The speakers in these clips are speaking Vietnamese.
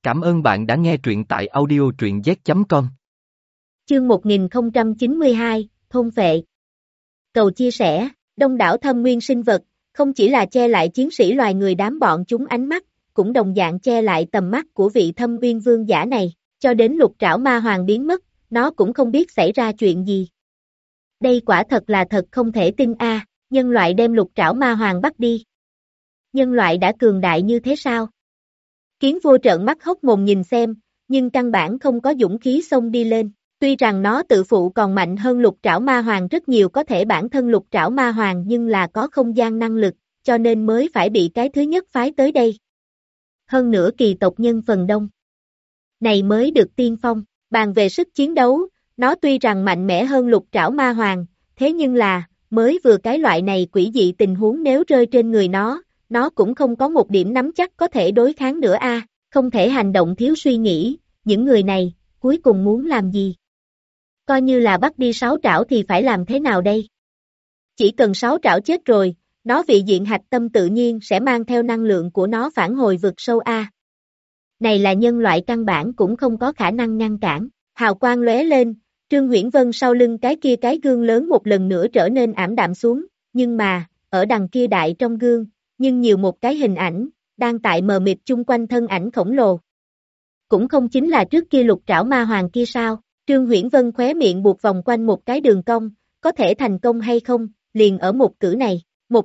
Cảm ơn bạn đã nghe truyện tại audio truyện z.com. Chương 1092, Thôn Vệ. Cầu chia sẻ, đông đảo thâm nguyên sinh vật, không chỉ là che lại chiến sĩ loài người đám bọn chúng ánh mắt, cũng đồng dạng che lại tầm mắt của vị thâm nguyên vương giả này, cho đến lục trảo ma hoàng biến mất, nó cũng không biết xảy ra chuyện gì. Đây quả thật là thật không thể tin a, nhân loại đem lục trảo ma hoàng bắt đi. Nhân loại đã cường đại như thế sao? Kiến vô trợn mắt hốc mồm nhìn xem, nhưng căn bản không có dũng khí xông đi lên. Tuy rằng nó tự phụ còn mạnh hơn lục trảo ma hoàng rất nhiều, có thể bản thân lục trảo ma hoàng nhưng là có không gian năng lực, cho nên mới phải bị cái thứ nhất phái tới đây. Hơn nữa kỳ tộc nhân phần đông này mới được tiên phong. Bàn về sức chiến đấu, nó tuy rằng mạnh mẽ hơn lục trảo ma hoàng, thế nhưng là, mới vừa cái loại này quỷ dị tình huống nếu rơi trên người nó cũng không có một điểm nắm chắc có thể đối kháng nữa a, không thể hành động thiếu suy nghĩ, những người này, cuối cùng muốn làm gì? Coi như là bắt đi sáu trảo thì phải làm thế nào đây? Chỉ cần sáu trảo chết rồi, nó vị diện hạch tâm tự nhiên sẽ mang theo năng lượng của nó phản hồi vực sâu a. Này là nhân loại căn bản cũng không có khả năng ngăn cản. Hào quang lóe lên, Trương Huyễn Vân sau lưng cái kia cái gương lớn một lần nữa trở nên ảm đạm xuống, nhưng mà, ở đằng kia đại trong gương, nhưng nhiều một cái hình ảnh, đang tại mờ mịt chung quanh thân ảnh khổng lồ. Cũng không chính là trước kia lục trảo ma hoàng kia sao? Trương Huyễn Vân khóe miệng buộc vòng quanh một cái đường cong, có thể thành công hay không, liền ở một cử này.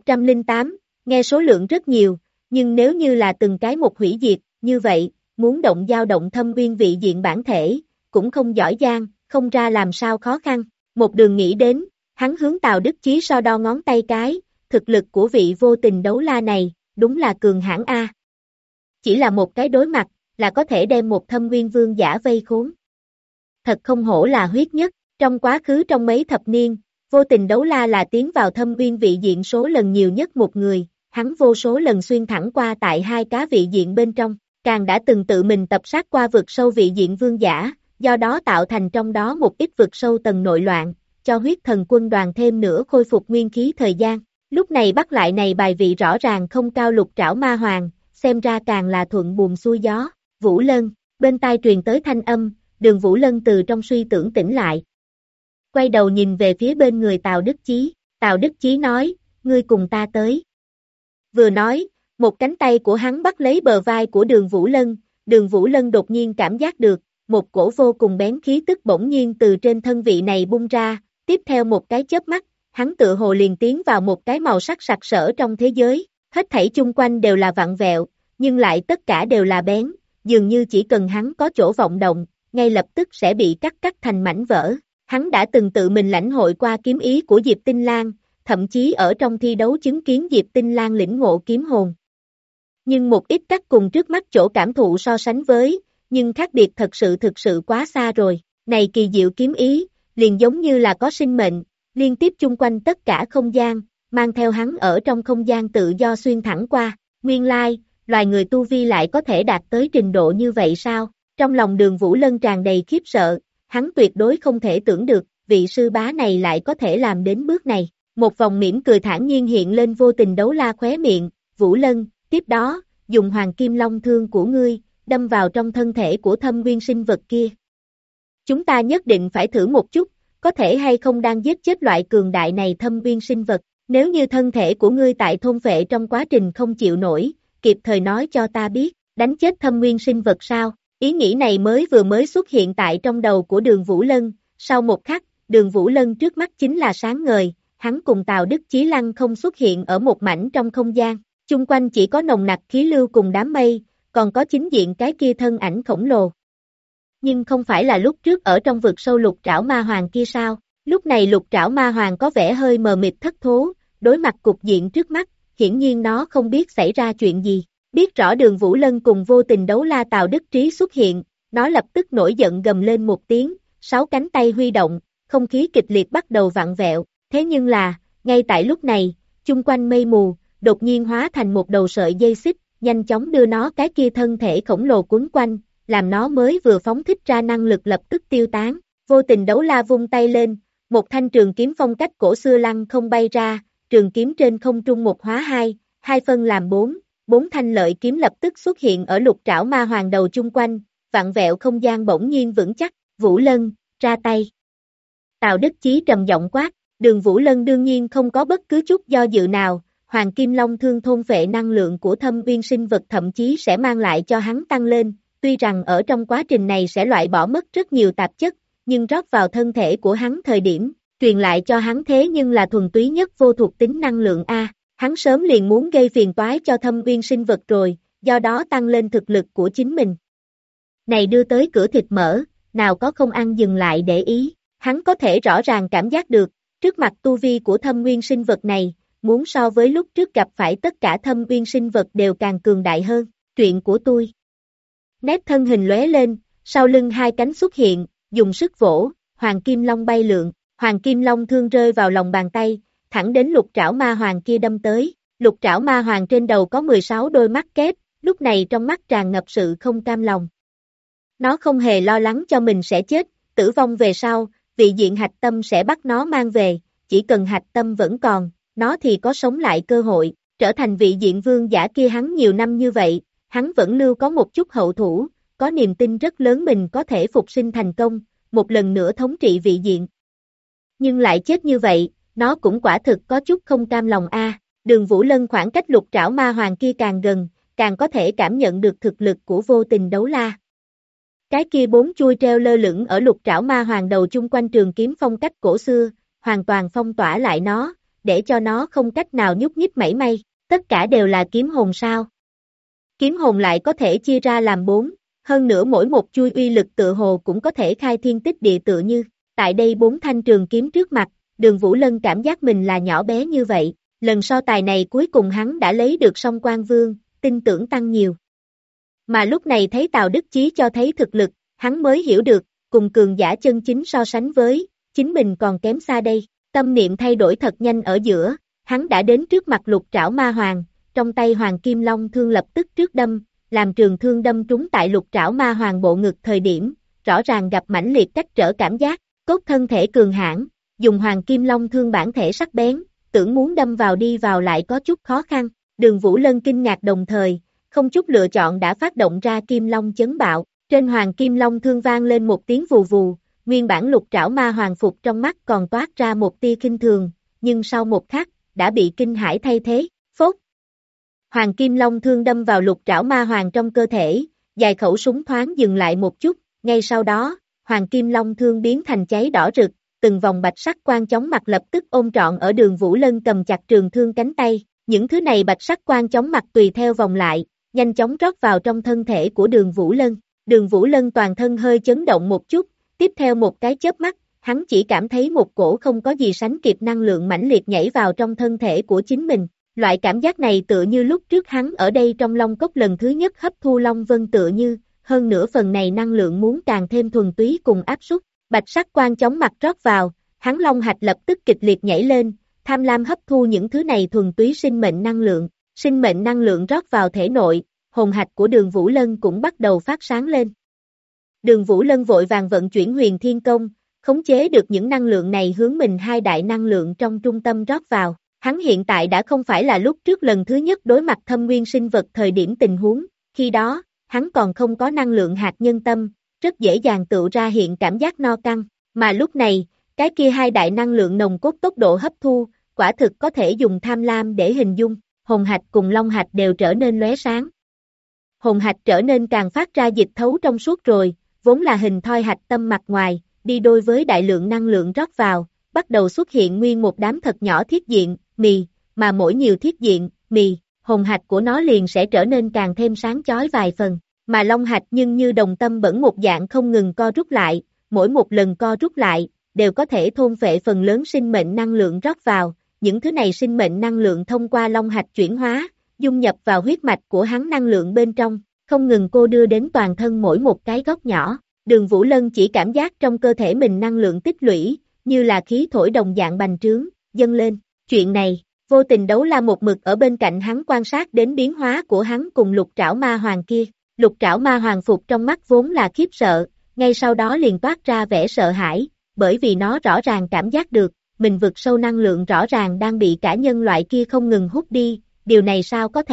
108, nghe số lượng rất nhiều, nhưng nếu như là từng cái một hủy diệt, như vậy, muốn dao động thâm uyên vị diện bản thể, cũng không giỏi giang, không ra làm sao khó khăn. Một đường nghĩ đến, hắn hướng Tào Đức Chí so đo ngón tay cái, thực lực của vị vô tình đấu la này, đúng là cường hãn a. Chỉ là một cái đối mặt, là có thể đem một thâm nguyên vương giả vây khốn. Thật không hổ là huyết nhất, trong quá khứ trong mấy thập niên, vô tình đấu la là tiến vào thâm nguyên vị diện số lần nhiều nhất một người, hắn vô số lần xuyên thẳng qua tại hai cá vị diện bên trong, càng đã từng tự mình tập sát qua vực sâu vị diện vương giả, do đó tạo thành trong đó một ít vực sâu tầng nội loạn, cho huyết thần quân đoàn thêm nữa khôi phục nguyên khí thời gian. Lúc này bắt lại này bài vị rõ ràng không cao lục trảo ma hoàng, xem ra càng là thuận buồm xuôi gió. Vũ Lân, bên tai truyền tới thanh âm, Đường Vũ Lân từ trong suy tưởng tỉnh lại. Quay đầu nhìn về phía bên người Tào Đức Chí, Tào Đức Chí nói, ngươi cùng ta tới. Vừa nói, một cánh tay của hắn bắt lấy bờ vai của Đường Vũ Lân đột nhiên cảm giác được, một cổ vô cùng bén khí tức bỗng nhiên từ trên thân vị này bung ra, tiếp theo một cái chớp mắt, hắn tựa hồ liền tiến vào một cái màu sắc sặc sỡ trong thế giới, hết thảy chung quanh đều là vặn vẹo, nhưng lại tất cả đều là bén, dường như chỉ cần hắn có chỗ vọng động, ngay lập tức sẽ bị cắt thành mảnh vỡ. Hắn đã từng tự mình lãnh hội qua kiếm ý của Diệp Tinh Lang, thậm chí ở trong thi đấu chứng kiến Diệp Tinh Lang lĩnh ngộ kiếm hồn. Nhưng một ít cách cùng trước mắt chỗ cảm thụ so sánh với, nhưng khác biệt thực sự quá xa rồi. Này kỳ diệu kiếm ý, liền giống như là có sinh mệnh, liên tiếp chung quanh tất cả không gian, mang theo hắn ở trong không gian tự do xuyên thẳng qua. Nguyên lai, loài người tu vi lại có thể đạt tới trình độ như vậy sao? Trong lòng Đường Vũ Lân tràn đầy khiếp sợ, hắn tuyệt đối không thể tưởng được, vị sư bá này lại có thể làm đến bước này. Một vòng mỉm cười thản nhiên hiện lên vô tình đấu la khóe miệng, Vũ Lân, tiếp đó, dùng hoàng kim long thương của ngươi, đâm vào trong thân thể của thâm nguyên sinh vật kia. Chúng ta nhất định phải thử một chút, có thể hay không đang giết chết loại cường đại này thâm nguyên sinh vật, nếu như thân thể của ngươi tại thôn vệ trong quá trình không chịu nổi, kịp thời nói cho ta biết, đánh chết thâm nguyên sinh vật sao? Ý nghĩ này vừa mới xuất hiện tại trong đầu của Đường Vũ Lân, sau một khắc, Đường Vũ Lân trước mắt chính là sáng ngời, hắn cùng Tào Đức Chí lăng không xuất hiện ở một mảnh trong không gian, chung quanh chỉ có nồng nặc khí lưu cùng đám mây, còn có chính diện cái kia thân ảnh khổng lồ. Nhưng không phải là lúc trước ở trong vực sâu lục trảo ma hoàng kia sao? Lúc này lục trảo ma hoàng có vẻ hơi mờ mịt thất thố, đối mặt cục diện trước mắt, hiển nhiên nó không biết xảy ra chuyện gì. Biết rõ Đường Vũ Lân cùng vô tình đấu la Tào Đức Trí xuất hiện, nó lập tức nổi giận gầm lên một tiếng, 6 cánh tay huy động, không khí kịch liệt bắt đầu vặn vẹo, thế nhưng là, ngay tại lúc này, chung quanh mây mù, đột nhiên hóa thành một đầu sợi dây xích, nhanh chóng đưa nó cái kia thân thể khổng lồ quấn quanh, làm nó mới vừa phóng thích ra năng lực lập tức tiêu tán. Vô tình đấu la vung tay lên, một thanh trường kiếm phong cách cổ xưa lăng không bay ra, trường kiếm trên không trung một hóa hai, hai phân làm bốn, 4 thanh lợi kiếm lập tức xuất hiện ở lục trảo ma hoàng đầu chung quanh, vặn vẹo không gian bỗng nhiên vững chắc, Vũ Lân, ra tay. Tào Đức Chí trầm giọng quát, Đường Vũ Lân đương nhiên không có bất cứ chút do dự nào, Hoàng Kim Long thương thôn phệ năng lượng của thâm uyên sinh vật thậm chí sẽ mang lại cho hắn tăng lên, tuy rằng ở trong quá trình này sẽ loại bỏ mất rất nhiều tạp chất, nhưng rót vào thân thể của hắn thời điểm, truyền lại cho hắn thế nhưng là thuần túy nhất vô thuộc tính năng lượng A, hắn sớm liền muốn gây phiền toái cho thâm uyên sinh vật rồi, do đó tăng lên thực lực của chính mình. Này đưa tới cửa thịt mỡ, nào có không ăn dừng lại để ý, hắn có thể rõ ràng cảm giác được, trước mặt tu vi của thâm uyên sinh vật này, muốn so với lúc trước gặp phải tất cả thâm uyên sinh vật đều càng cường đại hơn, chuyện của tôi. Nét thân hình lóe lên, sau lưng hai cánh xuất hiện, dùng sức vỗ, Hoàng Kim Long bay lượn, Hoàng Kim Long thương rơi vào lòng bàn tay, thẳng đến lục trảo ma hoàng kia đâm tới, lục trảo ma hoàng trên đầu có 16 đôi mắt kép, lúc này trong mắt tràn ngập sự không cam lòng. Nó không hề lo lắng cho mình sẽ chết, tử vong về sau, vị diện hạch tâm sẽ bắt nó mang về, chỉ cần hạch tâm vẫn còn, nó thì có sống lại cơ hội, trở thành vị diện vương giả kia hắn nhiều năm như vậy, hắn vẫn lưu có một chút hậu thủ, có niềm tin rất lớn mình có thể phục sinh thành công, một lần nữa thống trị vị diện. Nhưng lại chết như vậy, nó cũng quả thực có chút không cam lòng a. Đường Vũ Lân khoảng cách lục trảo ma hoàng kia càng gần, càng có thể cảm nhận được thực lực của vô tình đấu la. Cái kia 4 chuôi treo lơ lửng ở lục trảo ma hoàng đầu chung quanh trường kiếm phong cách cổ xưa, hoàn toàn phong tỏa lại nó, để cho nó không cách nào nhúc nhích mảy may, tất cả đều là kiếm hồn sao. Kiếm hồn lại có thể chia ra làm 4, hơn nữa mỗi một chuôi uy lực tự hồ cũng có thể khai thiên tích địa tự như, tại đây 4 thanh trường kiếm trước mặt, Đường Vũ Lân cảm giác mình là nhỏ bé như vậy, lần so tài này cuối cùng hắn đã lấy được Song Quan Vương, tin tưởng tăng nhiều. Mà lúc này thấy Tào Đức Chí cho thấy thực lực, hắn mới hiểu được, cùng cường giả chân chính so sánh với, chính mình còn kém xa đây, tâm niệm thay đổi thật nhanh ở giữa, hắn đã đến trước mặt lục trảo ma hoàng, trong tay Hoàng Kim Long thương lập tức trước đâm, làm trường thương đâm trúng tại lục trảo ma hoàng bộ ngực thời điểm, rõ ràng gặp mãnh liệt cách trở cảm giác, cốt thân thể cường hãn, dùng Hoàng Kim Long thương bản thể sắc bén, tưởng muốn đâm vào đi vào lại có chút khó khăn, Đường Vũ Lân kinh ngạc đồng thời, không chút lựa chọn đã phát động ra Kim Long chấn bạo, trên Hoàng Kim Long thương vang lên một tiếng vù vù, nguyên bản lục trảo ma hoàng phục trong mắt còn toát ra một tia kinh thường, nhưng sau một khắc, đã bị kinh hãi thay thế, phốt. Hoàng Kim Long thương đâm vào lục trảo ma hoàng trong cơ thể, dài khẩu súng thoáng dừng lại một chút, ngay sau đó, Hoàng Kim Long thương biến thành cháy đỏ rực, từng vòng bạch sắc quang chóng mặt lập tức ôm trọn ở Đường Vũ Lân cầm chặt trường thương cánh tay, những thứ này bạch sắc quang chóng mặt tùy theo vòng lại, nhanh chóng rót vào trong thân thể của Đường Vũ Lân. Đường Vũ Lân toàn thân hơi chấn động một chút, tiếp theo một cái chớp mắt, hắn chỉ cảm thấy một cổ không có gì sánh kịp năng lượng mãnh liệt nhảy vào trong thân thể của chính mình. Loại cảm giác này tựa như lúc trước hắn ở đây trong Long Cốc lần thứ nhất hấp thu Long Vân tựa như, hơn nữa phần này năng lượng muốn càng thêm thuần túy cùng áp suất. Bạch sắc quang chóng mặt rót vào, hắn Long Hạch lập tức kịch liệt nhảy lên, tham lam hấp thu những thứ này thuần túy sinh mệnh năng lượng rót vào thể nội, hồn hạch của Đường Vũ Lân cũng bắt đầu phát sáng lên. Đường Vũ Lân vội vàng vận chuyển Huyền Thiên Công, khống chế được những năng lượng này hướng mình hai đại năng lượng trong trung tâm rót vào. Hắn hiện tại đã không phải là lúc trước lần thứ nhất đối mặt thâm nguyên sinh vật thời điểm tình huống, khi đó, hắn còn không có năng lượng hạt nhân tâm, rất dễ dàng tự ra hiện cảm giác no căng, mà lúc này, cái kia hai đại năng lượng nồng cốt tốc độ hấp thu, quả thực có thể dùng tham lam để hình dung, hồn hạch cùng long hạch đều trở nên lóe sáng. Hồn hạch trở nên càng phát ra dịch thấu trong suốt rồi, vốn là hình thoi hạch tâm mặt ngoài, đi đôi với đại lượng năng lượng rót vào, bắt đầu xuất hiện nguyên một đám thật nhỏ thiết diện, mì, mà mỗi nhiều thiết diện, mì, hồn hạch của nó liền sẽ trở nên càng thêm sáng chói vài phần, mà long hạch nhưng như đồng tâm bẩn một dạng không ngừng co rút lại, mỗi một lần co rút lại, đều có thể thôn phệ phần lớn sinh mệnh năng lượng rót vào, những thứ này sinh mệnh năng lượng thông qua long hạch chuyển hóa, dung nhập vào huyết mạch của hắn năng lượng bên trong, không ngừng cô đưa đến toàn thân mỗi một cái góc nhỏ. Đường Vũ Lân chỉ cảm giác trong cơ thể mình năng lượng tích lũy, như là khí thổi đồng dạng bành trướng, dâng lên. Chuyện này, vô tình đấu la một mực ở bên cạnh hắn quan sát đến biến hóa của hắn cùng lục trảo ma hoàng kia. Lục trảo ma hoàng phục trong mắt vốn là khiếp sợ, ngay sau đó liền toát ra vẻ sợ hãi, bởi vì nó rõ ràng cảm giác được, mình vực sâu năng lượng rõ ràng đang bị cả nhân loại kia không ngừng hút đi, điều này sao có thể,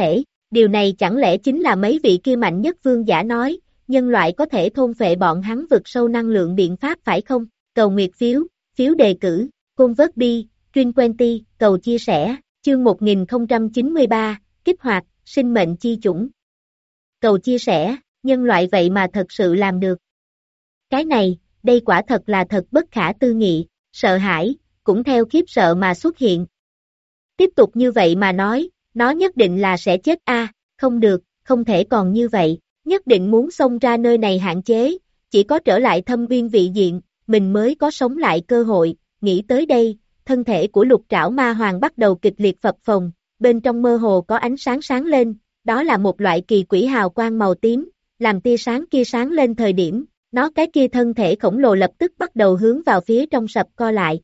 Điều này chẳng lẽ chính là mấy vị kia mạnh nhất vương giả nói, nhân loại có thể thôn phệ bọn hắn vực sâu năng lượng biện pháp phải không? Cầu nguyệt phiếu, phiếu đề cử, convert bi, Trin Quenty, cầu chia sẻ, chương 1093, kích hoạt, sinh mệnh chi chủng. Cầu chia sẻ, nhân loại vậy mà thật sự làm được. Cái này, đây quả thật là thật bất khả tư nghị, sợ hãi, cũng theo khiếp sợ mà xuất hiện. Tiếp tục như vậy mà nói, nó nhất định là sẽ chết không được, không thể còn như vậy, nhất định muốn xông ra nơi này hạn chế, chỉ có trở lại thâm uyên vị diện, mình mới có sống lại cơ hội, nghĩ tới đây, thân thể của lục trảo ma hoàng bắt đầu kịch liệt phập phồng, bên trong mơ hồ có ánh sáng sáng lên, đó là một loại kỳ quỷ hào quang màu tím, làm tia sáng kia sáng lên thời điểm, nó cái kia thân thể khổng lồ lập tức bắt đầu hướng vào phía trong sập co lại,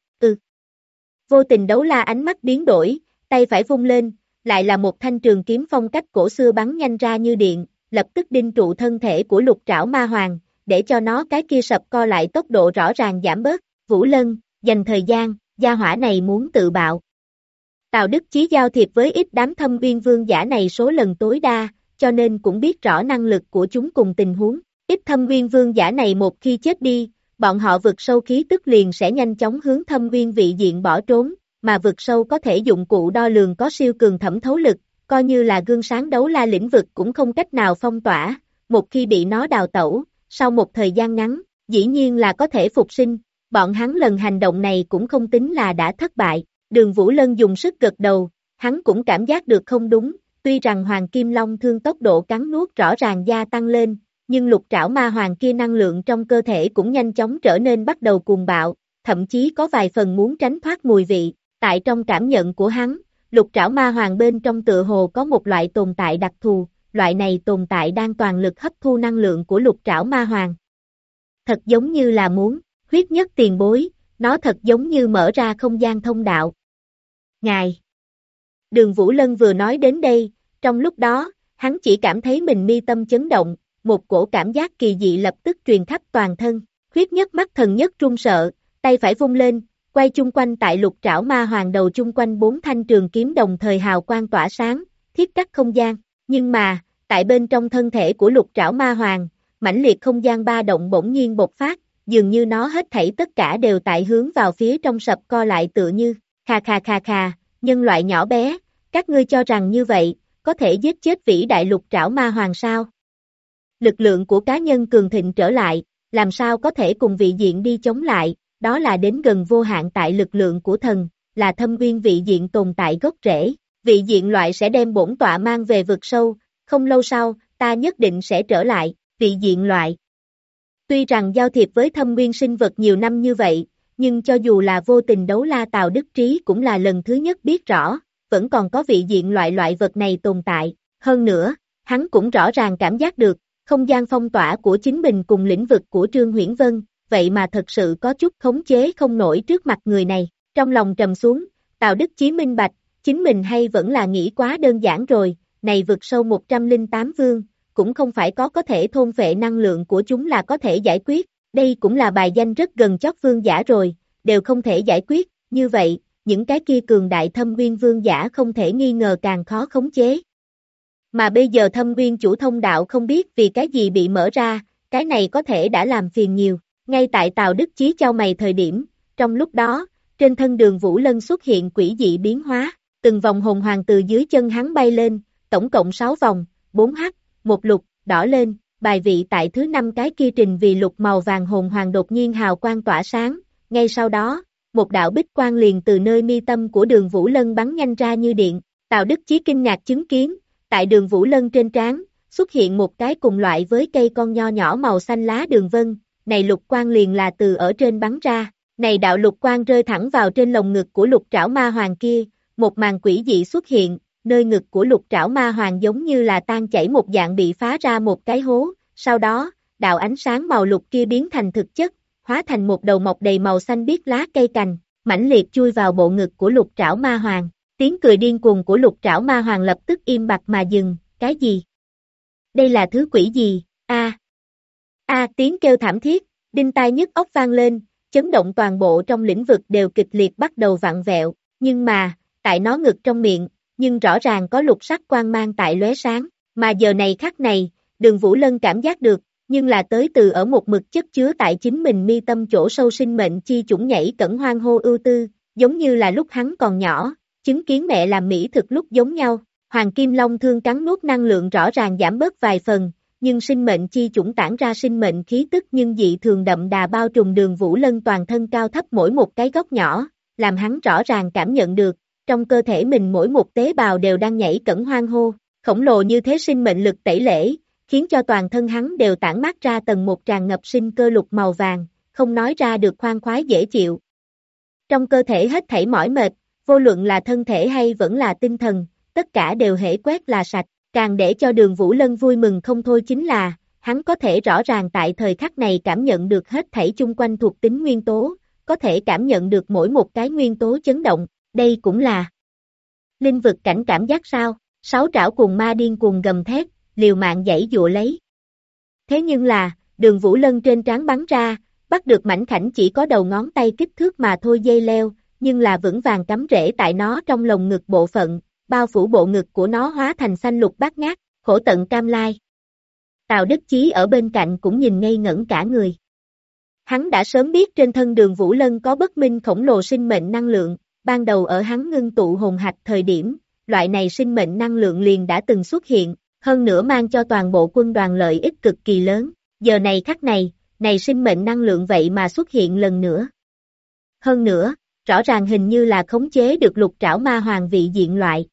Vô tình đấu la ánh mắt biến đổi, tay phải vung lên, lại là một thanh trường kiếm phong cách cổ xưa bắn nhanh ra như điện, lập tức đinh trụ thân thể của lục trảo ma hoàng, để cho nó cái kia sập co lại tốc độ rõ ràng giảm bớt, Vũ Lân, dành thời gian, gia hỏa này muốn tự bạo. Tào Đức Chí giao thiệp với ít đám thâm uyên vương giả này số lần tối đa, cho nên cũng biết rõ năng lực của chúng cùng tình huống, ít thâm uyên vương giả này một khi chết đi, bọn họ vực sâu khí tức liền sẽ nhanh chóng hướng thâm uyên vị diện bỏ trốn, mà vực sâu có thể dụng cụ đo lường có siêu cường thẩm thấu lực, coi như là gương sáng đấu la lĩnh vực cũng không cách nào phong tỏa, một khi bị nó đào tẩu, sau một thời gian ngắn, dĩ nhiên là có thể phục sinh, bọn hắn lần hành động này cũng không tính là đã thất bại, Đường Vũ Lân dùng sức gật đầu, hắn cũng cảm giác được không đúng, tuy rằng Hoàng Kim Long thương tốc độ cắn nuốt rõ ràng gia tăng lên, nhưng lục trảo ma hoàng kia năng lượng trong cơ thể cũng nhanh chóng trở nên bắt đầu cuồng bạo, thậm chí có vài phần muốn tránh thoát mùi vị, tại trong cảm nhận của hắn, lục trảo ma hoàng bên trong tựa hồ có một loại tồn tại đặc thù, loại này tồn tại đang toàn lực hấp thu năng lượng của lục trảo ma hoàng. Thật giống như là muốn, huyết nhất tiền bối, nó thật giống như mở ra không gian thông đạo. Ngài! Đường Vũ Lân vừa nói đến đây, trong lúc đó, hắn chỉ cảm thấy mình mi tâm chấn động, một cổ cảm giác kỳ dị lập tức truyền khắp toàn thân, huyết nhất mắt thần nhất run sợ, tay phải vung lên, quay chung quanh tại lục trảo ma hoàng đầu chung quanh 4 thanh trường kiếm đồng thời hào quang tỏa sáng, thiết cắt không gian, nhưng mà, tại bên trong thân thể của lục trảo ma hoàng, mãnh liệt không gian ba động bỗng nhiên bộc phát, dường như nó hết thảy tất cả đều tại hướng vào phía trong sập co lại tựa như, khà, nhân loại nhỏ bé, các ngươi cho rằng như vậy, có thể giết chết vĩ đại lục trảo ma hoàng sao? Lực lượng của cá nhân cường thịnh trở lại, làm sao có thể cùng vị diện đi chống lại, đó là đến gần vô hạn tại lực lượng của thần, là thâm uyên vị diện tồn tại gốc rễ, vị diện loại sẽ đem bổn tọa mang về vực sâu, không lâu sau, ta nhất định sẽ trở lại, vị diện loại. Tuy rằng giao thiệp với thâm uyên sinh vật nhiều năm như vậy, nhưng cho dù là vô tình đấu la Tào Đức Trí cũng là lần thứ nhất biết rõ, vẫn còn có vị diện loại vật này tồn tại, hơn nữa, hắn cũng rõ ràng cảm giác được, không gian phong tỏa của chính mình cùng lĩnh vực của Trương Huyễn Vân, vậy mà thật sự có chút khống chế không nổi trước mặt người này, trong lòng trầm xuống, Tào Đức Chí minh bạch, chính mình hay vẫn là nghĩ quá đơn giản rồi, này vực sâu 108 vương, cũng không phải có thể thôn phệ năng lượng của chúng là có thể giải quyết, đây cũng là bài danh rất gần chót vương giả rồi, đều không thể giải quyết, như vậy, những cái kia cường đại thâm uyên vương giả không thể nghi ngờ càng khó khống chế. Mà bây giờ thâm uyên chủ thông đạo không biết vì cái gì bị mở ra, cái này có thể đã làm phiền nhiều, ngay tại Tào Đức Chí chau mày thời điểm, trong lúc đó, trên thân Đường Vũ Lân xuất hiện quỷ dị biến hóa, từng vòng hồn hoàng từ dưới chân hắn bay lên, tổng cộng 6 vòng, 4 hắc, 1 lục, đỏ lên, bài vị tại thứ 5 cái kia trình vì lục màu vàng hồn hoàng đột nhiên hào quang tỏa sáng, ngay sau đó, một đạo bích quang liền từ nơi mi tâm của Đường Vũ Lân bắn nhanh ra như điện, Tào Đức Chí kinh ngạc chứng kiến, tại Đường Vũ Lân trên trán, xuất hiện một cái cùng loại với cây con nho nhỏ màu xanh lá đường vân, này lục quang liền là từ ở trên bắn ra, này đạo lục quang rơi thẳng vào trên lồng ngực của lục trảo ma hoàng kia, một màn quỷ dị xuất hiện, nơi ngực của lục trảo ma hoàng giống như là tan chảy một dạng bị phá ra một cái hố, sau đó, đạo ánh sáng màu lục kia biến thành thực chất, hóa thành một đầu mọc đầy màu xanh biếc lá cây cành, mãnh liệt chui vào bộ ngực của lục trảo ma hoàng, tiếng cười điên cuồng của lục trảo ma hoàng lập tức im bặt mà dừng, cái gì? Đây là thứ quỷ gì? Tiếng kêu thảm thiết, đinh tai nhức óc vang lên, chấn động toàn bộ trong lĩnh vực đều kịch liệt bắt đầu vặn vẹo, nhưng mà, tại nó ngực trong miệng, nhưng rõ ràng có lục sắc quang mang tại lóe sáng, mà giờ này khắc này, Đường Vũ Lân cảm giác được, nhưng là tới từ ở một mực chất chứa tại chính mình mi tâm chỗ sâu sinh mệnh chi chủng nhảy cẩn hoang hô ưu tư, giống như là lúc hắn còn nhỏ, chứng kiến mẹ làm mỹ thực lúc giống nhau, Hoàng Kim Long thương cắn nuốt năng lượng rõ ràng giảm bớt vài phần, nhưng sinh mệnh chi chủng tản ra sinh mệnh khí tức nhưng dị thường đậm đà bao trùm Đường Vũ Lân toàn thân cao thấp mỗi một cái góc nhỏ, làm hắn rõ ràng cảm nhận được, trong cơ thể mình mỗi một tế bào đều đang nhảy cẩn hoang hô, khổng lồ như thế sinh mệnh lực tẩy lễ, khiến cho toàn thân hắn đều tản mát ra tầng một tràn ngập sinh cơ lục màu vàng, không nói ra được khoan khoái dễ chịu. Trong cơ thể hết thảy mỏi mệt, vô luận là thân thể hay vẫn là tinh thần, tất cả đều hễ quét là sạch, càng để cho Đường Vũ Lân vui mừng không thôi chính là, hắn có thể rõ ràng tại thời khắc này cảm nhận được hết thảy chung quanh thuộc tính nguyên tố, có thể cảm nhận được mỗi một cái nguyên tố chấn động, đây cũng là linh vực cảnh cảm giác sao, sáu trảo cùng ma điên cuồng gầm thét, liều mạng giãy dụa lấy. Thế nhưng là, Đường Vũ Lân trên trán bắn ra, bắt được mảnh khảnh chỉ có đầu ngón tay kích thước mà thôi dây leo, nhưng là vững vàng cắm rễ tại nó trong lồng ngực bộ phận, bao phủ bộ ngực của nó hóa thành xanh lục bát ngát, khổ tận cam lai. Tào Đức Chí ở bên cạnh cũng nhìn ngây ngẩn cả người. Hắn đã sớm biết trên thân Đường Vũ Lân có bất minh khổng lồ sinh mệnh năng lượng, ban đầu ở hắn ngưng tụ hồn hạch thời điểm, loại này sinh mệnh năng lượng liền đã từng xuất hiện, hơn nữa mang cho toàn bộ quân đoàn lợi ích cực kỳ lớn, giờ này khắc này sinh mệnh năng lượng vậy mà xuất hiện lần nữa. Hơn nữa, rõ ràng hình như là khống chế được lục trảo ma hoàng vị diện loại.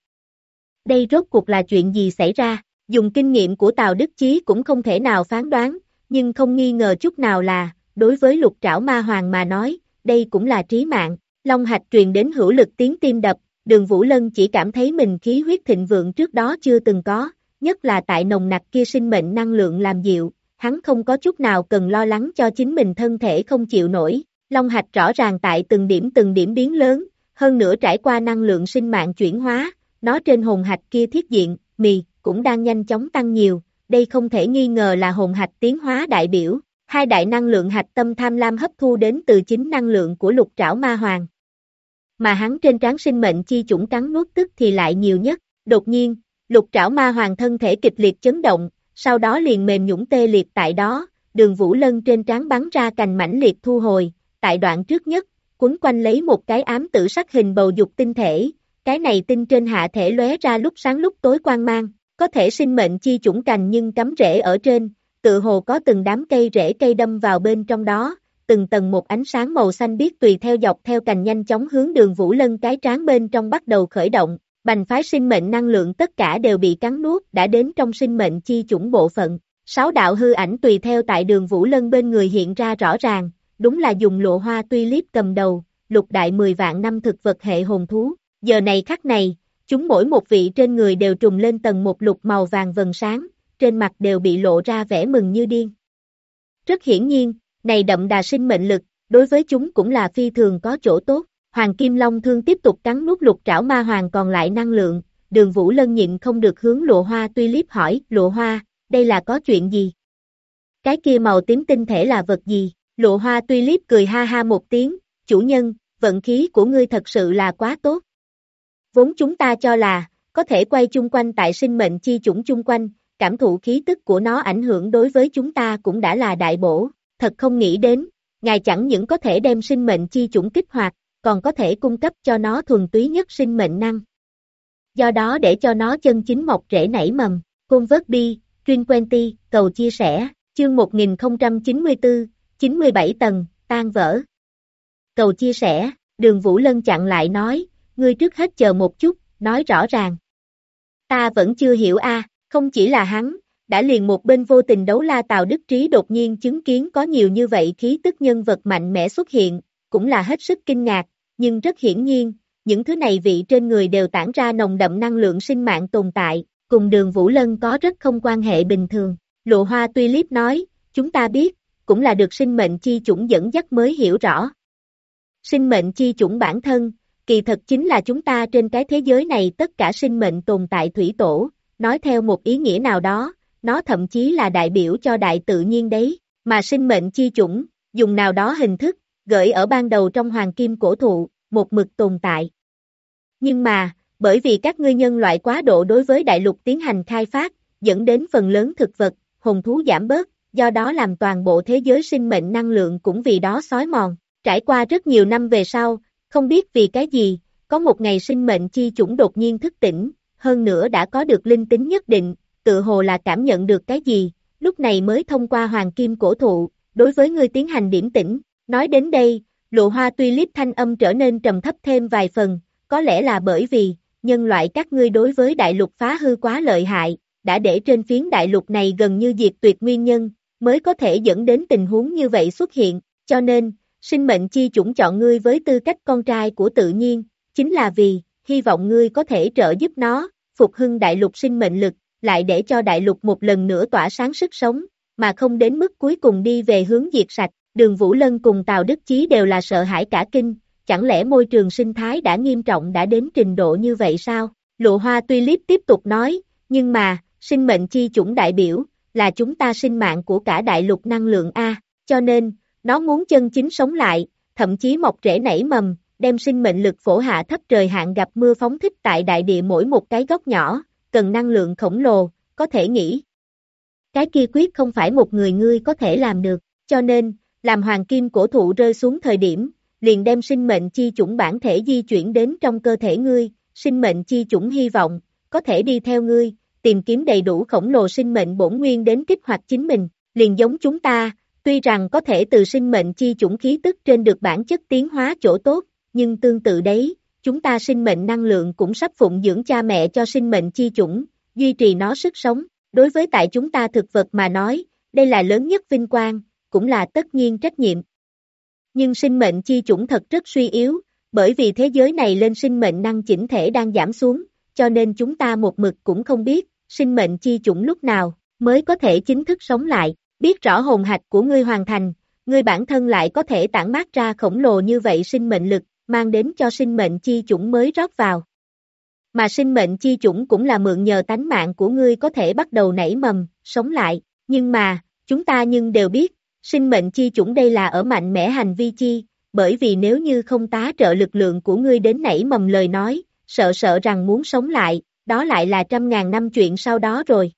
Đây rốt cuộc là chuyện gì xảy ra, dùng kinh nghiệm của Tào Đức Chí cũng không thể nào phán đoán, nhưng không nghi ngờ chút nào là, đối với lục trảo ma hoàng mà nói, đây cũng là trí mạng, long hạch truyền đến hữu lực tiếng tim đập, Đường Vũ Lân chỉ cảm thấy mình khí huyết thịnh vượng trước đó chưa từng có, nhất là tại nồng nặc kia sinh mệnh năng lượng làm dịu, hắn không có chút nào cần lo lắng cho chính mình thân thể không chịu nổi, long hạch rõ ràng tại từng điểm biến lớn, hơn nữa trải qua năng lượng sinh mạng chuyển hóa, nó trên hồn hạch kia thiết diện, cũng đang nhanh chóng tăng nhiều, đây không thể nghi ngờ là hồn hạch tiến hóa đại biểu, hai đại năng lượng hạch tâm tham lam hấp thu đến từ chính năng lượng của lục trảo ma hoàng. Mà hắn trên trán sinh mệnh chi chủng cắn nuốt tức thì lại nhiều nhất, đột nhiên, lục trảo ma hoàng thân thể kịch liệt chấn động, sau đó liền mềm nhũn tê liệt tại đó, Đường Vũ Lân trên trán bắn ra cành mãnh liệt thu hồi, tại đoạn trước nhất, quấn quanh lấy một cái ám tử sắc hình bầu dục tinh thể, cái này tinh trên hạ thể lóe ra lúc sáng lúc tối quang mang, có thể sinh mệnh chi chủng cành nhưng cắm rễ ở trên, tự hồ có từng đám cây rễ cây đâm vào bên trong đó, từng tầng một ánh sáng màu xanh biếc tùy theo dọc theo cành nhanh chóng hướng Đường Vũ Lân cái trán bên trong bắt đầu khởi động, bành phái sinh mệnh năng lượng tất cả đều bị cắn nuốt đã đến trong sinh mệnh chi chủng bộ phận, sáu đạo hư ảnh tùy theo tại Đường Vũ Lân bên người hiện ra rõ ràng, đúng là dùng Lộ Hoa Tulip cầm đầu, lục đại 10 vạn năm thực vật hệ hồn thú, giờ này khắc này, chúng mỗi một vị trên người đều trùng lên tầng một lục màu vàng vầng sáng, trên mặt đều bị lộ ra vẻ mừng như điên. Rất hiển nhiên, này đậm đà sinh mệnh lực, đối với chúng cũng là phi thường có chỗ tốt. Hoàng Kim Long thương tiếp tục cắn nuốt lục trảo ma hoàng còn lại năng lượng, Đường Vũ Lân nhịn không được hướng Lộ Hoa Tulip hỏi, Lộ Hoa, đây là có chuyện gì? Cái kia màu tím tinh thể là vật gì? Lộ Hoa Tulip cười ha ha một tiếng, chủ nhân, vận khí của ngươi thật sự là quá tốt. Vốn chúng ta cho là, có thể quay chung quanh tại sinh mệnh chi chủng chung quanh, cảm thụ khí tức của nó ảnh hưởng đối với chúng ta cũng đã là đại bổ, thật không nghĩ đến, ngài chẳng những có thể đem sinh mệnh chi chủng kích hoạt, còn có thể cung cấp cho nó thuần túy nhất sinh mệnh năng. Do đó để cho nó chân chính mọc rễ nảy mầm, Convert Dream 20, cầu chia sẻ, chương 1094, 97 tầng, tan vỡ. Cầu chia sẻ, Đường Vũ Lân chặn lại nói, ngươi trước hết chờ một chút, nói rõ ràng. Ta vẫn chưa hiểu không chỉ là hắn, đã liền một bên vô tình đấu la Tào Đức Trí đột nhiên chứng kiến có nhiều như vậy khí tức nhân vật mạnh mẽ xuất hiện, cũng là hết sức kinh ngạc, nhưng rất hiển nhiên, những thứ này vị trên người đều tản ra nồng đậm năng lượng sinh mạng tồn tại, cùng Đường Vũ Lân có rất không quan hệ bình thường. Lộ Hoa Tulip nói, chúng ta biết, cũng là được sinh mệnh chi chủng dẫn dắt mới hiểu rõ. Sinh mệnh chi chủng bản thân, kỳ thật chính là chúng ta trên cái thế giới này tất cả sinh mệnh tồn tại thủy tổ, nói theo một ý nghĩa nào đó, nó thậm chí là đại biểu cho đại tự nhiên đấy, mà sinh mệnh chi chủng, dùng nào đó hình thức, gợi ở ban đầu trong hoàng kim cổ thụ, một mực tồn tại. Nhưng mà, bởi vì các ngươi nhân loại quá độ đối với đại lục tiến hành khai phát, dẫn đến phần lớn thực vật, hồn thú giảm bớt, do đó làm toàn bộ thế giới sinh mệnh năng lượng cũng vì đó xói mòn. Trải qua rất nhiều năm về sau, không biết vì cái gì, có một ngày sinh mệnh chi chủng đột nhiên thức tỉnh, hơn nữa đã có được linh tính nhất định, tự hồ là cảm nhận được cái gì, lúc này mới thông qua hoàng kim cổ thụ, đối với ngươi tiến hành điểm tỉnh. Nói đến đây, Lộ Hoa Tulip thanh âm trở nên trầm thấp thêm vài phần, có lẽ là bởi vì, nhân loại các ngươi đối với đại lục phá hư quá lợi hại, đã để trên phiến đại lục này gần như diệt tuyệt nguyên nhân, mới có thể dẫn đến tình huống như vậy xuất hiện, cho nên, sinh mệnh chi chủng chọn ngươi với tư cách con trai của tự nhiên, chính là vì, hy vọng ngươi có thể trợ giúp nó, phục hưng đại lục sinh mệnh lực, lại để cho đại lục một lần nữa tỏa sáng sức sống, mà không đến mức cuối cùng đi về hướng diệt sạch. Đường Vũ Lân cùng Tào Đức Chí đều là sợ hãi cả kinh, chẳng lẽ môi trường sinh thái đã nghiêm trọng đã đến trình độ như vậy sao? Lộ Hoa Tulip tiếp tục nói, nhưng mà, sinh mệnh chi chủng đại biểu, là chúng ta sinh mạng của cả đại lục năng lượng A, cho nên, nó muốn chân chính sống lại, thậm chí mọc rễ nảy mầm, đem sinh mệnh lực phổ hạ thấp trời hạn gặp mưa phóng thích tại đại địa mỗi một cái góc nhỏ, cần năng lượng khổng lồ, có thể nghĩ. Cái kia quyết không phải một người ngươi có thể làm được, cho nên, làm hoàng kim cổ thụ rơi xuống thời điểm, liền đem sinh mệnh chi chủng bản thể di chuyển đến trong cơ thể ngươi, sinh mệnh chi chủng hy vọng, có thể đi theo ngươi, tìm kiếm đầy đủ khổng lồ sinh mệnh bổn nguyên đến kích hoạt chính mình, liền giống chúng ta, tuy rằng có thể từ sinh mệnh chi chủng khí tức trên được bản chất tiến hóa chỗ tốt, nhưng tương tự đấy, chúng ta sinh mệnh năng lượng cũng sắp phụng dưỡng cha mẹ cho sinh mệnh chi chủng, duy trì nó sức sống, đối với tại chúng ta thực vật mà nói, đây là lớn nhất vinh quang, cũng là tất nhiên trách nhiệm. Nhưng sinh mệnh chi chủng thật rất suy yếu, bởi vì thế giới này lên sinh mệnh năng chỉnh thể đang giảm xuống, cho nên chúng ta một mực cũng không biết, sinh mệnh chi chủng lúc nào, mới có thể chính thức sống lại, biết rõ hồn hạch của ngươi hoàn thành, ngươi bản thân lại có thể tản mát ra khổng lồ như vậy sinh mệnh lực, mang đến cho sinh mệnh chi chủng mới rót vào. Mà sinh mệnh chi chủng cũng là mượn nhờ tánh mạng của ngươi có thể bắt đầu nảy mầm, sống lại, nhưng mà, chúng ta nhưng đều biết, sinh mệnh chi chủng đây là ở mạnh mẽ hành vi chi, bởi vì nếu như không tá trợ lực lượng của ngươi đến nảy mầm lời nói, sợ rằng muốn sống lại, đó lại là trăm ngàn năm chuyện sau đó rồi.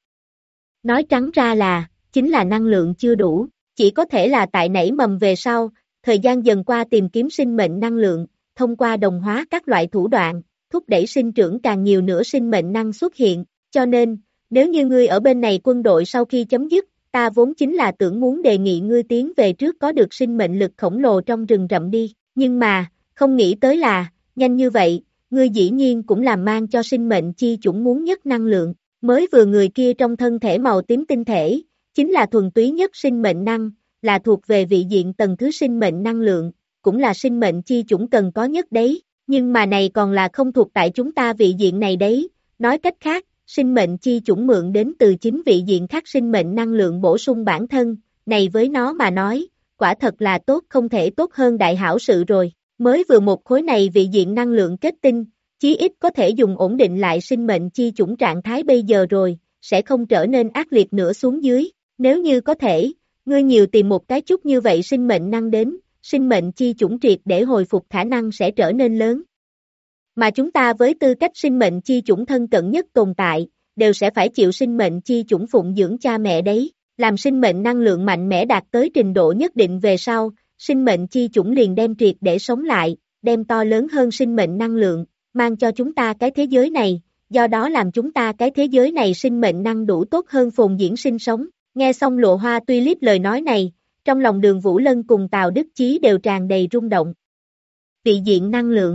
Nói trắng ra là, chính là năng lượng chưa đủ, chỉ có thể là tại nảy mầm về sau, thời gian dần qua tìm kiếm sinh mệnh năng lượng, thông qua đồng hóa các loại thủ đoạn, thúc đẩy sinh trưởng càng nhiều nữa sinh mệnh năng xuất hiện, cho nên, nếu như ngươi ở bên này quân đội sau khi chấm dứt, ta vốn chính là tưởng muốn đề nghị ngươi tiến về trước có được sinh mệnh lực khổng lồ trong rừng rậm đi, nhưng mà, không nghĩ tới là, nhanh như vậy, ngươi dĩ nhiên cũng làm mang cho sinh mệnh chi chủng muốn nhất năng lượng, mới vừa người kia trong thân thể màu tím tinh thể, chính là thuần túy nhất sinh mệnh năng, là thuộc về vị diện tầng thứ sinh mệnh năng lượng, cũng là sinh mệnh chi chủng cần có nhất đấy, nhưng mà này còn là không thuộc tại chúng ta vị diện này đấy, nói cách khác, sinh mệnh chi chủng mượn đến từ chính vị diện khác sinh mệnh năng lượng bổ sung bản thân, này với nó mà nói, quả thật là tốt không thể tốt hơn đại hảo sự rồi, mới vừa một khối này vị diện năng lượng kết tinh, chí ít có thể dùng ổn định lại sinh mệnh chi chủng trạng thái bây giờ rồi, sẽ không trở nên ác liệt nữa xuống dưới, nếu như có thể, ngươi nhiều tìm một cái chút như vậy sinh mệnh năng đến, sinh mệnh chi chủng triệt để hồi phục khả năng sẽ trở nên lớn. Mà chúng ta với tư cách sinh mệnh chi chủng thân cận nhất tồn tại, đều sẽ phải chịu sinh mệnh chi chủng phụng dưỡng cha mẹ đấy, làm sinh mệnh năng lượng mạnh mẽ đạt tới trình độ nhất định về sau, sinh mệnh chi chủng liền đem triệt để sống lại, đem to lớn hơn sinh mệnh năng lượng, mang cho chúng ta cái thế giới này, do đó làm chúng ta cái thế giới này sinh mệnh năng đủ tốt hơn phồn diễn sinh sống. Nghe xong Lộ Hoa Tulip lời nói này, trong lòng Đường Vũ Lân cùng Tào Đức Chí đều tràn đầy rung động. Vị diện năng lượng.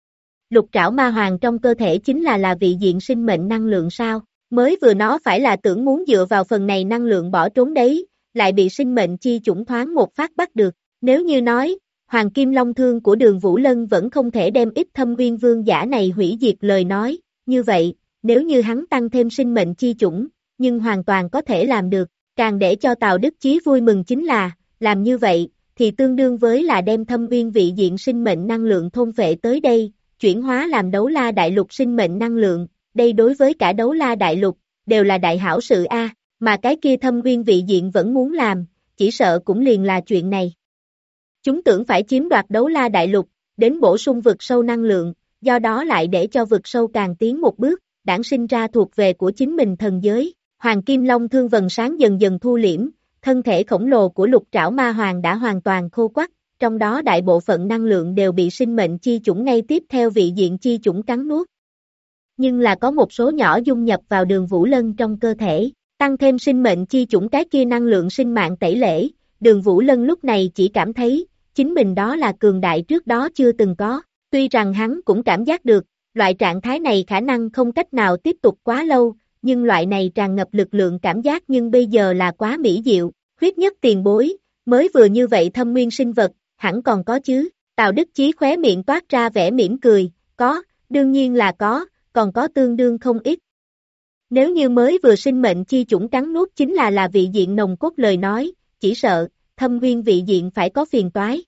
Lục trảo ma hoàng trong cơ thể chính là vị diện sinh mệnh năng lượng sao, mới vừa nó phải là tưởng muốn dựa vào phần này năng lượng bỏ trốn đấy, lại bị sinh mệnh chi chủng thoáng một phát bắt được, nếu như nói, Hoàng Kim Long Thương của Đường Vũ Lân vẫn không thể đem ít thâm uyên vương giả này hủy diệt lời nói, như vậy, nếu như hắn tăng thêm sinh mệnh chi chủng, nhưng hoàn toàn có thể làm được, càng để cho Tào Đức Chí vui mừng chính là, làm như vậy, thì tương đương với là đem thâm uyên vị diện sinh mệnh năng lượng thôn phệ tới đây, chuyển hóa làm đấu la đại lục sinh mệnh năng lượng, đây đối với cả đấu la đại lục, đều là đại hảo sự a, mà cái kia thâm uyên vị diện vẫn muốn làm, chỉ sợ cũng liền là chuyện này. Chúng tưởng phải chiếm đoạt đấu la đại lục, đến bổ sung vực sâu năng lượng, do đó lại để cho vực sâu càng tiến một bước, đản sinh ra thuộc về của chính mình thần giới. Hoàng Kim Long thương vầng sáng dần dần thu liễm, thân thể khổng lồ của lục trảo ma hoàng đã hoàn toàn khô quắt, trong đó đại bộ phận năng lượng đều bị sinh mệnh chi chủng ngay tiếp theo vị diện chi chủng cắn nuốt. Nhưng là có một số nhỏ dung nhập vào Đường Vũ Lân trong cơ thể, tăng thêm sinh mệnh chi chủng cái kia năng lượng sinh mạng tẩy lễ, Đường Vũ Lân lúc này chỉ cảm thấy, chính mình đó là cường đại trước đó chưa từng có, tuy rằng hắn cũng cảm giác được, loại trạng thái này khả năng không cách nào tiếp tục quá lâu, nhưng loại này tràn ngập lực lượng cảm giác nhưng bây giờ là quá mỹ diệu, huyết nhất tiền bối, mới vừa như vậy thâm nguyên sinh vật, hẳn còn có chứ, Tào Đức Chí khóe miệng toát ra vẻ mỉm cười, có, đương nhiên là có, còn có tương đương không ít. Nếu như mới vừa sinh mệnh chi chủng cắn nuốt chính là vị diện nồng cốt lời nói, chỉ sợ, thâm nguyên vị diện phải có phiền toái,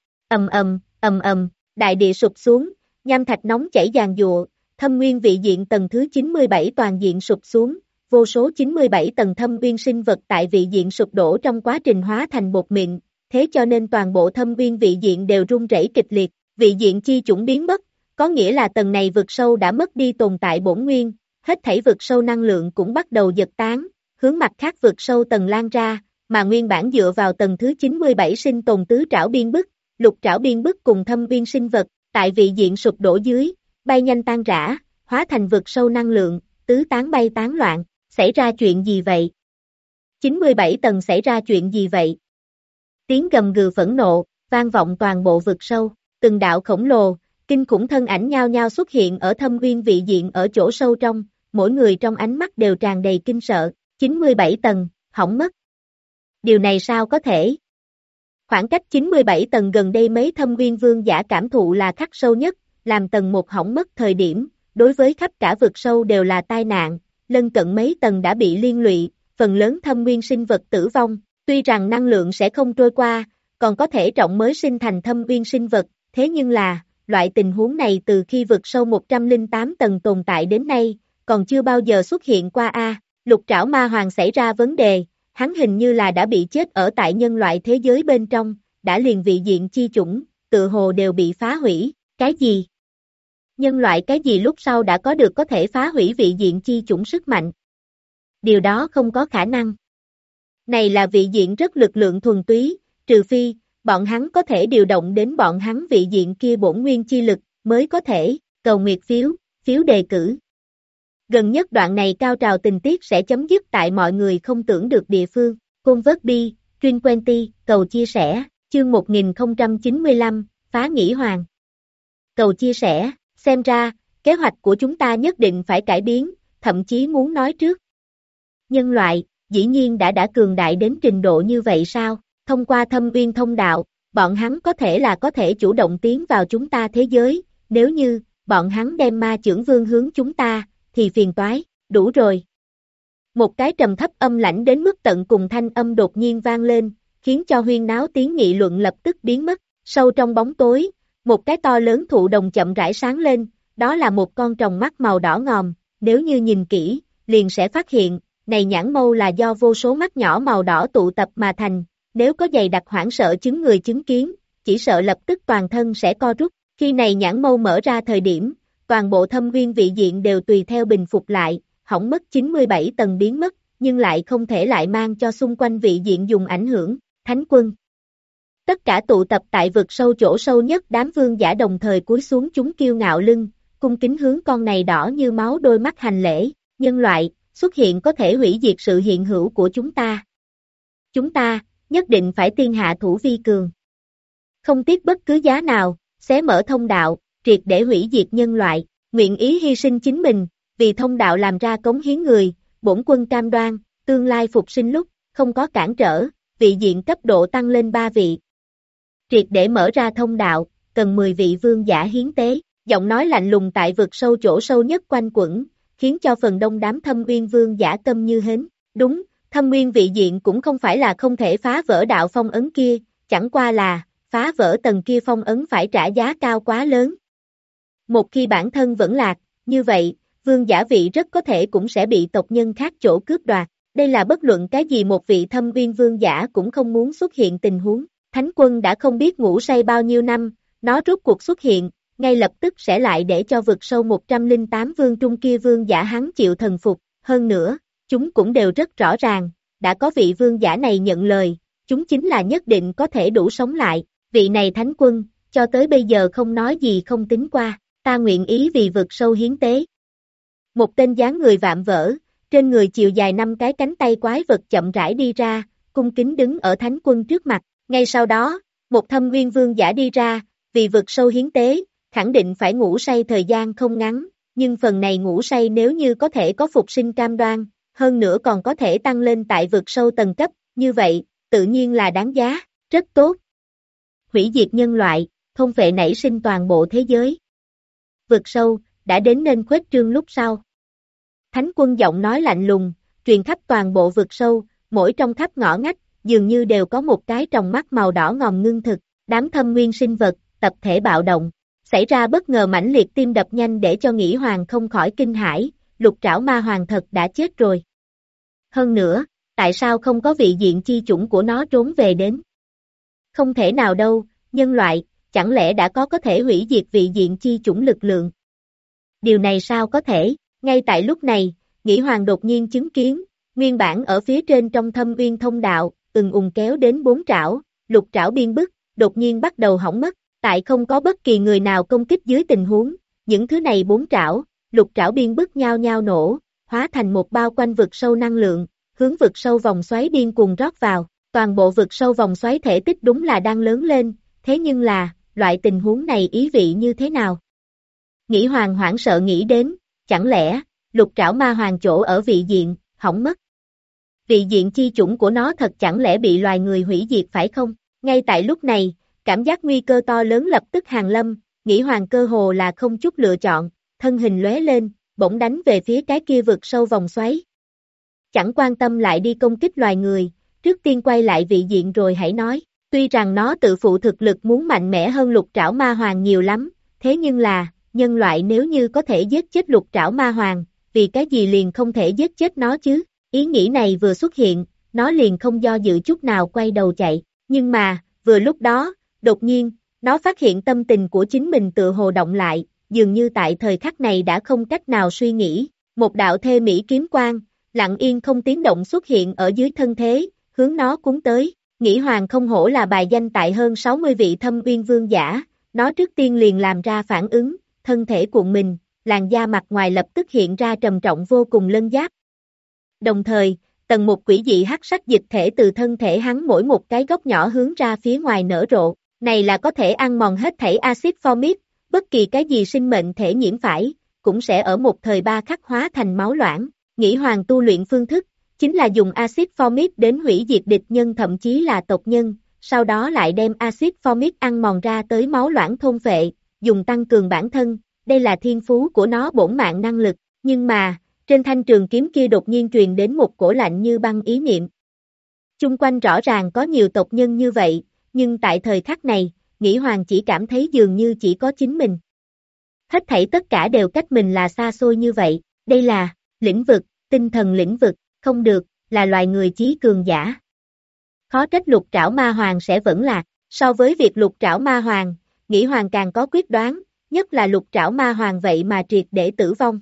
đại địa sụp xuống, nham thạch nóng chảy giàn giụa, thâm nguyên vị diện tầng thứ 97 toàn diện sụp xuống, vô số 97 tầng thâm nguyên sinh vật tại vị diện sụp đổ trong quá trình hóa thành bột mịn, thế cho nên toàn bộ thâm nguyên vị diện đều rung rẩy kịch liệt, vị diện chi chủng biến mất, có nghĩa là tầng này vực sâu đã mất đi tồn tại bổn nguyên, hết thảy vực sâu năng lượng cũng bắt đầu giật tán, hướng mặt khác vực sâu tầng lan ra, mà nguyên bản dựa vào tầng thứ 97 sinh tồn tứ trảo biên bức, lục trảo biên bức cùng thâm nguyên sinh vật, tại vị diện sụp đổ dưới, bay nhanh tan rã, hóa thành vực sâu năng lượng, tứ tán bay tán loạn, xảy ra chuyện gì vậy? 97 tầng xảy ra chuyện gì vậy? Tiếng gầm gừ phẫn nộ, vang vọng toàn bộ vực sâu, từng đạo khổng lồ, kinh khủng thân ảnh nhao nhao xuất hiện ở thâm nguyên vị diện ở chỗ sâu trong, mỗi người trong ánh mắt đều tràn đầy kinh sợ, 97 tầng, hỏng mất. Điều này sao có thể? Khoảng cách 97 tầng gần đây mấy thâm nguyên vương giả cảm thụ là khắc sâu nhất, làm tầng 1 hỏng mất thời điểm, đối với khắp cả vực sâu đều là tai nạn, lân cận mấy tầng đã bị liên lụy, phần lớn thâm nguyên sinh vật tử vong, tuy rằng năng lượng sẽ không trôi qua, còn có thể trọng mới sinh thành thâm nguyên sinh vật, thế nhưng là, loại tình huống này từ khi vực sâu 108 tầng tồn tại đến nay, còn chưa bao giờ xuất hiện qua Lục trảo ma hoàng xảy ra vấn đề, hắn hình như là đã bị chết ở tại nhân loại thế giới bên trong, đã liền vị diện chi chủng, tự hồ đều bị phá hủy, cái gì? Nhân loại cái gì lúc sau đã có được có thể phá hủy vị diện chi chủng sức mạnh? Điều đó không có khả năng. Này là vị diện rất lực lượng thuần túy, trừ phi, bọn hắn có thể điều động đến bọn hắn vị diện kia bổn nguyên chi lực, mới có thể, cầu nguyệt phiếu đề cử. Gần nhất đoạn này cao trào tình tiết sẽ chấm dứt tại mọi người không tưởng được địa phương. Côn vớt bi, Truyền Quenty, cầu chia sẻ, chương 1095, phá nghỉ hoàng. Cầu chia sẻ, xem ra, kế hoạch của chúng ta nhất định phải cải biến, thậm chí muốn nói trước. Nhân loại, dĩ nhiên đã cường đại đến trình độ như vậy sao? Thông qua thâm uyên thông đạo, bọn hắn có thể chủ động tiến vào chúng ta thế giới, nếu như, bọn hắn đem ma chưởng vương hướng chúng ta, thì phiền toái, đủ rồi. Một cái trầm thấp âm lãnh đến mức tận cùng thanh âm đột nhiên vang lên, khiến cho huyên náo tiếng nghị luận lập tức biến mất, sâu trong bóng tối, một cái to lớn thụ đồng chậm rãi sáng lên, đó là một con tròng mắt màu đỏ ngòm, nếu như nhìn kỹ, liền sẽ phát hiện, này nhãn mâu là do vô số mắt nhỏ màu đỏ tụ tập mà thành, nếu có dày đặc hoảng sợ chứng người chứng kiến, chỉ sợ lập tức toàn thân sẽ co rút, khi này nhãn mâu mở ra thời điểm, toàn bộ thâm nguyên vị diện đều tùy theo bình phục lại, hỏng mất 97 tầng biến mất, nhưng lại không thể lại mang cho xung quanh vị diện dùng ảnh hưởng, thánh quân. Tất cả tụ tập tại vực sâu chỗ sâu nhất đám vương giả đồng thời cúi xuống chúng kiêu ngạo lưng, cung kính hướng con này đỏ như máu đôi mắt hành lễ, nhân loại, xuất hiện có thể hủy diệt sự hiện hữu của chúng ta. Chúng ta, nhất định phải tiên hạ thủ vi cường. Không tiếc bất cứ giá nào, xé mở thông đạo, triệt để hủy diệt nhân loại, nguyện ý hy sinh chính mình, vì thông đạo làm ra cống hiến người, bổn quân cam đoan, tương lai phục sinh lúc, không có cản trở, vị diện cấp độ tăng lên 3 vị. Triệt để mở ra thông đạo, cần 10 vị vương giả hiến tế, giọng nói lạnh lùng tại vực sâu chỗ sâu nhất quanh quẩn, khiến cho phần đông đám thâm uyên vương giả câm như hến. Đúng, thâm uyên vị diện cũng không phải là không thể phá vỡ đạo phong ấn kia, chẳng qua là, phá vỡ tầng kia phong ấn phải trả giá cao quá lớn. Một khi bản thân vẫn lạc, như vậy, vương giả vị rất có thể cũng sẽ bị tộc nhân khác chỗ cướp đoạt. Đây là bất luận cái gì một vị thâm uyên vương giả cũng không muốn xuất hiện tình huống. Thánh quân đã không biết ngủ say bao nhiêu năm, nó rốt cuộc xuất hiện, ngay lập tức sẽ lại để cho vực sâu 108 vương trung kia vương giả hắn chịu thần phục, hơn nữa, chúng cũng đều rất rõ ràng, đã có vị vương giả này nhận lời, chúng chính là nhất định có thể đủ sống lại, vị này thánh quân, cho tới bây giờ không nói gì không tính qua, ta nguyện ý vì vực sâu hiến tế. Một tên dáng người vạm vỡ, trên người chiều dài 5 cái cánh tay quái vật chậm rãi đi ra, cung kính đứng ở thánh quân trước mặt, ngay sau đó, một thâm nguyên vương giả đi ra, vì vực sâu hiến tế, khẳng định phải ngủ say thời gian không ngắn, nhưng phần này ngủ say nếu như có thể có phục sinh cam đoan, hơn nữa còn có thể tăng lên tại vực sâu tầng cấp, như vậy, tự nhiên là đáng giá, rất tốt. Hủy diệt nhân loại, thôn phệ nảy sinh toàn bộ thế giới. Vực sâu, đã đến nên khuếch trương lúc sau. Thánh quân giọng nói lạnh lùng, truyền khắp toàn bộ vực sâu, mỗi trong khắp ngõ ngách, dường như đều có một cái tròng mắt màu đỏ ngòm ngưng thực, đám thâm nguyên sinh vật, tập thể bạo động. Xảy ra bất ngờ mãnh liệt tim đập nhanh để cho Nghĩ Hoàng không khỏi kinh hãi, lục trảo ma hoàng thật đã chết rồi. Hơn nữa, tại sao không có vị diện chi chủng của nó trốn về đến? Không thể nào đâu, nhân loại, chẳng lẽ đã có thể hủy diệt vị diện chi chủng lực lượng? Điều này sao có thể? Ngay tại lúc này, Nghĩ Hoàng đột nhiên chứng kiến, nguyên bản ở phía trên trong thâm uyên thông đạo, kéo đến 4 trảo, lục trảo biên bức, đột nhiên bắt đầu hỏng mất, tại không có bất kỳ người nào công kích dưới tình huống, những thứ này 4 trảo, lục trảo biên bức nhao nhao nổ, hóa thành một bao quanh vực sâu năng lượng, hướng vực sâu vòng xoáy điên cuồng rót vào, toàn bộ vực sâu vòng xoáy thể tích đúng là đang lớn lên, thế nhưng là, loại tình huống này ý vị như thế nào? Nghĩ Hoàng hoảng sợ nghĩ đến, chẳng lẽ, lục trảo ma hoàng chỗ ở vị diện, hỏng mất? Vị diện chi chủng của nó thật chẳng lẽ bị loài người hủy diệt phải không? Ngay tại lúc này, cảm giác nguy cơ to lớn lập tức hàng lâm, Nghĩ Hoàng cơ hồ là không chút lựa chọn, thân hình lóe lên, bỗng đánh về phía cái kia vực sâu vòng xoáy. Chẳng quan tâm lại đi công kích loài người, trước tiên quay lại vị diện rồi hãy nói, tuy rằng nó tự phụ thực lực muốn mạnh mẽ hơn lục trảo ma hoàng nhiều lắm, thế nhưng là, nhân loại nếu như có thể giết chết lục trảo ma hoàng, vì cái gì liền không thể giết chết nó chứ? Ý nghĩ này vừa xuất hiện, nó liền không do dự chút nào quay đầu chạy, nhưng mà, vừa lúc đó, đột nhiên, nó phát hiện tâm tình của chính mình tự hồ động lại, dường như tại thời khắc này đã không cách nào suy nghĩ, một đạo thê mỹ kiếm quang, lặng yên không tiếng động xuất hiện ở dưới thân thế, hướng nó cuốn tới, Nghĩ Hoàng không hổ là bài danh tại hơn 60 vị thâm uyên vương giả, nó trước tiên liền làm ra phản ứng, thân thể cuộn mình, làn da mặt ngoài lập tức hiện ra trầm trọng vô cùng lân giáp. Đồng thời, tầng một quỷ dị hắc sắc dịch thể từ thân thể hắn mỗi một cái góc nhỏ hướng ra phía ngoài nở rộ, này là có thể ăn mòn hết thảy axit formic, bất kỳ cái gì sinh mệnh thể nhiễm phải, cũng sẽ ở một thời ba khắc hóa thành máu loãng. Nghĩ Hoàng tu luyện phương thức, chính là dùng axit formic đến hủy diệt địch nhân thậm chí là tộc nhân, sau đó lại đem axit formic ăn mòn ra tới máu loãng thôn phệ, dùng tăng cường bản thân, đây là thiên phú của nó bổn mạng năng lực, nhưng mà, trên thanh trường kiếm kia đột nhiên truyền đến một cổ lạnh như băng ý niệm. Chung quanh rõ ràng có nhiều tộc nhân như vậy, nhưng tại thời khắc này, Nghĩ Hoàng chỉ cảm thấy dường như chỉ có chính mình. Hết thảy tất cả đều cách mình là xa xôi như vậy, đây là, lĩnh vực, tinh thần lĩnh vực, không được, là loài người chí cường giả. Khó trách lục trảo ma hoàng sẽ vẫn lạc, so với việc lục trảo ma hoàng, Nghĩ Hoàng càng có quyết đoán, nhất là lục trảo ma hoàng vậy mà triệt để tử vong.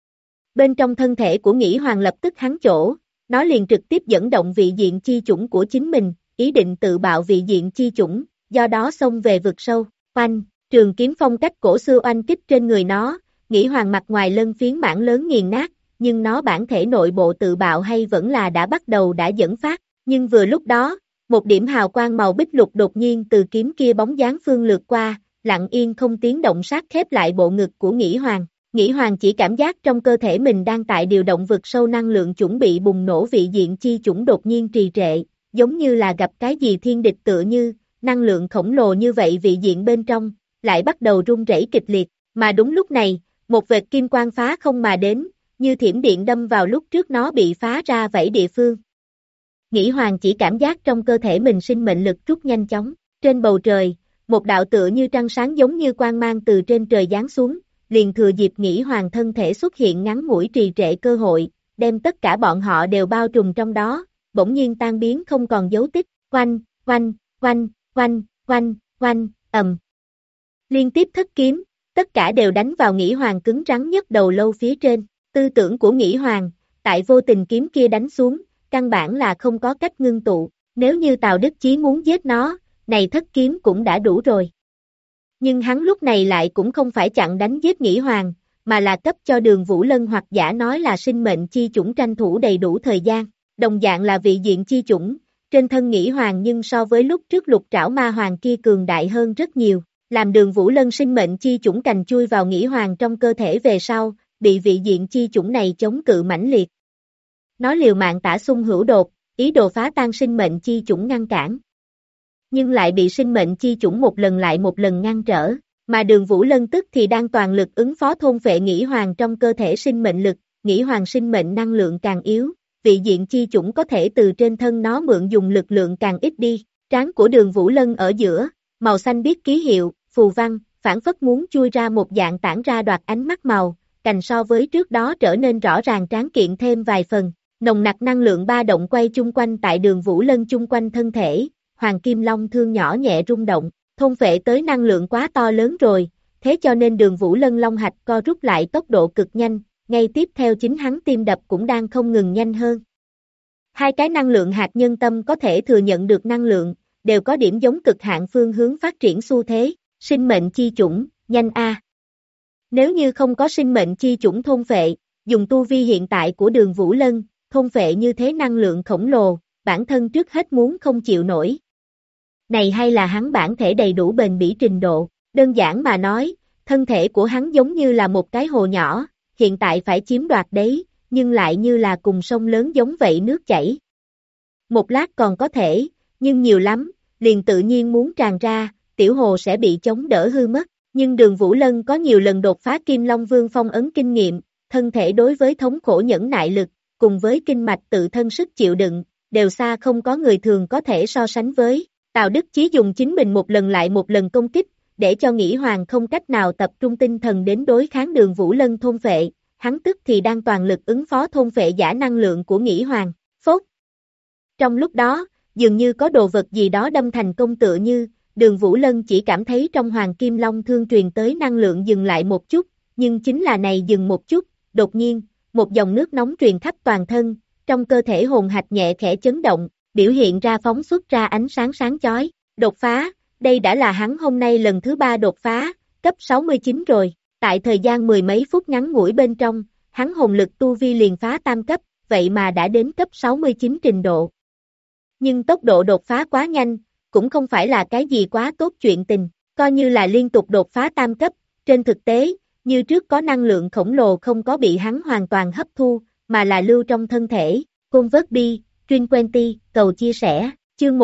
Bên trong thân thể của Nghĩ Hoàng lập tức hắn chỗ, nó liền trực tiếp dẫn động vị diện chi chủng của chính mình, ý định tự bạo vị diện chi chủng, do đó xông về vực sâu, oanh, trường kiếm phong cách cổ xưa oanh kích trên người nó, Nghĩ Hoàng mặt ngoài lân phiến mảng lớn nghiền nát, nhưng nó bản thể nội bộ tự bạo hay vẫn là đã bắt đầu đã dẫn phát, nhưng vừa lúc đó, một điểm hào quang màu bích lục đột nhiên từ kiếm kia bóng dáng phương lược qua, lặng yên không tiếng động sát khép lại bộ ngực của Nghĩ Hoàng. Nghĩ Hoàng chỉ cảm giác trong cơ thể mình đang tại điều động vực sâu năng lượng chuẩn bị bùng nổ vị diện chi chủng đột nhiên trì trệ, giống như là gặp cái gì thiên địch tựa như, năng lượng khổng lồ như vậy vị diện bên trong, lại bắt đầu rung rẩy kịch liệt, mà đúng lúc này, một vệt kim quang phá không mà đến, như thiểm điện đâm vào lúc trước nó bị phá ra vảy địa phương. Nghĩ Hoàng chỉ cảm giác trong cơ thể mình sinh mệnh lực rút nhanh chóng, trên bầu trời, một đạo tựa như trăng sáng giống như quang mang từ trên trời giáng xuống, liền thừa dịp Nghĩ Hoàng thân thể xuất hiện ngắn ngủi trì trệ cơ hội, đem tất cả bọn họ đều bao trùm trong đó, bỗng nhiên tan biến không còn dấu tích, oanh, oanh, oanh, oanh, oanh, oanh, ầm. Liên tiếp thất kiếm, tất cả đều đánh vào Nghĩ Hoàng cứng rắn nhất đầu lâu phía trên. Tư tưởng của Nghĩ Hoàng, tại vô tình kiếm kia đánh xuống, căn bản là không có cách ngưng tụ. Nếu như Tào Đức Chí muốn giết nó, này thất kiếm cũng đã đủ rồi. Nhưng hắn lúc này lại cũng không phải chặn đánh giết Nghĩ Hoàng, mà là cấp cho Đường Vũ Lân hoặc giả nói là sinh mệnh chi chủng tranh thủ đầy đủ thời gian. Đồng dạng là vị diện chi chủng, trên thân Nghĩ Hoàng nhưng so với lúc trước Lục Trảo Ma Hoàng kia cường đại hơn rất nhiều. Làm Đường Vũ Lân sinh mệnh chi chủng cành chui vào Nghĩ Hoàng trong cơ thể về sau, bị vị diện chi chủng này chống cự mãnh liệt. Nó liều mạng tả xung hữu đột, ý đồ phá tan sinh mệnh chi chủng ngăn cản. Nhưng lại bị sinh mệnh chi chủng một lần lại một lần ngăn trở, mà Đường Vũ Lân tức thì đang toàn lực ứng phó thôn phệ Nghĩ Hoàng trong cơ thể sinh mệnh lực, Nghĩ Hoàng sinh mệnh năng lượng càng yếu, vị diện chi chủng có thể từ trên thân nó mượn dùng lực lượng càng ít đi. Trán của Đường Vũ Lân ở giữa, màu xanh biếc ký hiệu, phù văn, phản phất muốn chui ra một dạng tản ra đoạt ánh mắt màu, cành so với trước đó trở nên rõ ràng tráng kiện thêm vài phần. Nồng nặc năng lượng ba động quay chung quanh tại Đường Vũ Lân chung quanh thân thể, Hoàng Kim Long thương nhỏ nhẹ rung động, thôn phệ tới năng lượng quá to lớn rồi, thế cho nên Đường Vũ Lân long hạch co rút lại tốc độ cực nhanh, ngay tiếp theo chính hắn tim đập cũng đang không ngừng nhanh hơn. Hai cái năng lượng hạt nhân tâm có thể thừa nhận được năng lượng, đều có điểm giống cực hạn phương hướng phát triển xu thế, sinh mệnh chi chủng, nhanh a. Nếu như không có sinh mệnh chi chủng thôn phệ, dùng tu vi hiện tại của Đường Vũ Lân, thôn phệ như thế năng lượng khổng lồ, bản thân trước hết muốn không chịu nổi. Này hay là hắn bản thể đầy đủ bền bỉ trình độ, đơn giản mà nói, thân thể của hắn giống như là một cái hồ nhỏ, hiện tại phải chiếm đoạt đấy, nhưng lại như là cùng sông lớn giống vậy nước chảy. Một lát còn có thể, nhưng nhiều lắm, liền tự nhiên muốn tràn ra, tiểu hồ sẽ bị chống đỡ hư mất, nhưng Đường Vũ Lân có nhiều lần đột phá Kim Long Vương phong ấn kinh nghiệm, thân thể đối với thống khổ nhẫn nại lực, cùng với kinh mạch tự thân sức chịu đựng, đều xa không có người thường có thể so sánh với. Tào Đức Chí dùng chính mình một lần lại một lần công kích, để cho Nghĩ Hoàng không cách nào tập trung tinh thần đến đối kháng Đường Vũ Lân thôn phệ, hắn tức thì đang toàn lực ứng phó thôn phệ giả năng lượng của Nghĩ Hoàng, phốt. Trong lúc đó, dường như có đồ vật gì đó đâm thành công tựa như, Đường Vũ Lân chỉ cảm thấy trong Hoàng Kim Long thương truyền tới năng lượng dừng lại một chút, nhưng chính là này dừng một chút, đột nhiên, một dòng nước nóng truyền khắp toàn thân, trong cơ thể hồn hạch nhẹ khẽ chấn động, biểu hiện ra phóng xuất ra ánh sáng sáng chói, đột phá, đây đã là hắn hôm nay lần thứ 3 đột phá, cấp 69 rồi, tại thời gian mười mấy phút ngắn ngủi bên trong, hắn hồn lực tu vi liền phá tam cấp, vậy mà đã đến cấp 69 trình độ. Nhưng tốc độ đột phá quá nhanh, cũng không phải là cái gì quá tốt chuyện tình, coi như là liên tục đột phá tam cấp, trên thực tế, như trước có năng lượng khổng lồ không có bị hắn hoàn toàn hấp thu, mà là lưu trong thân thể. Convert Truyền Quenty, cầu chia sẻ, chương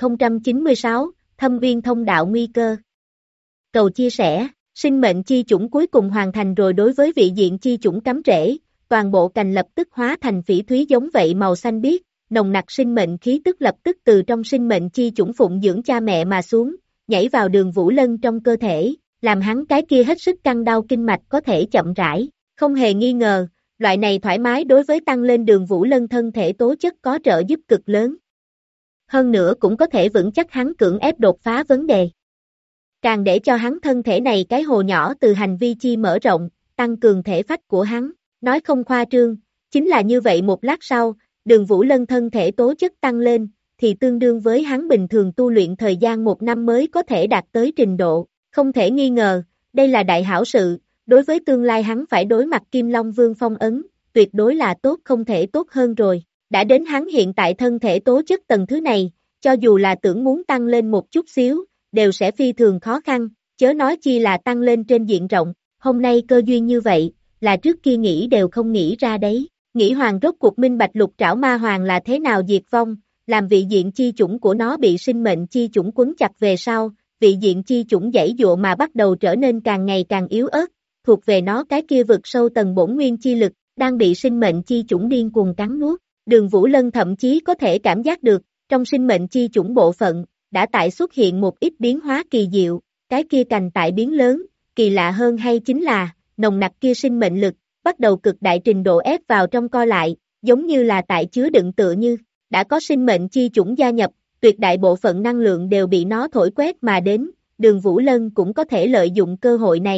1096, Thâm Uyên Thông Đạo Nguy Cơ. Cầu chia sẻ, sinh mệnh chi chủng cuối cùng hoàn thành rồi đối với vị diện chi chủng cắm rễ, toàn bộ cành lập tức hóa thành phỉ thúy giống vậy màu xanh biếc, nồng nặc sinh mệnh khí tức lập tức từ trong sinh mệnh chi chủng phụng dưỡng cha mẹ mà xuống, nhảy vào Đường Vũ Lân trong cơ thể, làm hắn cái kia hết sức căng đau kinh mạch có thể chậm rãi, không hề nghi ngờ, loại này thoải mái đối với tăng lên Đường Vũ Lân thân thể tố chất có trợ giúp cực lớn. Hơn nữa cũng có thể vững chắc hắn cưỡng ép đột phá vấn đề. Càng để cho hắn thân thể này cái hồ nhỏ từ hành vi chi mở rộng, tăng cường thể phách của hắn, nói không khoa trương, chính là như vậy một lát sau, Đường Vũ Lân thân thể tố chất tăng lên, thì tương đương với hắn bình thường tu luyện thời gian 1 năm mới có thể đạt tới trình độ, không thể nghi ngờ, đây là đại hảo sự, đối với tương lai hắn phải đối mặt Kim Long Vương phong ấn, tuyệt đối là tốt không thể tốt hơn rồi, đã đến hắn hiện tại thân thể tố chất tầng thứ này, cho dù là tưởng muốn tăng lên một chút xíu, đều sẽ phi thường khó khăn, chớ nói chi là tăng lên trên diện rộng, hôm nay cơ duyên như vậy, là trước kia nghĩ đều không nghĩ ra đấy. Nghĩ Hoàng rốt cuộc minh bạch Lục Trảo Ma Hoàng là thế nào diệt vong, làm vị diện chi chủng của nó bị sinh mệnh chi chủng quấn chặt về sau, vị diện chi chủng giãy giụa mà bắt đầu trở nên càng ngày càng yếu ớt, thuộc về nó cái kia vực sâu tầng bổn nguyên chi lực, đang bị sinh mệnh chi chủng điên cuồng cắn nuốt. Đường Vũ Lân thậm chí có thể cảm giác được, trong sinh mệnh chi chủng bộ phận, đã tại xuất hiện một ít biến hóa kỳ diệu, cái kia cành tại biến lớn, kỳ lạ hơn hay chính là, nồng nặc kia sinh mệnh lực, bắt đầu cực đại trình độ ép vào trong co lại, giống như là tại chứa đựng tựa như, đã có sinh mệnh chi chủng gia nhập, tuyệt đại bộ phận năng lượng đều bị nó thổi quét mà đến, Đường Vũ Lân cũng có thể lợi dụng cơ hội này,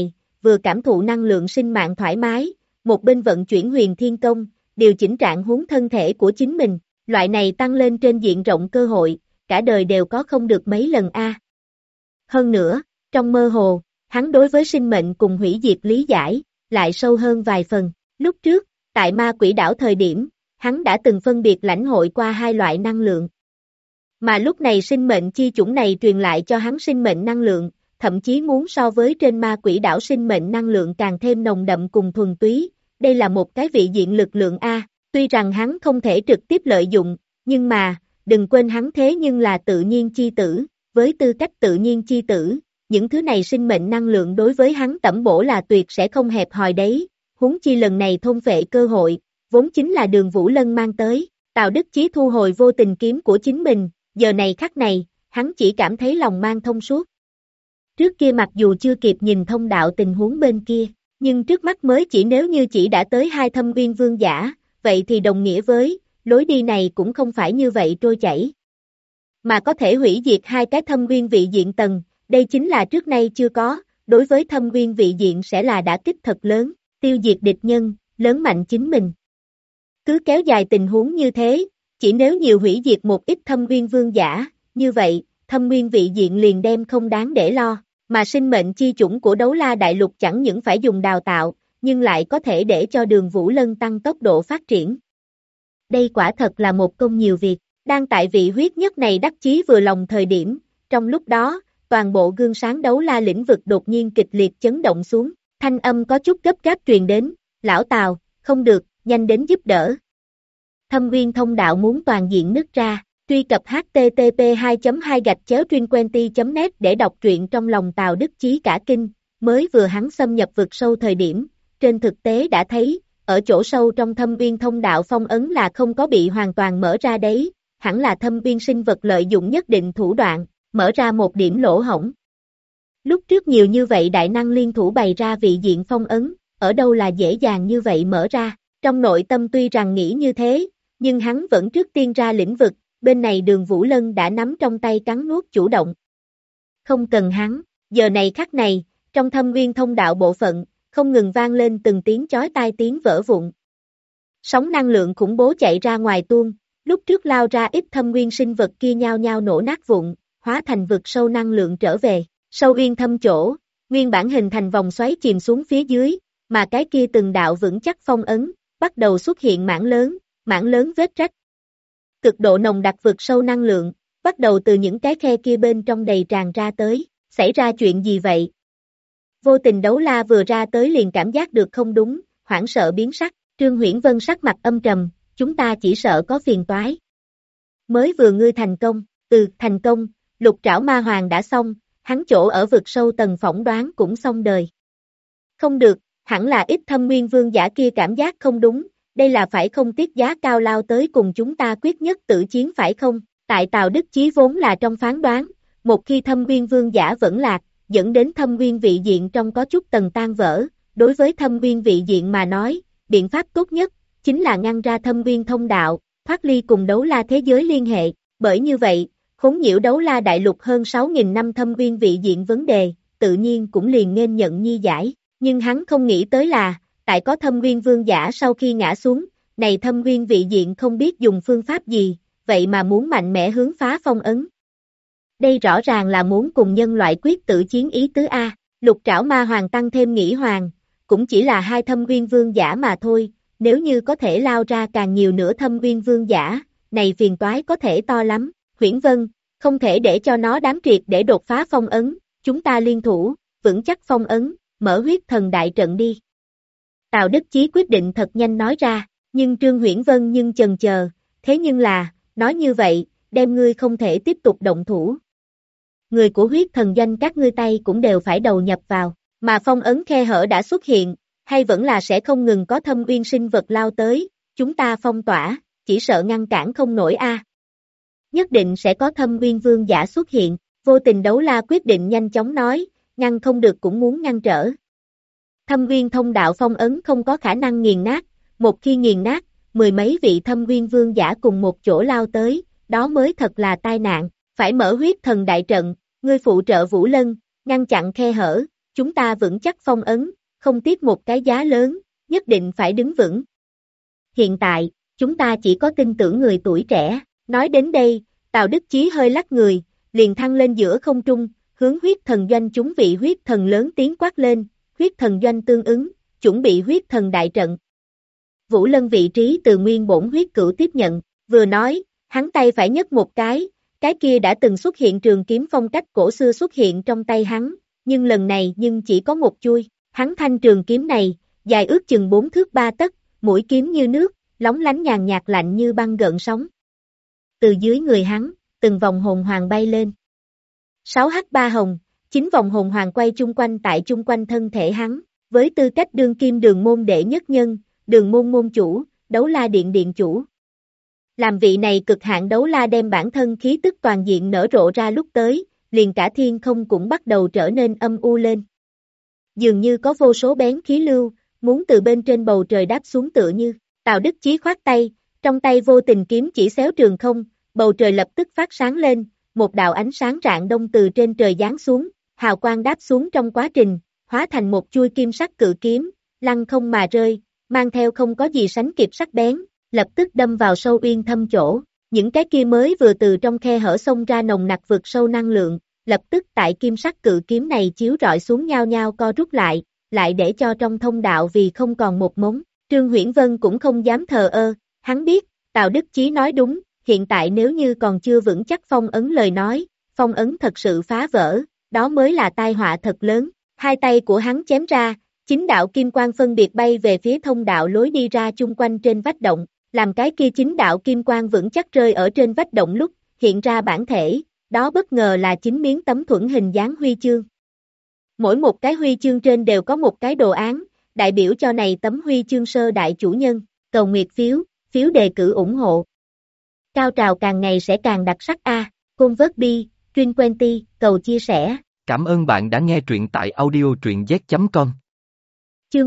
vừa cảm thụ năng lượng sinh mạng thoải mái, một bên vận chuyển huyền thiên công, điều chỉnh trạng huống thân thể của chính mình, loại này tăng lên trên diện rộng cơ hội, cả đời đều có không được mấy lần a. Hơn nữa, trong mơ hồ, hắn đối với sinh mệnh cùng hủy diệt lý giải, lại sâu hơn vài phần. Lúc trước, tại ma quỷ đảo thời điểm, hắn đã từng phân biệt lãnh hội qua hai loại năng lượng. Mà lúc này sinh mệnh chi chủng này truyền lại cho hắn sinh mệnh năng lượng, thậm chí muốn so với trên ma quỷ đảo sinh mệnh năng lượng càng thêm nồng đậm cùng thuần túy, đây là một cái vị diện lực lượng A, tuy rằng hắn không thể trực tiếp lợi dụng, nhưng mà, đừng quên hắn thế nhưng là tự nhiên chi tử, với tư cách tự nhiên chi tử, những thứ này sinh mệnh năng lượng đối với hắn tẩm bổ là tuyệt sẽ không hẹp hòi đấy, huống chi lần này thôn phệ cơ hội, vốn chính là Đường Vũ Lân mang tới, Tào Đức Chí thu hồi vô tình kiếm của chính mình, giờ này khắc này, hắn chỉ cảm thấy lòng mang thông suốt. Trước kia mặc dù chưa kịp nhìn thông đạo tình huống bên kia, nhưng trước mắt mới chỉ nếu như chỉ đã tới hai thâm uyên vương giả, vậy thì đồng nghĩa với, lối đi này cũng không phải như vậy trôi chảy. Mà có thể hủy diệt hai cái thâm uyên vị diện tầng, đây chính là trước nay chưa có, đối với thâm uyên vị diện sẽ là đả kích thật lớn, tiêu diệt địch nhân, lớn mạnh chính mình. Cứ kéo dài tình huống như thế, chỉ nếu nhiều hủy diệt một ít thâm uyên vương giả, như vậy, thâm uyên vị diện liền đem không đáng để lo, mà sinh mệnh chi chủng của Đấu La Đại Lục chẳng những phải dùng đào tạo, nhưng lại có thể để cho Đường Vũ Lân tăng tốc độ phát triển. Đây quả thật là một công nhiều việc, đang tại vị huyết nhất này đắc chí vừa lòng thời điểm, trong lúc đó, toàn bộ gương sáng Đấu La lĩnh vực đột nhiên kịch liệt chấn động xuống, thanh âm có chút gấp gáp truyền đến, lão Tào, không được, nhanh đến giúp đỡ. Thâm Uyên thông đạo muốn toàn diện nứt ra, truy cập http://2.2-truyênquenti.net để đọc truyện trong lòng Tào Đức Chí cả kinh, mới vừa hắn xâm nhập vực sâu thời điểm, trên thực tế đã thấy, ở chỗ sâu trong Thâm Uyên thông đạo phong ấn là không có bị hoàn toàn mở ra đấy, hẳn là Thâm Uyên sinh vật lợi dụng nhất định thủ đoạn, mở ra một điểm lỗ hổng. Lúc trước nhiều như vậy đại năng liên thủ bày ra vị diện phong ấn, ở đâu là dễ dàng như vậy mở ra, trong nội tâm tuy rằng nghĩ như thế, nhưng hắn vẫn trước tiên ra lĩnh vực, bên này Đường Vũ Lân đã nắm trong tay cắn nuốt chủ động. Không cần hắn, giờ này khắc này, trong Thâm Uyên thông đạo bộ phận, không ngừng vang lên từng tiếng chói tai tiếng vỡ vụn. Sóng năng lượng khủng bố chạy ra ngoài tuôn, lúc trước lao ra ít Thâm Uyên sinh vật kia nhao nhao nổ nát vụn, hóa thành vực sâu năng lượng trở về, sâu uyên thâm chỗ, nguyên bản hình thành vòng xoáy chìm xuống phía dưới, mà cái kia từng đạo vững chắc phong ấn, bắt đầu xuất hiện mảng lớn vết rách. Cực độ nồng đặc vực sâu năng lượng, bắt đầu từ những cái khe kia bên trong đầy tràn ra tới, xảy ra chuyện gì vậy? Vô tình Đấu La vừa ra tới liền cảm giác được không đúng, hoảng sợ biến sắc, Trương Huyễn Vân sắc mặt âm trầm, chúng ta chỉ sợ có phiền toái. Mới vừa ngươi thành công, thành công, Lục Trảo Ma Hoàng đã xong, hắn chỗ ở vực sâu tầng phỏng đoán cũng xong đời. Không được, hẳn là ít Thâm Uyên vương giả kia cảm giác không đúng, đây là phải không tiếc giá cao lao tới cùng chúng ta quyết nhất tử chiến phải không? Tại Tào Đức Chí vốn là trong phán đoán, một khi Thâm Uyên vương giả vẫn lạc, dẫn đến Thâm Uyên vị diện trong có chút tầng tan vỡ, đối với Thâm Uyên vị diện mà nói, biện pháp tốt nhất, chính là ngăn ra Thâm Uyên thông đạo, thoát ly cùng Đấu La thế giới liên hệ, bởi như vậy, khốn nhiễu Đấu La đại lục hơn 6.000 năm Thâm Uyên vị diện vấn đề, tự nhiên cũng liền nên nhận nhi giải, nhưng hắn không nghĩ tới là, tại có Thâm Uyên vương giả sau khi ngã xuống, này Thâm Uyên vị diện không biết dùng phương pháp gì, vậy mà muốn mạnh mẽ hướng phá phong ấn. Đây rõ ràng là muốn cùng nhân loại quyết tử chiến ý tứ A, Lục Trảo Ma Hoàng tăng thêm nghĩ hoàng, cũng chỉ là hai Thâm Uyên vương giả mà thôi, nếu như có thể lao ra càng nhiều nữa Thâm Uyên vương giả, này phiền toái có thể to lắm, Huyễn Vân, không thể để cho nó đám triệt để đột phá phong ấn, chúng ta liên thủ, vững chắc phong ấn, mở huyết thần đại trận đi. Tào Đức Chí quyết định thật nhanh nói ra, nhưng Trương Huyễn Vân nhưng chần chờ, thế nhưng là, nói như vậy, đem ngươi không thể tiếp tục động thủ. Người của huyết thần doanh các ngươi tay cũng đều phải đầu nhập vào, mà phong ấn khe hở đã xuất hiện, hay vẫn là sẽ không ngừng có Thâm Uyên sinh vật lao tới, chúng ta phong tỏa, chỉ sợ ngăn cản không nổi a. Nhất định sẽ có Thâm Uyên vương giả xuất hiện, Vô Tình Đấu La quyết định nhanh chóng nói, ngăn không được cũng muốn ngăn trở. Thâm Uyên thông đạo phong ấn không có khả năng nghiền nát, một khi nghiền nát, mười mấy vị Thâm Uyên vương giả cùng một chỗ lao tới, đó mới thật là tai nạn, phải mở huyết thần đại trận, ngươi phụ trợ Vũ Lân, ngăn chặn khe hở, chúng ta vững chắc phong ấn, không tiếc một cái giá lớn, nhất định phải đứng vững. Hiện tại, chúng ta chỉ có tin tưởng người tuổi trẻ. Nói đến đây, Tào Đức Chí hơi lắc người, liền thăng lên giữa không trung, hướng huyết thần doanh chúng vị huyết thần lớn tiếng quát lên, huyết thần doanh tương ứng, chuẩn bị huyết thần đại trận. Vũ Lân vị trí từ nguyên bổn huyết cửu tiếp nhận, vừa nói, hắn tay phải nhấc một cái kia đã từng xuất hiện trường kiếm phong cách cổ xưa xuất hiện trong tay hắn, nhưng lần này chỉ có một chuôi, hắn thanh trường kiếm này, dài ước chừng 4 thước 3 tấc, mũi kiếm như nước, lóng lánh nhàn nhạt lạnh như băng gợn sóng. Từ dưới người hắn, từng vòng hồn hoàng bay lên. 6H3 hồng, 9 vòng hồn hoàng quay chung quanh tại chung quanh thân thể hắn, với tư cách đương kim đường môn đệ nhất nhân, đường môn môn chủ, đấu la điện điện chủ. Làm vị này cực hạn đấu la đem bản thân khí tức toàn diện nở rộ ra lúc tới, liền cả thiên không cũng bắt đầu trở nên âm u lên. Dường như có vô số bén khí lưu, muốn từ bên trên bầu trời đáp xuống tựa như, Tào Đức Chí khoát tay, trong tay vô tình kiếm chỉ xéo trường không, bầu trời lập tức phát sáng lên, một đạo ánh sáng rạng đông từ trên trời giáng xuống, hào quang đáp xuống trong quá trình, hóa thành một chuôi kim sắc cự kiếm, lăng không mà rơi, mang theo không có gì sánh kịp sắc bén, lập tức đâm vào sâu uyên thâm chỗ, những cái kia mới vừa từ trong khe hở xông ra nồng nặc vực sâu năng lượng, lập tức tại kim sắc cự kiếm này chiếu rọi xuống nhao nhao co rút lại để cho trong thông đạo vì không còn một mống. Trương Huyễn Vân cũng không dám thờ ơ, hắn biết, Tào Đức Chí nói đúng, hiện tại nếu như còn chưa vững chắc phong ấn lời nói, phong ấn thật sự phá vỡ, đó mới là tai họa thật lớn. Hai tay của hắn chém ra, 9 đạo kim quang phân biệt bay về phía thông đạo lối đi ra chung quanh trên vách động, làm cái kia 9 đạo kim quang vững chắc rơi ở trên vách động lúc hiện ra bản thể, đó bất ngờ là 9 miếng tấm thuẫn hình dáng huy chương. Mỗi một cái huy chương trên đều có một cái đồ án, đại biểu cho này tấm huy chương sơ đại chủ nhân, cầu nguyệt phiếu đề cử ủng hộ. Cao trào càng ngày sẽ càng đặc sắc a. Convert.bi, Trinquenty, cầu chia sẻ. Cảm ơn bạn đã nghe truyện tại audio truyện z.com. Chương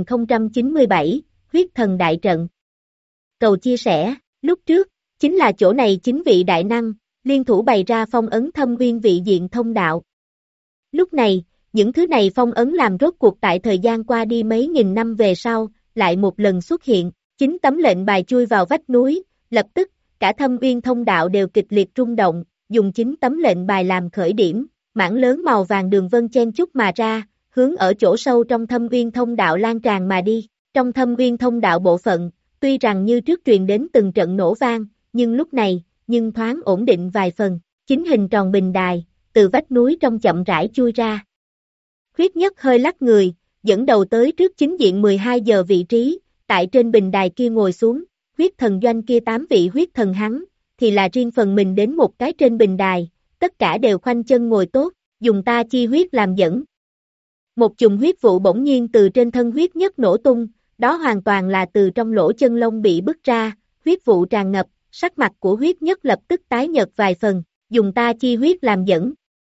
1097, huyết thần đại trận. Cầu chia sẻ, lúc trước, chính là chỗ này 9 vị đại năng, liên thủ bày ra phong ấn thâm uyên vị diện thông đạo. Lúc này, những thứ này phong ấn làm rốt cuộc tại thời gian qua đi mấy nghìn năm về sau, lại một lần xuất hiện, 9 tấm lệnh bài chui vào vách núi, lập tức, cả thâm uyên thông đạo đều kịch liệt rung động, dùng 9 tấm lệnh bài làm khởi điểm, mảng lớn màu vàng đường vân chen chúc mà ra, hướng ở chỗ sâu trong thâm uyên thông đạo lan tràn mà đi. Trong thâm uyên thông đạo bộ phận, tuy rằng như trước truyền đến từng trận nổ vang, nhưng lúc này, thoáng ổn định vài phần, 9 hình tròn bình đài, từ vách núi trong chậm rãi chui ra. Huyết Nhất hơi lắc người, dẫn đầu tới trước chính diện 12 giờ vị trí, tại trên bình đài kia ngồi xuống, huyết thần doanh kia 8 vị huyết thần hắn, thì là riêng phần mình đến một cái trên bình đài, tất cả đều khoanh chân ngồi tốt, dùng ta chi huyết làm dẫn. Một chùm huyết vụ bỗng nhiên từ trên thân Huyết Nhất nổ tung, đó hoàn toàn là từ trong lỗ chân lông bị bứt ra, huyết vụ tràn ngập, sắc mặt của Huyết Nhất lập tức tái nhợt vài phần, dùng ta chi huyết làm dẫn.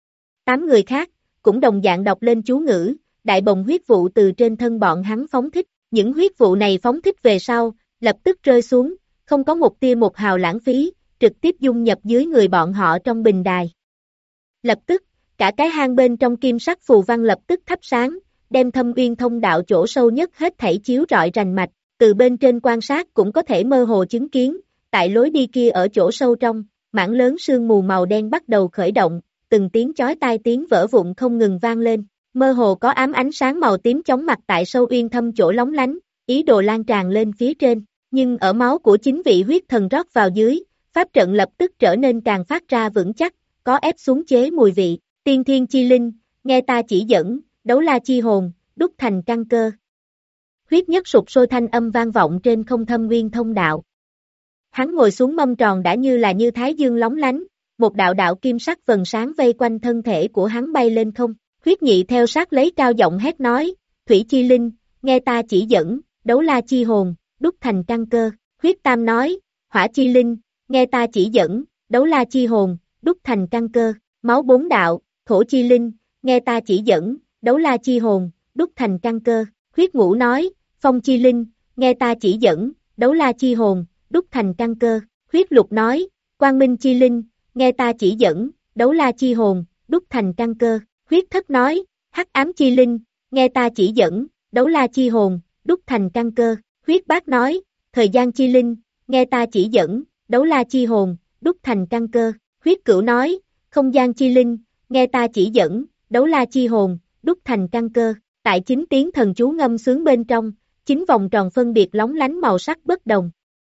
8 người khác, cũng đồng dạng đọc lên chú ngữ, đại bồng huyết vụ từ trên thân bọn hắn phóng thích, những huyết vụ này phóng thích về sau, lập tức rơi xuống, không có một tia một hào lãng phí, trực tiếp dung nhập dưới người bọn họ trong bình đài. Lập tức, cả cái hang bên trong kim sắc phù văn lập tức thắp sáng, đem thâm uyên thông đạo chỗ sâu nhất hết thảy chiếu rọi rành mạch, từ bên trên quan sát cũng có thể mơ hồ chứng kiến, tại lối đi kia ở chỗ sâu trong, mảng lớn sương mù màu đen bắt đầu khởi động, từng tiếng chói tai tiếng vỡ vụn không ngừng vang lên, mơ hồ có ám ánh sáng màu tím chóng mặt tại sâu uyên thâm chỗ lóng lánh, ý đồ lan tràn lên phía trên, nhưng ở máu của 9 vị huyết thần rót vào dưới, pháp trận lập tức trở nên càng phát ra vững chắc, có ép xuống chế mùi vị, tiên thiên chi linh, nghe ta chỉ dẫn, đấu la chi hồn, đúc thành căn cơ. Huyết Nhất sụp sôi thanh âm vang vọng trên không thâm uyên thông đạo. Hắn ngồi xuống mâm tròn đã như thái dương lóng lánh, một đạo đạo kim sắc vầng sáng vây quanh thân thể của hắn bay lên không. Huyết Nhị theo sát lấy cao giọng hét nói, Thủy chi linh, nghe ta chỉ dẫn, đấu la chi hồn, đúc thành căn cơ. Huyết Tam nói, Hỏa chi linh, nghe ta chỉ dẫn, đấu la chi hồn, đúc thành căn cơ. Máu bốn đạo, Thổ chi linh, nghe ta chỉ dẫn, đấu la chi hồn, đúc thành căn cơ. Huyết Ngũ nói, Phong chi linh, nghe ta chỉ dẫn, đấu la chi hồn, đúc thành căn cơ. Huyết Lục nói, Quang Minh chi linh, nghe ta chỉ dẫn, đấu la chi hồn, đúc thành căn cơ. Huyết Thất nói, Hắc ám chi linh, nghe ta chỉ dẫn, đấu la chi hồn, đúc thành căn cơ. Huyết bác nói, thời gian chi linh, nghe ta chỉ dẫn, đấu la chi hồn, đúc thành căn cơ. Huyết cửu nói, không gian chi linh, nghe ta chỉ dẫn, đấu la chi hồn, đúc thành căn cơ. Tại 9 tiếng thần chú ngâm sướng bên trong, 9 vòng tròn phân biệt lóng lánh màu sắc bất đồng.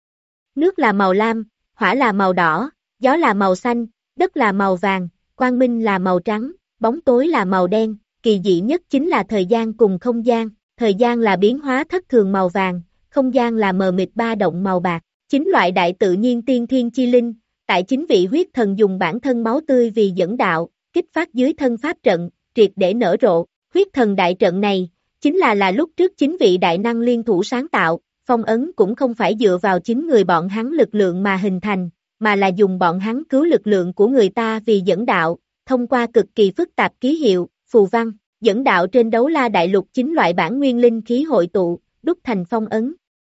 Nước là màu lam, hỏa là màu đỏ, gió là màu xanh, đất là màu vàng, quang minh là màu trắng, bóng tối là màu đen, kỳ dị nhất chính là thời gian cùng không gian. Thời gian là biến hóa thất thường màu vàng, không gian là mờ mịt ba động màu bạc. 9 loại đại tự nhiên tiên thiên chi linh, tại 9 vị huyết thần dùng bản thân máu tươi vì dẫn đạo, kích phát dưới thân pháp trận, triệt để nở rộ. Huyết thần đại trận này, chính là lúc trước 9 vị đại năng liên thủ sáng tạo, phong ấn cũng không phải dựa vào 9 người bọn hắn lực lượng mà hình thành, mà là dùng bọn hắn cứu lực lượng của người ta vì dẫn đạo, thông qua cực kỳ phức tạp ký hiệu, phù văn, dẫn đạo trên đấu la đại lục 9 loại bản nguyên linh khí hội tụ, đúc thành phong ấn.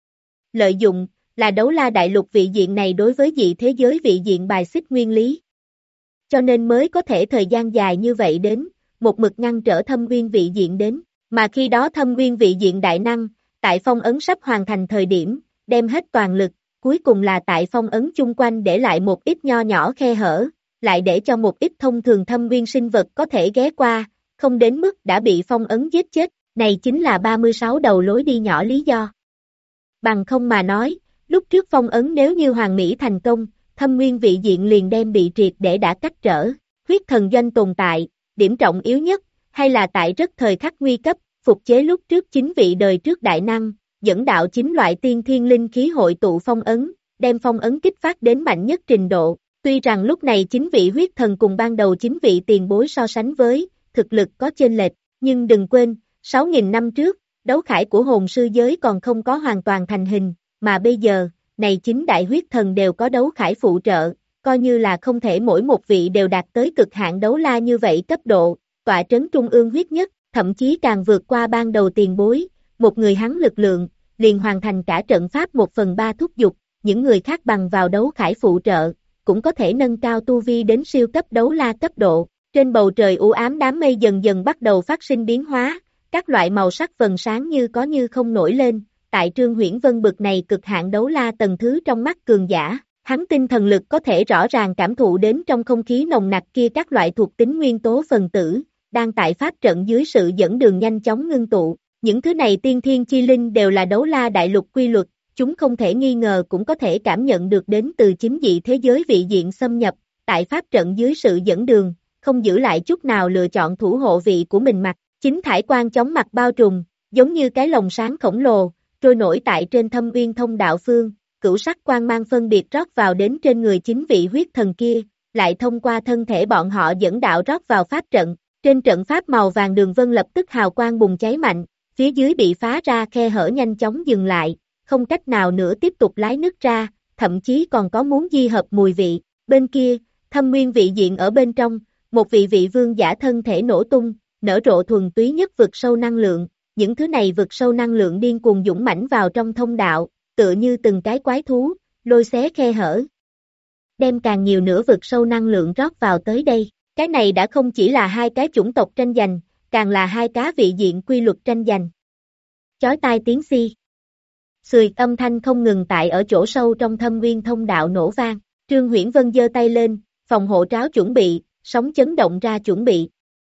Lợi dụng, là đấu la đại lục vị diện này đối với dị thế giới vị diện bài xích nguyên lý. Cho nên mới có thể thời gian dài như vậy đến, một mực ngăn trở thâm nguyên vị diện đến, mà khi đó thâm nguyên vị diện đại năng, tại phong ấn sắp hoàn thành thời điểm, đem hết toàn lực, cuối cùng là tại phong ấn chung quanh để lại một ít nho nhỏ khe hở, lại để cho một ít thông thường thâm nguyên sinh vật có thể ghé qua, không đến mức đã bị phong ấn giết chết, này chính là 36 đầu lối đi nhỏ lý do. Bằng không mà nói, lúc trước phong ấn nếu như hoàn mỹ thành công, thâm nguyên vị diện liền đem bị triệt để đã cách trở. Huyết thần doanh tồn tại, điểm trọng yếu nhất, hay là tại rất thời khắc nguy cấp, phục chế lúc trước 9 vị đời trước đại năng, dẫn đạo 9 loại tiên thiên linh khí hội tụ phong ấn, đem phong ấn kích phát đến mạnh nhất trình độ. Tuy rằng lúc này 9 vị huyết thần cùng ban đầu 9 vị tiền bối so sánh với, thực lực có chênh lệch, nhưng đừng quên, 6.000 năm trước, đấu khải của hồn sư giới còn không có hoàn toàn thành hình, mà bây giờ, này 9 đại huyết thần đều có đấu khải phụ trợ, coi như là không thể mỗi một vị đều đạt tới cực hạn đấu la như vậy cấp độ, tọa trấn trung ương huyết nhất, thậm chí càng vượt qua ban đầu tiền bối, một người hắn lực lượng, liền hoàn thành cả trận pháp 1/3 thúc giục, những người khác bằng vào đấu khải phụ trợ, cũng có thể nâng cao tu vi đến siêu cấp đấu la cấp độ. Trên bầu trời u ám đám mây dần dần bắt đầu phát sinh biến hóa, các loại màu sắc vầng sáng như có như không nổi lên, tại Trương Huyễn Vân bực này cực hạn đấu la tầng thứ trong mắt cường giả, hắn tinh thần lực có thể rõ ràng cảm thụ đến trong không khí nồng nặc kia các loại thuộc tính nguyên tố phần tử, đang tại pháp trận dưới sự dẫn đường nhanh chóng ngưng tụ. Những thứ này tiên thiên chi linh đều là đấu la đại lục quy luật, chúng không thể nghi ngờ cũng có thể cảm nhận được đến từ chính dị thế giới vị diện xâm nhập, tại pháp trận dưới sự dẫn đường, không giữ lại chút nào lựa chọn thủ hộ vị của mình mặc, chính thải quang chóng mặt bao trùm, giống như cái lồng sáng khổng lồ, trôi nổi tại trên thâm uyên thông đạo phương, cửu sắc quang mang phân biệt rót vào đến trên người chính vị huyết thần kia, lại thông qua thân thể bọn họ dẫn đạo rót vào pháp trận, trên trận pháp màu vàng đường vân lập tức hào quang bùng cháy mạnh, phía dưới bị phá ra khe hở nhanh chóng dừng lại, không cách nào nữa tiếp tục lái nứt ra, thậm chí còn có muốn di hợp mùi vị, bên kia, thâm nguyên vị diện ở bên trong, một vị vương giả thân thể nổ tung, nở rộ thuần túy nhất vực sâu năng lượng, những thứ này vực sâu năng lượng điên cuồng dũng mãnh vào trong thông đạo, tựa như từng cái quái thú, lôi xé khe hở. Đem càng nhiều nữa vực sâu năng lượng rót vào tới đây, cái này đã không chỉ là hai cái chủng tộc tranh giành, càng là hai cá vị diện quy luật tranh giành. Chói tai tiếng xi. Xùi âm thanh không ngừng tại ở chỗ sâu trong thâm nguyên thông đạo nổ vang, Trương Huyễn Vân giơ tay lên, phòng hộ tráo chuẩn bị, sóng chấn động ra chuẩn bị.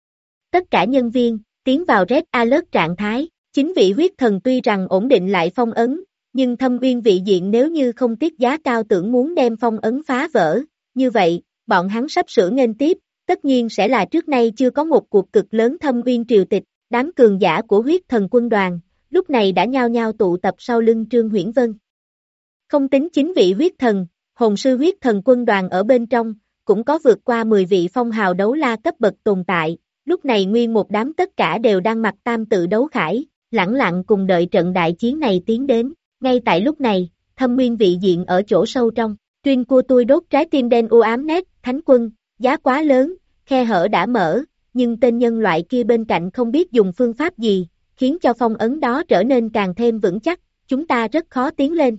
Tất cả nhân viên, tiến vào Red Alert trạng thái, chính vị huyết thần tuy rằng ổn định lại phong ấn, nhưng thâm uyên vị diện nếu như không tiết giá cao tưởng muốn đem phong ấn phá vỡ, như vậy, bọn hắn sắp sửa nghênh tiếp, tất nhiên sẽ là trước nay chưa có một cuộc cực lớn thâm uyên triều tịch, đám cường giả của huyết thần quân đoàn, lúc này đã nhao nhao tụ tập sau lưng Trương Huyễn Vân. Không tính chính vị huyết thần, hồn sư huyết thần quân đoàn ở bên trong, cũng có vượt qua 10 vị phong hào đấu la cấp bậc tồn tại, lúc này nguyên một đám tất cả đều đang mặc tam tự đấu khải, lẳng lặng cùng đợi trận đại chiến này tiến đến. Ngay tại lúc này, thâm nguyên vị diện ở chỗ sâu trong, Tuyên của tôi đốt trái tim đen u ám nét, thánh quân, giá quá lớn, khe hở đã mở, nhưng tên nhân loại kia bên cạnh không biết dùng phương pháp gì, khiến cho phong ấn đó trở nên càng thêm vững chắc, chúng ta rất khó tiến lên.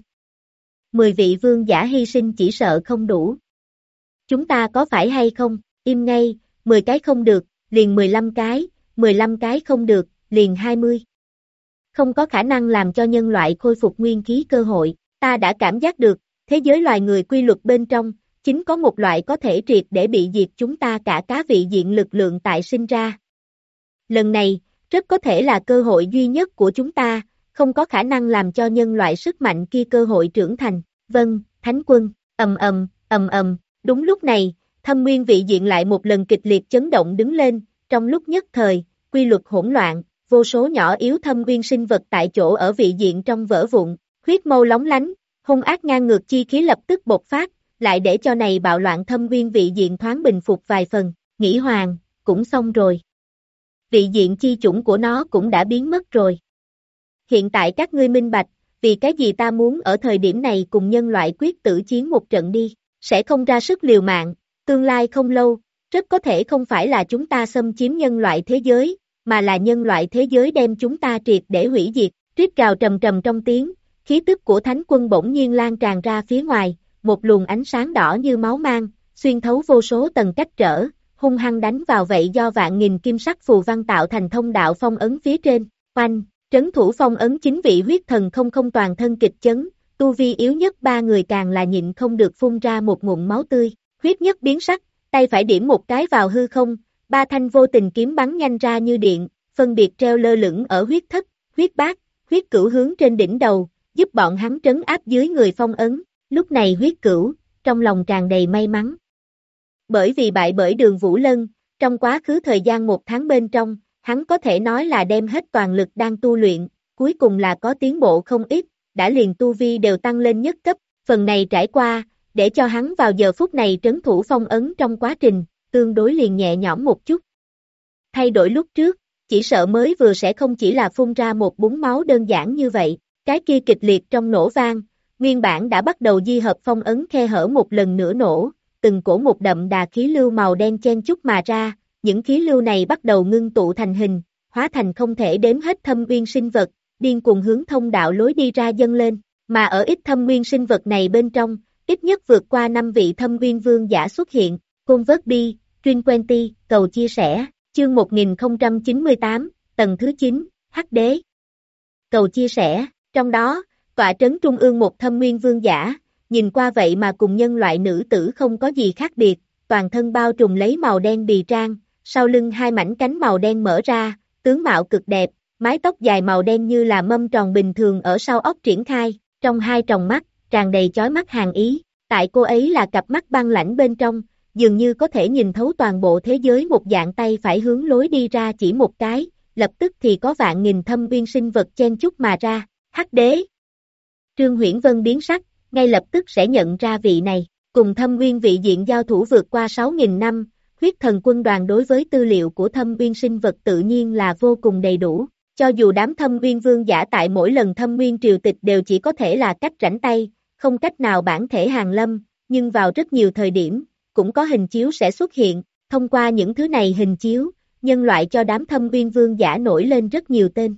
10 vị vương giả hy sinh chỉ sợ không đủ. Chúng ta có phải hay không, im ngay, 10 cái không được, liền 15 cái, 15 cái không được, liền 20. Không có khả năng làm cho nhân loại khôi phục nguyên khí cơ hội, ta đã cảm giác được, thế giới loài người quy luật bên trong, chính có một loại có thể triệt để bị diệt chúng ta cả cá vị diện lực lượng tại sinh ra. Lần này, rất có thể là cơ hội duy nhất của chúng ta, không có khả năng làm cho nhân loại sức mạnh kia cơ hội trưởng thành. Vâng, Thánh quân, ầm, đúng lúc này, thâm nguyên vị diện lại một lần kịch liệt chấn động đứng lên, trong lúc nhất thời, quy luật hỗn loạn, vô số nhỏ yếu thâm nguyên sinh vật tại chỗ ở vị diện trong vỡ vụn, huyết mâu lóng lánh, hung ác ngang ngược chi khí lập tức bộc phát, lại để cho này bạo loạn thâm nguyên vị diện thoáng bình phục vài phần, nghĩ hoàng, cũng xong rồi. Vị diện chi chủng của nó cũng đã biến mất rồi. Hiện tại các ngươi minh bạch, vì cái gì ta muốn ở thời điểm này cùng nhân loại quyết tử chiến một trận đi, sẽ không ra sức liều mạng, tương lai không lâu, rất có thể không phải là chúng ta xâm chiếm nhân loại thế giới, mà là nhân loại thế giới đem chúng ta triệt để hủy diệt, rít gào trầm trầm trong tiếng, khí tức của thánh quân bỗng nhiên lan tràn ra phía ngoài, một luồng ánh sáng đỏ như máu mang, xuyên thấu vô số tầng cách trở, hung hăng đánh vào vậy do vạn nghìn kim sắc phù văn tạo thành thông đạo phong ấn phía trên, oanh, trấn thủ phong ấn chính vị huyết thần không toàn thân kịch chấn, tu vi yếu nhất ba người càng là nhịn không được phun ra một ngụm máu tươi, huyết nhất biến sắc, tay phải điểm một cái vào hư không, ba thanh vô tình kiếm bắn nhanh ra như điện, phân biệt treo lơ lửng ở huyết thất, huyết bát, huyết cửu hướng trên đỉnh đầu, giúp bọn hắn trấn áp dưới người phong ấn, lúc này huyết cửu, trong lòng tràn đầy may mắn. Bởi vì bại bởi Đường Vũ Lân, trong quá khứ thời gian 1 tháng bên trong, hắn có thể nói là đem hết toàn lực đang tu luyện, cuối cùng là có tiến bộ không ít, đã liền tu vi đều tăng lên nhất cấp, phần này trải qua, để cho hắn vào giờ phút này trấn thủ phong ấn trong quá trình, tương đối liền nhẹ nhõm một chút. Thay đổi lúc trước, chỉ sợ mới vừa sẽ không chỉ là phun ra một búng máu đơn giản như vậy, cái kia kịch liệt trong nổ vang, nguyên bản đã bắt đầu di hợp phong ấn khe hở một lần nữa nổ, từng cổ một đậm đà khí lưu màu đen chen chúc mà ra, những khí lưu này bắt đầu ngưng tụ thành hình, hóa thành không thể đếm hết thâm nguyên sinh vật, điên cuồng hướng thông đạo lối đi ra dâng lên, mà ở ít thâm nguyên sinh vật này bên trong, ít nhất vượt qua 5 vị thâm nguyên vương giả xuất hiện, Convert đi, Truyền Quenty, cầu chia sẻ, chương 1098, tầng thứ 9, Hắc Đế. Cầu chia sẻ, trong đó, tọa trấn trung ương một thâm nguyên vương giả, nhìn qua vậy mà cùng nhân loại nữ tử không có gì khác biệt, toàn thân bao trùm lấy màu đen bì trang, sau lưng hai mảnh cánh màu đen mở ra, tướng mạo cực đẹp, mái tóc dài màu đen như là mâm tròn bình thường ở sau óc triển khai, trong hai tròng mắt, tràn đầy chói mắt hàn ý, tại cô ấy là cặp mắt băng lãnh bên trong, dường như có thể nhìn thấu toàn bộ thế giới một dạng tay phải hướng lối đi ra chỉ một cái, lập tức thì có vạn nghìn thâm nguyên sinh vật chen chúc mà ra, Hắc Đế. Trương Huyễn Vân biến sắc, ngay lập tức sẽ nhận ra vị này, cùng thâm nguyên vị diện giao thủ vượt qua 6.000 năm, huyết thần quân đoàn đối với tư liệu của thâm nguyên sinh vật tự nhiên là vô cùng đầy đủ, cho dù đám thâm nguyên vương giả tại mỗi lần thâm nguyên triều tịch đều chỉ có thể là cách rảnh tay, không cách nào bản thể hàng lâm, nhưng vào rất nhiều thời điểm, cũng có hình chiếu sẽ xuất hiện, thông qua những thứ này hình chiếu, nhân loại cho đám thâm nguyên vương giả nổi lên rất nhiều tên.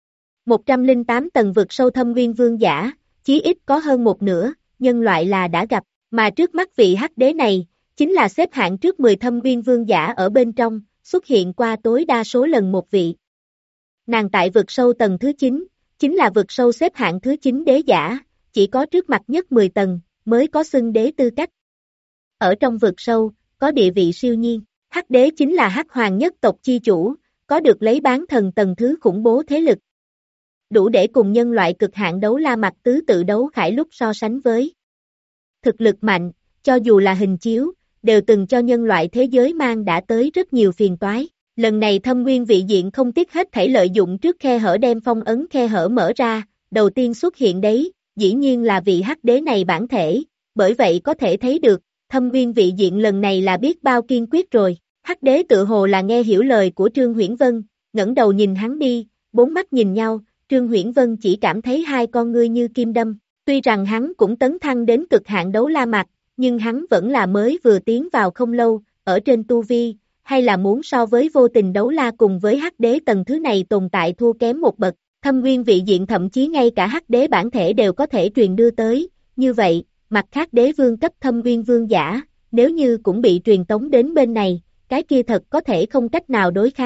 108 tầng vực sâu thâm nguyên vương giả, chí ít có hơn một nửa, nhân loại là đã gặp, mà trước mắt vị Hắc Đế này, chính là xếp hạng trước 10 thâm nguyên vương giả ở bên trong, xuất hiện qua tối đa số lần một vị. Nàng tại vực sâu tầng thứ 9, chính là vực sâu xếp hạng thứ 9 đế giả, chỉ có trước mặt nhất 10 tầng, mới có xưng đế tư cách. Ở trong vực sâu, có địa vị siêu nhiên, Hắc Đế chính là Hắc Hoàng nhất tộc chi chủ, có được lấy bán thần tầng thứ khủng bố thế lực. Đủ để cùng nhân loại cực hạn đấu la mặt tứ tự đấu khải lúc so sánh với. Thực lực mạnh, cho dù là hình chiếu, đều từng cho nhân loại thế giới mang đã tới rất nhiều phiền toái. Lần này thâm nguyên vị diện không tiếc hết thảy lợi dụng trước khe hở đem phong ấn khe hở mở ra, đầu tiên xuất hiện đấy, dĩ nhiên là vị Hắc Đế này bản thể, bởi vậy có thể thấy được, thâm nguyên vị diện lần này là biết bao kiên quyết rồi. Hắc Đế tự hồ là nghe hiểu lời của Trương Huyễn Vân, ngẩng đầu nhìn hắn đi, bốn mắt nhìn nhau, Trương Huyễn Vân chỉ cảm thấy hai con ngươi như kim đâm, tuy rằng hắn cũng tấn thăng đến cực hạn đấu la mặt, nhưng hắn vẫn là mới vừa tiến vào không lâu, ở trên tu vi, hay là muốn so với vô tình đấu la cùng với Hắc Đế tầng thứ này tồn tại thua kém một bậc, thâm nguyên vị diện thậm chí ngay cả Hắc Đế bản thể đều có thể truyền đưa tới, như vậy, mặt khác đế vương cấp thâm nguyên vương giả, nếu như cũng bị truyền tống đến bên này, cái kia thật có thể không cách nào đối kháng,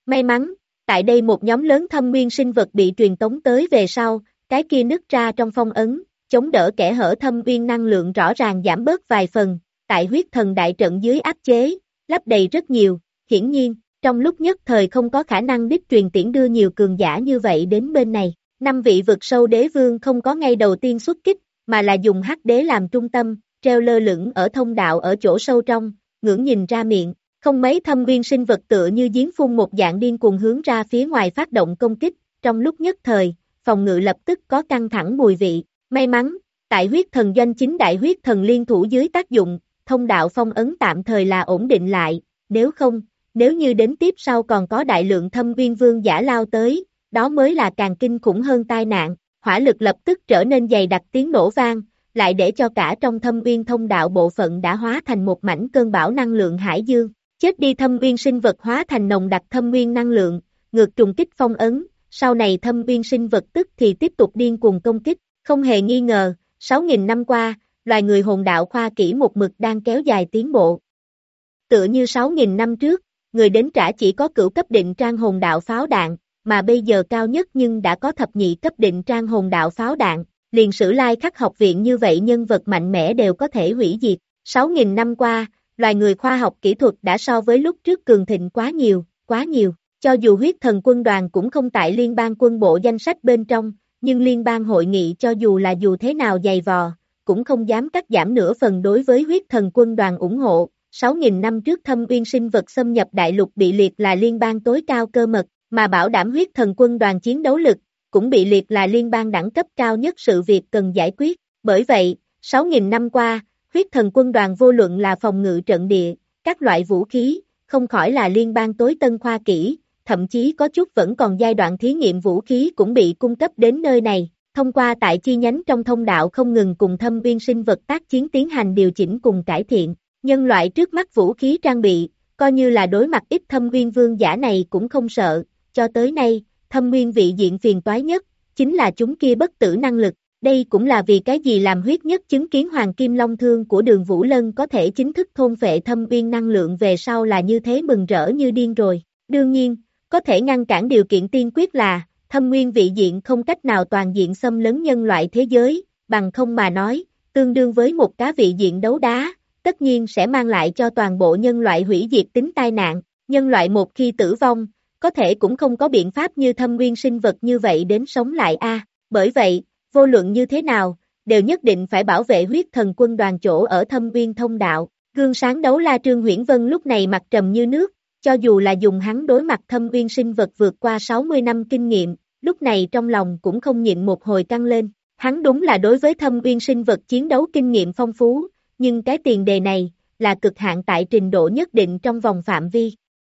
May mắn, tại đây một nhóm lớn thâm nguyên sinh vật bị truyền tống tới về sau, cái kia nứt ra trong phong ấn, chống đỡ kẽ hở thâm nguyên năng lượng rõ ràng giảm bớt vài phần, tại huyết thần đại trận dưới áp chế, lấp đầy rất nhiều, hiển nhiên, trong lúc nhất thời không có khả năng đích truyền tiễn đưa nhiều cường giả như vậy đến bên này. 5 vị vực sâu đế vương không có ngay đầu tiên xuất kích, mà là dùng hắc đế làm trung tâm, treo lơ lửng ở thông đạo ở chỗ sâu trong, ngưỡng nhìn ra miệng, không mấy thâm nguyên sinh vật tựa như giếng phun một dạng điên cuồng hướng ra phía ngoài phát động công kích, trong lúc nhất thời, phòng ngự lập tức có căng thẳng mùi vị, may mắn, tại huyết thần doanh chính đại huyết thần liên thủ dưới tác dụng, thông đạo phong ấn tạm thời là ổn định lại, nếu không, nếu như đến tiếp sau còn có đại lượng thâm nguyên vương giả lao tới, đó mới là càng kinh khủng hơn tai nạn, hỏa lực lập tức trở nên dày đặc tiếng nổ vang, lại để cho cả trong thâm nguyên thông đạo bộ phận đã hóa thành một mảnh cơn bão năng lượng hải dương, chết đi thâm nguyên sinh vật hóa thành nồng đặc thâm nguyên năng lượng, ngược trùng kích phong ấn, sau này thâm nguyên sinh vật tức thì tiếp tục điên cuồng công kích, không hề nghi ngờ, 6.000 năm qua, loài người hồn đạo khoa kỹ một mực đang kéo dài tiến bộ. Tựa như 6.000 năm trước, người đến trả chỉ có cửu cấp định trang hồn đạo pháo đạn, mà bây giờ cao nhất nhưng đã có thập nhị cấp định trang hồn đạo pháo đạn, liền Sử Lai Khắc học viện như vậy nhân vật mạnh mẽ đều có thể hủy diệt. 6.000 năm qua, loài người khoa học kỹ thuật đã so với lúc trước cường thịnh quá nhiều, cho dù huyết thần quân đoàn cũng không tại liên bang quân bộ danh sách bên trong, nhưng liên bang hội nghị cho dù là dù thế nào dày vò, cũng không dám cắt giảm nửa phần đối với huyết thần quân đoàn ủng hộ. 6.000 năm trước thâm uyên sinh vật xâm nhập đại lục bị liệt là liên bang tối cao cơ mật, mà bảo đảm huyết thần quân đoàn chiến đấu lực, cũng bị liệt là liên bang đẳng cấp cao nhất sự việc cần giải quyết. Bởi vậy, 6.000 năm qua, huyết thần quân đoàn vô luận là phòng ngự trận địa, các loại vũ khí, không khỏi là liên bang tối tân khoa kỹ, thậm chí có chút vẫn còn giai đoạn thí nghiệm vũ khí cũng bị cung cấp đến nơi này, thông qua tại chi nhánh trong thông đạo không ngừng cùng thâm uyên sinh vật tác chiến tiến hành điều chỉnh cùng cải thiện. Nhân loại trước mắt vũ khí trang bị, coi như là đối mặt ít thâm uyên vương giả này cũng không sợ, cho tới nay, thâm uyên vị diện phiền toái nhất, chính là chúng kia bất tử năng lực, đây cũng là vì cái gì làm huyết nhất chứng kiến Hoàng Kim Long Thương của Đường Vũ Lân có thể chính thức thôn phệ thâm uyên năng lượng về sau là như thế mừng rỡ như điên rồi. Đương nhiên, có thể ngăn cản điều kiện tiên quyết là, thâm uyên vị diện không cách nào toàn diện xâm lấn nhân loại thế giới, bằng không mà nói, tương đương với một cá vị diện đấu đá, tất nhiên sẽ mang lại cho toàn bộ nhân loại hủy diệt tính tai nạn, nhân loại một khi tử vong, có thể cũng không có biện pháp như thâm uyên sinh vật như vậy đến sống lại bởi vậy, vô luận như thế nào, đều nhất định phải bảo vệ huyết thần quân đoàn chỗ ở thâm uyên thông đạo. Gương sáng đấu la Trương Huyễn Vân lúc này mặt trầm như nước, cho dù là dùng hắn đối mặt thâm uyên sinh vật vượt qua 60 năm kinh nghiệm, lúc này trong lòng cũng không nhịn một hồi căng lên. Hắn đúng là đối với thâm uyên sinh vật chiến đấu kinh nghiệm phong phú, nhưng cái tiền đề này, là cực hạn tại trình độ nhất định trong vòng phạm vi.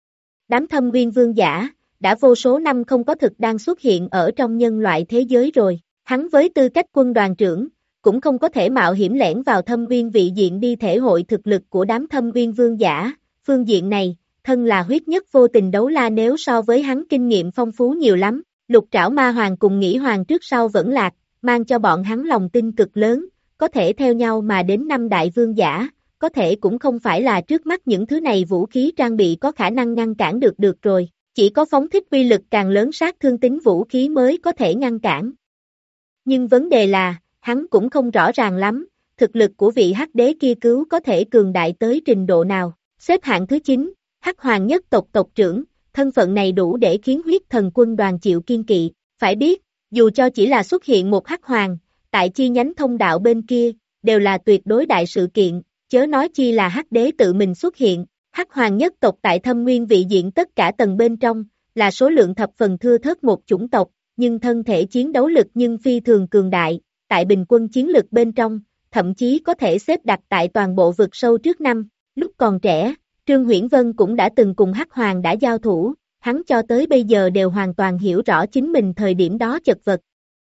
Đám thâm uyên vương giả, đã vô số năm không có thực đang xuất hiện ở trong nhân loại thế giới rồi. Hắn với tư cách quân đoàn trưởng, cũng không có thể mạo hiểm lẻn vào thâm uyên vị diện đi thể hội thực lực của đám thâm uyên vương giả. Phương diện này, thân là huyết nhất vô tình đấu la nếu so với hắn kinh nghiệm phong phú nhiều lắm, Lục Trảo Ma Hoàng cùng Nghĩ Hoàng trước sau vẫn lạc, mang cho bọn hắn lòng tin cực lớn, có thể theo nhau mà đến 5 đại vương giả, có thể cũng không phải là trước mắt những thứ này vũ khí trang bị có khả năng ngăn cản được rồi, chỉ có phóng thích uy lực càng lớn sát thương tính vũ khí mới có thể ngăn cản. Nhưng vấn đề là, hắn cũng không rõ ràng lắm, thực lực của vị hắc đế kia cứu có thể cường đại tới trình độ nào. Xếp hạng thứ 9, Hắc Hoàng nhất tộc tộc trưởng, thân phận này đủ để khiến huyết thần quân đoàn chịu kiên kỵ. Phải biết, dù cho chỉ là xuất hiện một Hắc Hoàng, tại chi nhánh thông đạo bên kia, đều là tuyệt đối đại sự kiện, chớ nói chi là hắc đế tự mình xuất hiện. Hắc Hoàng nhất tộc tại thâm nguyên vị diện tất cả tầng bên trong, là số lượng thập phần thưa thớt một chủng tộc, nhưng thân thể chiến đấu lực nhưng phi thường cường đại, tại bình quân chiến lực bên trong, thậm chí có thể xếp đặt tại toàn bộ vực sâu trước năm. Lúc còn trẻ, Trương Huyễn Vân cũng đã từng cùng Hắc Hoàng đã giao thủ, hắn cho tới bây giờ đều hoàn toàn hiểu rõ chính mình thời điểm đó chật vật.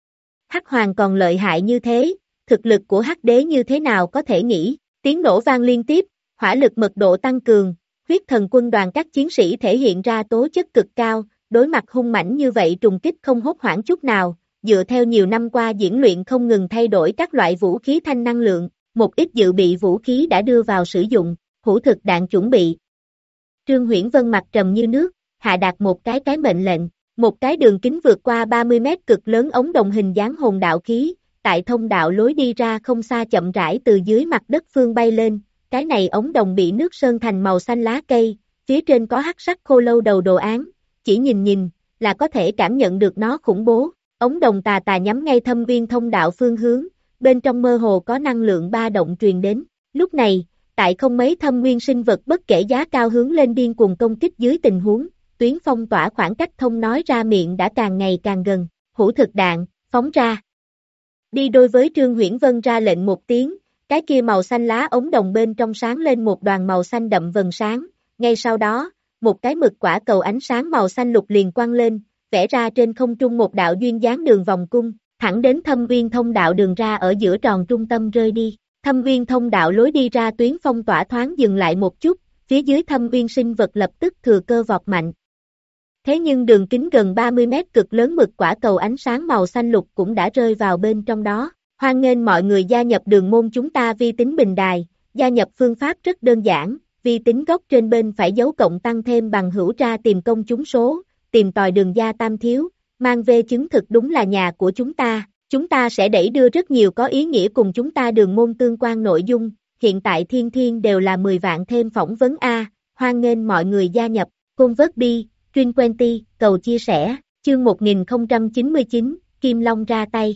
Hắc Hoàng còn lợi hại như thế, thực lực của hắc đế như thế nào có thể nghĩ, tiếng nổ vang liên tiếp, hỏa lực mật độ tăng cường, huyết thần quân đoàn các chiến sĩ thể hiện ra tố chất cực cao, đối mặt hung mãnh như vậy trùng kích không hốt hoảng chút nào, dựa theo nhiều năm qua diễn luyện không ngừng thay đổi các loại vũ khí thanh năng lượng, một ít dự bị vũ khí đã đưa vào sử dụng, hữu thực đạn chuẩn bị. Trương Huyễn Vân mặt trầm như nước, hạ đạt một cái mệnh lệnh. Một cái đường kính vượt qua 30 mét cực lớn ống đồng hình dáng hồn đạo khí, tại thông đạo lối đi ra không xa chậm rãi từ dưới mặt đất phương bay lên, cái này ống đồng bị nước sơn thành màu xanh lá cây, phía trên có hắc sắc khô lâu đầu đồ án, chỉ nhìn là có thể cảm nhận được nó khủng bố. Ống đồng tà tà nhắm ngay Thâm Uyên thông đạo phương hướng, bên trong mơ hồ có năng lượng ba động truyền đến. Lúc này, tại không mấy thâm nguyên sinh vật bất kể giá cao hướng lên điên cuồng công kích dưới tình huống, tuyến phong tỏa khoảng cách thông nói ra miệng đã càng ngày càng gần, hữu thực đạn, phóng ra. Đi đôi với Trương Huyễn Vân ra lệnh một tiếng, cái kia màu xanh lá ống đồng bên trong sáng lên một đoàn màu xanh đậm vầng sáng, ngay sau đó, một cái mực quả cầu ánh sáng màu xanh lục liền quang lên, vẽ ra trên không trung một đạo duyên dáng đường vòng cung, thẳng đến Thâm Uyên thông đạo đường ra ở giữa tròn trung tâm rơi đi. Thâm Uyên thông đạo lối đi ra tuyến phong tỏa thoáng dừng lại một chút, phía dưới Thâm Uyên sinh vật lập tức thừa cơ vọt mạnh. Thế nhưng đường kính gần 30 mét cực lớn mực quả cầu ánh sáng màu xanh lục cũng đã rơi vào bên trong đó. Hoan nghênh mọi người gia nhập đường môn chúng ta vi tính bình đài, gia nhập phương pháp rất đơn giản, vi tính góc trên bên phải dấu cộng tăng thêm bằng hữu ra tìm công chúng số, tìm tòi đường gia tam thiếu, mang về chứng thực đúng là nhà của chúng ta sẽ đẩy đưa rất nhiều có ý nghĩa cùng chúng ta đường môn tương quan nội dung, hiện tại thiên đều là 10 vạn thêm phỏng vấn A, hoan nghênh mọi người gia nhập, Convert Bi, Truyền Quenty, cầu chia sẻ, chương 1099, Kim Long ra tay.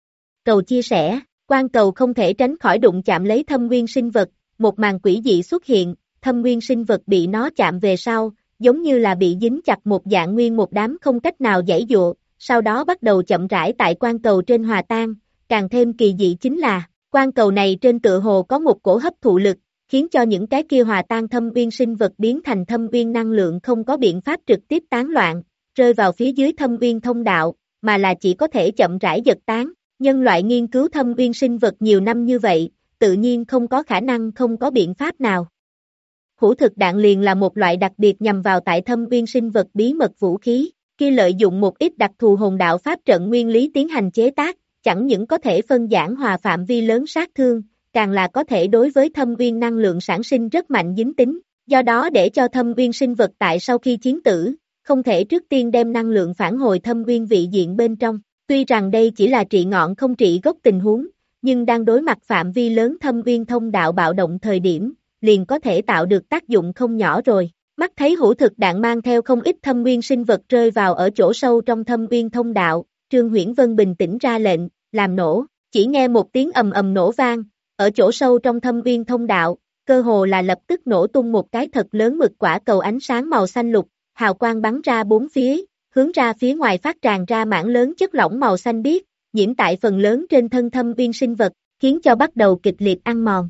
Cầu chia sẻ, quan cầu không thể tránh khỏi đụng chạm lấy thâm nguyên sinh vật, một màn quỷ dị xuất hiện, thâm nguyên sinh vật bị nó chạm về sau, giống như là bị dính chặt một dạng nguyên một đám không cách nào giãy giụa, sau đó bắt đầu chậm rãi tại quan cầu trên hòa tan, càng thêm kỳ dị chính là, quan cầu này trên tựa hồ có một cổ hấp thụ lực, khiến cho những cái kia hòa tan thâm uyên sinh vật biến thành thâm uyên năng lượng không có biện pháp trực tiếp tán loạn, rơi vào phía dưới thâm uyên thông đạo, mà là chỉ có thể chậm rãi giật tán. Nhân loại nghiên cứu thâm uyên sinh vật nhiều năm như vậy, tự nhiên không có khả năng không có biện pháp nào. Hữu thực đạn liền là một loại đặc biệt nhằm vào tại thâm uyên sinh vật bí mật vũ khí, khi lợi dụng một ít đặc thù hồn đạo pháp trận nguyên lý tiến hành chế tác, chẳng những có thể phân giản hòa phạm vi lớn sát thương, càng là có thể đối với thâm uyên năng lượng sản sinh rất mạnh dính tính, do đó để cho thâm uyên sinh vật tại sau khi chiến tử, không thể trước tiên đem năng lượng phản hồi thâm uyên vị diện bên trong. Tuy rằng đây chỉ là trị ngọn không trị gốc tình huống, nhưng đang đối mặt phạm vi lớn thâm uyên thông đạo bạo động thời điểm, liền có thể tạo được tác dụng không nhỏ rồi. Mắt thấy hữu thực đạn mang theo không ít thâm uyên sinh vật rơi vào ở chỗ sâu trong thâm uyên thông đạo, Trương Huyễn Vân bình tĩnh ra lệnh, làm nổ, chỉ nghe một tiếng ầm ầm nổ vang, ở chỗ sâu trong thâm uyên thông đạo, cơ hồ là lập tức nổ tung một cái thật lớn mực quả cầu ánh sáng màu xanh lục, hào quang bắn ra bốn phía, hướng ra phía ngoài phát tràn ra mảng lớn chất lỏng màu xanh biếc, nhiễm tại phần lớn trên thân thâm uyên sinh vật, khiến cho bắt đầu kịch liệt ăn mòn.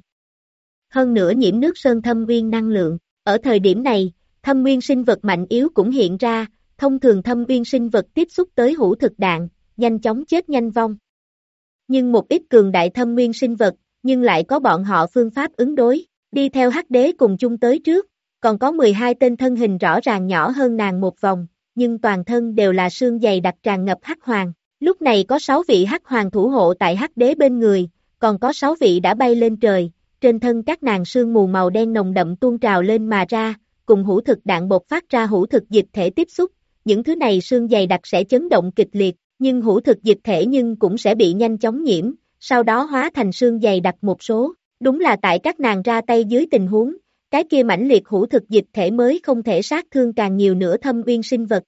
Hơn nữa nhiễm nước sơn thâm uyên năng lượng, ở thời điểm này, thâm uyên sinh vật mạnh yếu cũng hiện ra, thông thường thâm uyên sinh vật tiếp xúc tới hữu thực đạn, nhanh chóng chết nhanh vong. Nhưng một ít cường đại thâm uyên sinh vật, nhưng lại có bọn họ phương pháp ứng đối, đi theo hắc đế cùng chung tới trước, còn có 12 tên thân hình rõ ràng nhỏ hơn nàng một vòng, nhưng toàn thân đều là xương dày đặc tràn ngập hắc hoàng. Lúc này có 6 vị hắc hoàng thủ hộ tại hắc đế bên người, còn có 6 vị đã bay lên trời, trên thân các nàng sương mù màu đen nồng đậm tuôn trào lên mà ra, cùng hữu thực đạn bộc phát ra hữu thực dịch thể tiếp xúc, những thứ này xương dày đặc sẽ chấn động kịch liệt, nhưng hữu thực dịch thể nhưng cũng sẽ bị nhanh chóng nhiễm, sau đó hóa thành xương dày đặc một số, đúng là tại các nàng ra tay dưới tình huống, cái kia mãnh liệt hữu thực dịch thể mới không thể sát thương càng nhiều nữa thâm uyên sinh vật.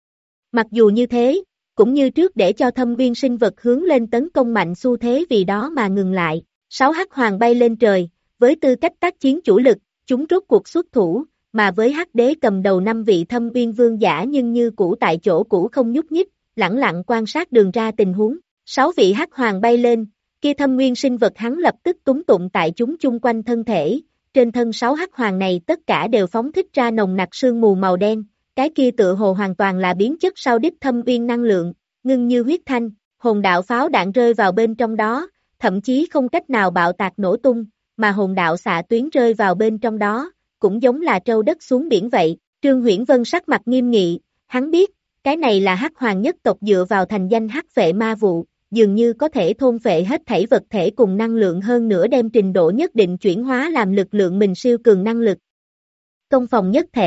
Mặc dù như thế, cũng như trước để cho thâm uyên sinh vật hướng lên tấn công mạnh xu thế vì đó mà ngừng lại, 6 hắc hoàng bay lên trời, với tư cách tác chiến chủ lực, chúng rốt cuộc xuất thủ, mà với hắc đế cầm đầu 5 vị thâm uyên vương giả nhưng như cũ tại chỗ cũ không nhúc nhích, lẳng lặng quan sát đường ra tình huống, 6 vị hắc hoàng bay lên, kia thâm uyên sinh vật hắn lập tức túng tụng tại chúng chung quanh thân thể, trên thân 6 hắc hoàng này tất cả đều phóng thích ra nồng nặc sương mù màu đen, cái kia tựa hồ hoàn toàn là biến chất sau đích thâm uyên năng lượng, ngưng như huyết thanh, hồn đạo pháo đạn rơi vào bên trong đó, thậm chí không cách nào bạo tạc nổ tung, mà hồn đạo xạ tuyến rơi vào bên trong đó, cũng giống là trâu đất xuống biển vậy. Trương Huyễn Vân sắc mặt nghiêm nghị, hắn biết, cái này là hắc hoàng nhất tộc dựa vào thành danh hắc phệ ma vụ, dường như có thể thôn phệ hết thảy vật thể cùng năng lượng hơn nữa đem trình độ nhất định chuyển hóa làm lực lượng mình siêu cường năng lực. Công phòng nhất thể,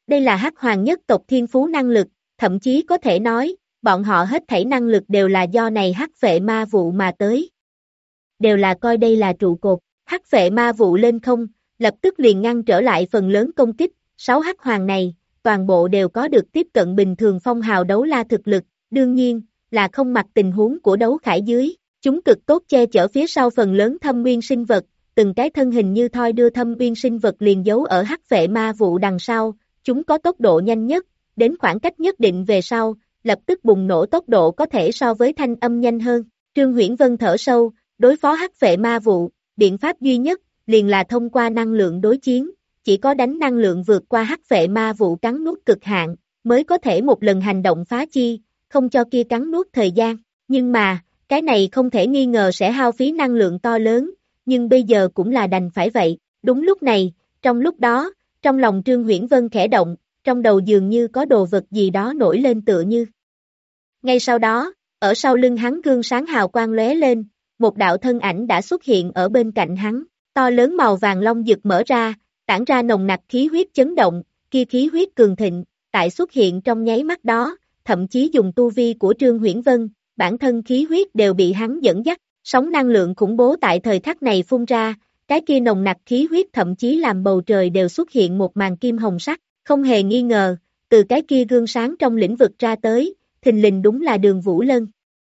Đây là hắc hoàng nhất tộc thiên phú năng lực, thậm chí có thể nói, bọn họ hết thảy năng lực đều là do này hắc phệ ma vụ mà tới. Đều là coi đây là trụ cột, hắc phệ ma vụ lên không, lập tức liền ngăn trở lại phần lớn công kích, 6 hắc hoàng này, toàn bộ đều có được tiếp cận bình thường phong hào đấu la thực lực, đương nhiên, là không mặc tình huống của đấu khải dưới, chúng cực tốt che chở phía sau phần lớn thâm uyên sinh vật, từng cái thân hình như thoi đưa thâm uyên sinh vật liền giấu ở hắc phệ ma vụ đằng sau, chúng có tốc độ nhanh nhất, đến khoảng cách nhất định về sau, lập tức bùng nổ tốc độ có thể so với thanh âm nhanh hơn. Trương Huyễn Vân thở sâu, đối phó hắc phệ ma vụ, biện pháp duy nhất, liền là thông qua năng lượng đối chiến, chỉ có đánh năng lượng vượt qua hắc phệ ma vụ cắn nuốt cực hạn, mới có thể một lần hành động phá chi, không cho kia cắn nuốt thời gian, nhưng mà, cái này không thể nghi ngờ sẽ hao phí năng lượng to lớn, nhưng bây giờ cũng là đành phải vậy, đúng lúc này, trong lúc đó, trong lòng Trương Huyễn Vân khẽ động, trong đầu dường như có đồ vật gì đó nổi lên tựa như. Ngay sau đó, ở sau lưng hắn gương sáng hào quang lóe lên, một đạo thân ảnh đã xuất hiện ở bên cạnh hắn, to lớn màu vàng long dực mở ra, tản ra nồng nặc khí huyết chấn động, kia khí huyết cường thịnh, tại xuất hiện trong nháy mắt đó, thậm chí dùng tu vi của Trương Huyễn Vân, bản thân khí huyết đều bị hắn dẫn dắt, sóng năng lượng khủng bố tại thời khắc này phun ra, cái kia nồng nặc khí huyết thậm chí làm bầu trời đều xuất hiện một màn kim hồng sắc, không hề nghi ngờ, từ cái kia gương sáng trong lĩnh vực ra tới, thình lình đúng là Đường Vũ Lân.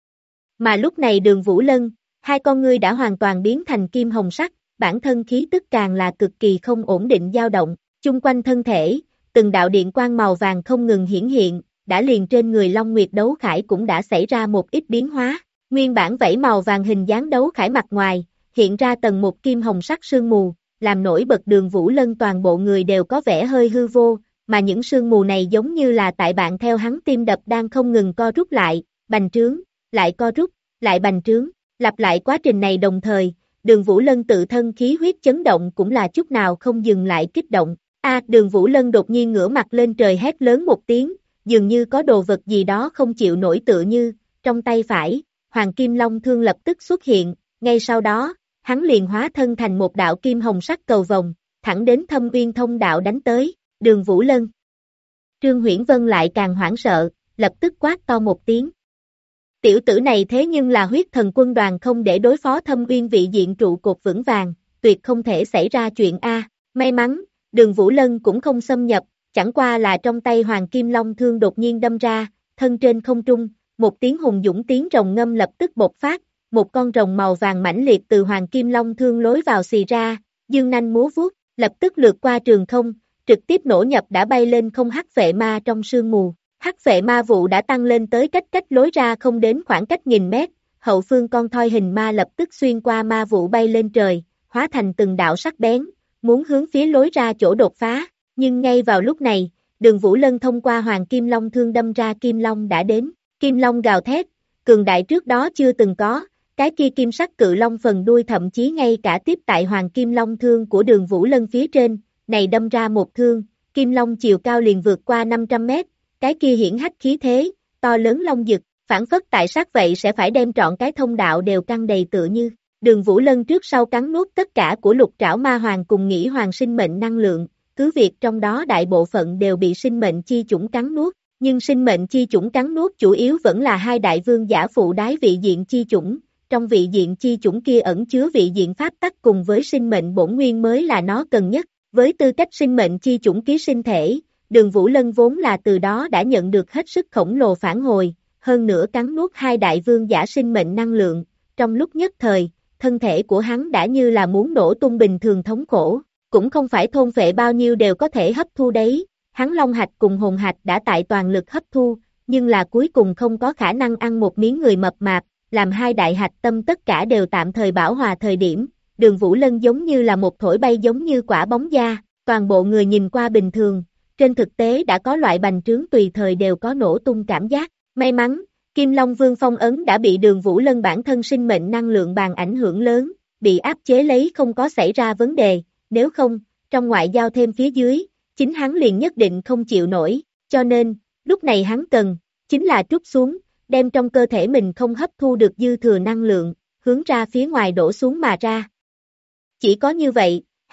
Mà lúc này Đường Vũ Lân, hai con ngươi đã hoàn toàn biến thành kim hồng sắc, bản thân khí tức càng là cực kỳ không ổn định dao động, chung quanh thân thể, từng đạo điện quang màu vàng không ngừng hiển hiện, đã liền trên người Long Nguyệt đấu khải cũng đã xảy ra một ít biến hóa, nguyên bản vảy màu vàng hình dáng đấu khải mặt ngoài, hiện ra tầng một kim hồng sắc sương mù, làm nổi bật Đường Vũ Lân toàn bộ người đều có vẻ hơi hư vô, mà những sương mù này giống như là tại bạn theo hắn tim đập đang không ngừng co rút lại, bành trướng, lại co rút, lại bành trướng, lặp lại quá trình này đồng thời, Đường Vũ Lân tự thân khí huyết chấn động cũng là chút nào không dừng lại kích động. Đường Vũ Lân đột nhiên ngửa mặt lên trời hét lớn một tiếng, dường như có đồ vật gì đó không chịu nổi tựa như, trong tay phải, Hoàng Kim Long thương lập tức xuất hiện, ngay sau đó, hắn liền hóa thân thành một đạo kim hồng sắc cầu vồng, thẳng đến Thâm Uyên Thông đạo đánh tới, Đường Vũ Lân. Trương Huyễn Vân lại càng hoảng sợ, lập tức quát to một tiếng. Tiểu tử này thế nhưng là huyết thần quân đoàn không để đối phó Thâm Uyên vị diện trụ cột vững vàng, tuyệt không thể xảy ra chuyện May mắn, Đường Vũ Lân cũng không xâm nhập, chẳng qua là trong tay Hoàng Kim Long thương đột nhiên đâm ra, thân trên không trung, một tiếng hùng dũng tiếng rồng ngâm lập tức bộc phát, một con rồng màu vàng mãnh liệt từ Hoàng Kim Long thương lối vào xì ra, dương nanh múa vuốt, lập tức lướt qua trường không, trực tiếp nổ nhập đã bay lên không hắc phệ ma trong sương mù. Hắc phệ ma vụ đã tăng lên tới cách lối ra không đến khoảng cách nghìn mét, hậu phương con thoi hình ma lập tức xuyên qua ma vụ bay lên trời, hóa thành từng đạo sắc bén, muốn hướng phía lối ra chỗ đột phá, nhưng ngay vào lúc này, Đường Vũ Lân thông qua Hoàng Kim Long thương đâm ra Kim Long đã đến, Kim Long gào thét, cường đại trước đó chưa từng có, cái kia kim sắc cự long phần đuôi thậm chí ngay cả tiếp tại Hoàng Kim Long thương của Đường Vũ Lân phía trên, này đâm ra một thương, Kim Long chiều cao liền vượt qua 500 mét, cái kia hiển hách khí thế, to lớn long dực, phản phất tại sát vậy sẽ phải đem trọn cái thông đạo đều căng đầy tựa như. Đường Vũ Lân trước sau cắn nuốt tất cả của lục trảo ma hoàng cùng nghĩ hoàng sinh mệnh năng lượng, cứ việc trong đó đại bộ phận đều bị sinh mệnh chi chủng cắn nuốt, nhưng sinh mệnh chi chủng cắn nuốt chủ yếu vẫn là hai đại vương giả phụ đái vị diện chi chủng, trong vị diện chi chủng kia ẩn chứa vị diện pháp tắc cùng với sinh mệnh bổn nguyên mới là nó cần nhất, với tư cách sinh mệnh chi chủng ký sinh thể. Đường Vũ Lân vốn là từ đó đã nhận được hết sức khổng lồ phản hồi, hơn nữa cắn nuốt hai đại vương giả sinh mệnh năng lượng, trong lúc nhất thời, thân thể của hắn đã như là muốn nổ tung bình thường thống khổ, cũng không phải thôn phệ bao nhiêu đều có thể hấp thu đấy, hắn long hạch cùng hồn hạch đã tại toàn lực hấp thu, nhưng là cuối cùng không có khả năng ăn một miếng người mập mạp, làm hai đại hạch tâm tất cả đều tạm thời bảo hòa thời điểm, Đường Vũ Lân giống như là một thổi bay giống như quả bóng da, toàn bộ người nhìn qua bình thường. Trên thực tế đã có loại bành trướng tùy thời đều có nổ tung cảm giác. May mắn, Kim Long Vương phong ấn đã bị Đường Vũ Lân bản thân sinh mệnh năng lượng bàn ảnh hưởng lớn, bị áp chế lấy không có xảy ra vấn đề, nếu không, trong ngoại giao thêm phía dưới, chính hắn liền nhất định không chịu nổi, cho nên, lúc này hắn cần, chính là trút xuống, đem trong cơ thể mình không hấp thu được dư thừa năng lượng, hướng ra phía ngoài đổ xuống mà ra. Chỉ có như vậy,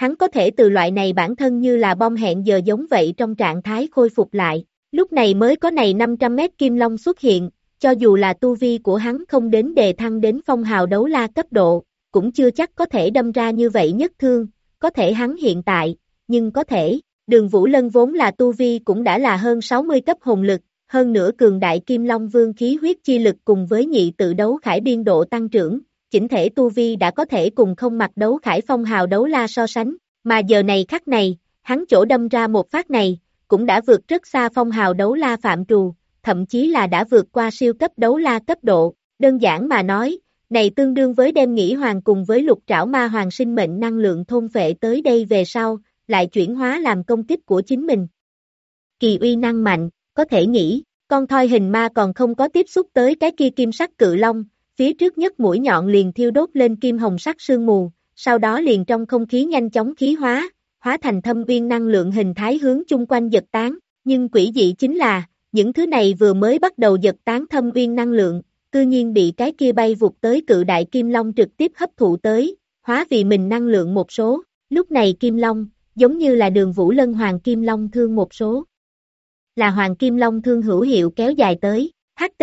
hắn có thể từ loại này bản thân như là bom hẹn giờ giống vậy trong trạng thái khôi phục lại, lúc này mới có này 500 mét kim long xuất hiện, cho dù là tu vi của hắn không đến đề thăng đến phong hào đấu la cấp độ, cũng chưa chắc có thể đâm ra như vậy nhất thương, có thể hắn hiện tại, nhưng có thể, Đường Vũ Lân vốn là tu vi cũng đã là hơn 60 cấp hồn lực, hơn nữa cường đại kim long vương khí huyết chi lực cùng với nhị tự đấu khải biên độ tăng trưởng, chỉnh thể tu vi đã có thể cùng không mặc đấu khải phong hào đấu la so sánh, mà giờ này khắc này, hắn chỗ đâm ra một phát này, cũng đã vượt rất xa phong hào đấu la phạm trù, thậm chí là đã vượt qua siêu cấp đấu la cấp độ, đơn giản mà nói, này tương đương với đem nghĩ hoàng cùng với lục trảo ma hoàng sinh mệnh năng lượng thôn phệ tới đây về sau, lại chuyển hóa làm công kích của chính mình. Kỳ uy năng mạnh, có thể nghĩ, con thoi hình ma còn không có tiếp xúc tới cái kia kim sắc cự long, phía trước nhất mũi nhọn liền thiêu đốt lên kim hồng sắc sương mù, sau đó liền trong không khí nhanh chóng khí hóa thành thâm uyên năng lượng hình thái hướng chung quanh giật tán, nhưng quỷ dị chính là, những thứ này vừa mới bắt đầu giật tán thâm uyên năng lượng, cư nhiên bị cái kia bay vụt tới cự đại kim long trực tiếp hấp thụ tới, hóa vì mình năng lượng một số, lúc này kim long, giống như là Đường Vũ Lân hoàng kim long thương một số. Là hoàng kim long thương hữu hiệu kéo dài tới,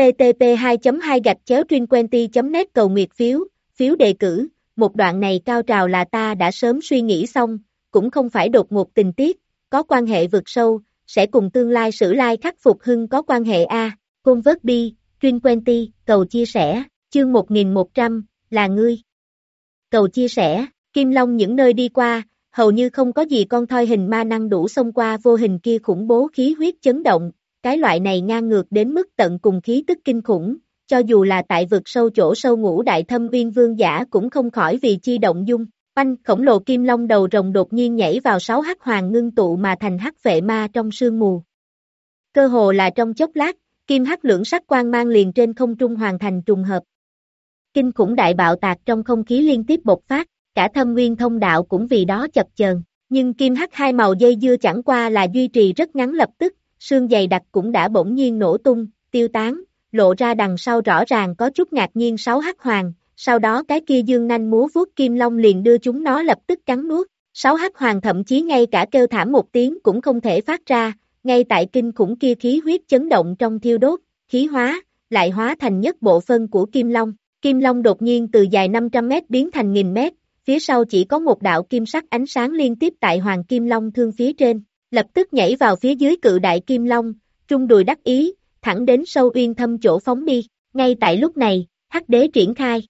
http://2.2-truyênquenty.net cầu nguyệt phiếu đề cử, một đoạn này cao trào là ta đã sớm suy nghĩ xong, cũng không phải đột ngột tình tiết, có quan hệ vượt sâu, sẽ cùng tương lai sử lai khắc phục hưng có quan hệ a. Convert bi, Truyênquenty, cầu chia sẻ, chương 1100, là ngươi. Cầu chia sẻ, Kim Long những nơi đi qua, hầu như không có gì con thoi hình ma năng đủ xông qua vô hình kia khủng bố khí huyết chấn động, cái loại này ngang ngược đến mức tận cùng khí tức kinh khủng, cho dù là tại vực sâu chỗ sâu ngũ đại thâm uyên vương giả cũng không khỏi vì chi động dung. Oanh, khổng lồ kim long đầu rồng đột nhiên nhảy vào 6 hắc hoàng ngưng tụ mà thành hắc phệ ma trong sương mù. Cơ hồ là trong chốc lát, kim hắc lưỡng sắc quang mang liền trên không trung hoàn thành trùng hợp. Kinh khủng đại bạo tạc trong không khí liên tiếp bộc phát, cả thâm nguyên thông đạo cũng vì đó chập chờn, nhưng kim hắc hai màu dây dưa chẳng qua là duy trì rất ngắn lập tức, sương dày đặc cũng đã bỗng nhiên nổ tung, tiêu tán, lộ ra đằng sau rõ ràng có chút ngạc nhiên 6 hắc hoàng, sau đó cái kia dương nanh múa vuốt kim long liền đưa chúng nó lập tức cắn nuốt, 6 hắc hoàng thậm chí ngay cả kêu thảm một tiếng cũng không thể phát ra, ngay tại kinh khủng kia khí huyết chấn động trong thiêu đốt, khí hóa, lại hóa thành nhất bộ phân của kim long. Kim long đột nhiên từ dài 500 mét biến thành 1000 mét, phía sau chỉ có một đạo kim sắc ánh sáng liên tiếp tại hoàng kim long thương phía trên, lập tức nhảy vào phía dưới cự đại kim long, trung đùi đắc ý, thẳng đến sâu uyên thâm chỗ phóng đi, ngay tại lúc này, hắc đế triển khai.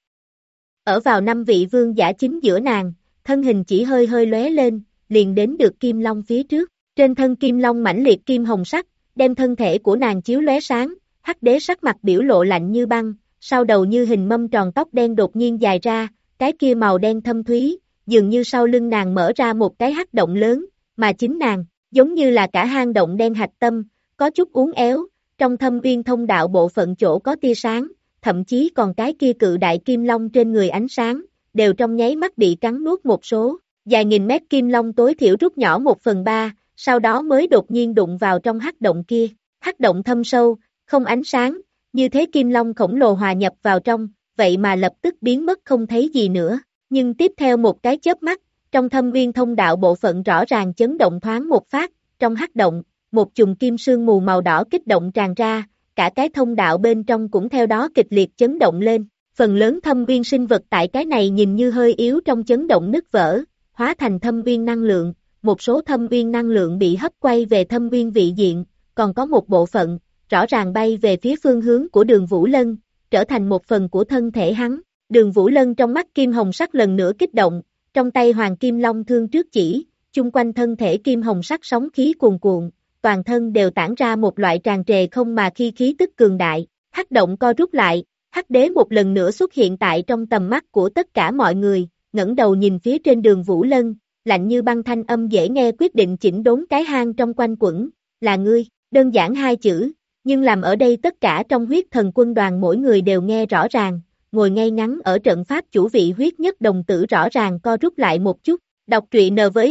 Ở vào 5 vị vương giả chính giữa nàng, thân hình chỉ hơi hơi lóe lên, liền đến được kim long phía trước, trên thân kim long mãnh liệt kim hồng sắc, đem thân thể của nàng chiếu lóe sáng, hắc đế sắc mặt biểu lộ lạnh như băng, sau đầu như hình mâm tròn tóc đen đột nhiên dài ra, cái kia màu đen thâm thúy, dường như sau lưng nàng mở ra một cái hắc động lớn, mà chính nàng, giống như là cả hang động đen hạch tâm, có chút uốn éo, trong thâm uyên thông đạo bộ phận chỗ có tia sáng, thậm chí còn cái kia cự đại kim long trên người ánh sáng, đều trong nháy mắt bị cắn nuốt một số, dài 1000 mét kim long tối thiểu rút nhỏ 1/3, sau đó mới đột nhiên đụng vào trong hắc động kia, hắc động thâm sâu, không ánh sáng, như thế kim long khổng lồ hòa nhập vào trong, vậy mà lập tức biến mất không thấy gì nữa, nhưng tiếp theo một cái chớp mắt, trong thâm uyên thông đạo bộ phận rõ ràng chấn động thoáng một phát, trong hắc động, một chùm kim sương mù màu đỏ kích động tràn ra, cả cái thông đạo bên trong cũng theo đó kịch liệt chấn động lên, phần lớn thâm uyên sinh vật tại cái này nhìn như hơi yếu trong chấn động nứt vỡ, hóa thành thâm uyên năng lượng, một số thâm uyên năng lượng bị hấp quay về thâm uyên vị diện, còn có một bộ phận, rõ ràng bay về phía phương hướng của Đường Vũ Lân, trở thành một phần của thân thể hắn. Đường Vũ Lân trong mắt kim hồng sắc lần nữa kích động, trong tay hoàng kim long thương trước chỉ, chung quanh thân thể kim hồng sắc sóng khí cuồn cuộn, toàn thân đều tản ra một loại tràn trề không mà khi khí tức cường đại, hắc động co rút lại, hắc đế một lần nữa xuất hiện tại trong tầm mắt của tất cả mọi người, ngẩng đầu nhìn phía trên Đường Vũ Lân, lạnh như băng thanh âm dễ nghe quyết định chỉnh đốn cái hang trong quanh quẩn, là ngươi, đơn giản hai chữ, nhưng làm ở đây tất cả trong huyết thần quân đoàn mỗi người đều nghe rõ ràng, ngồi ngay ngắn ở trận pháp chủ vị huyết nhất đồng tử rõ ràng co rút lại một chút. Đọc truyện N với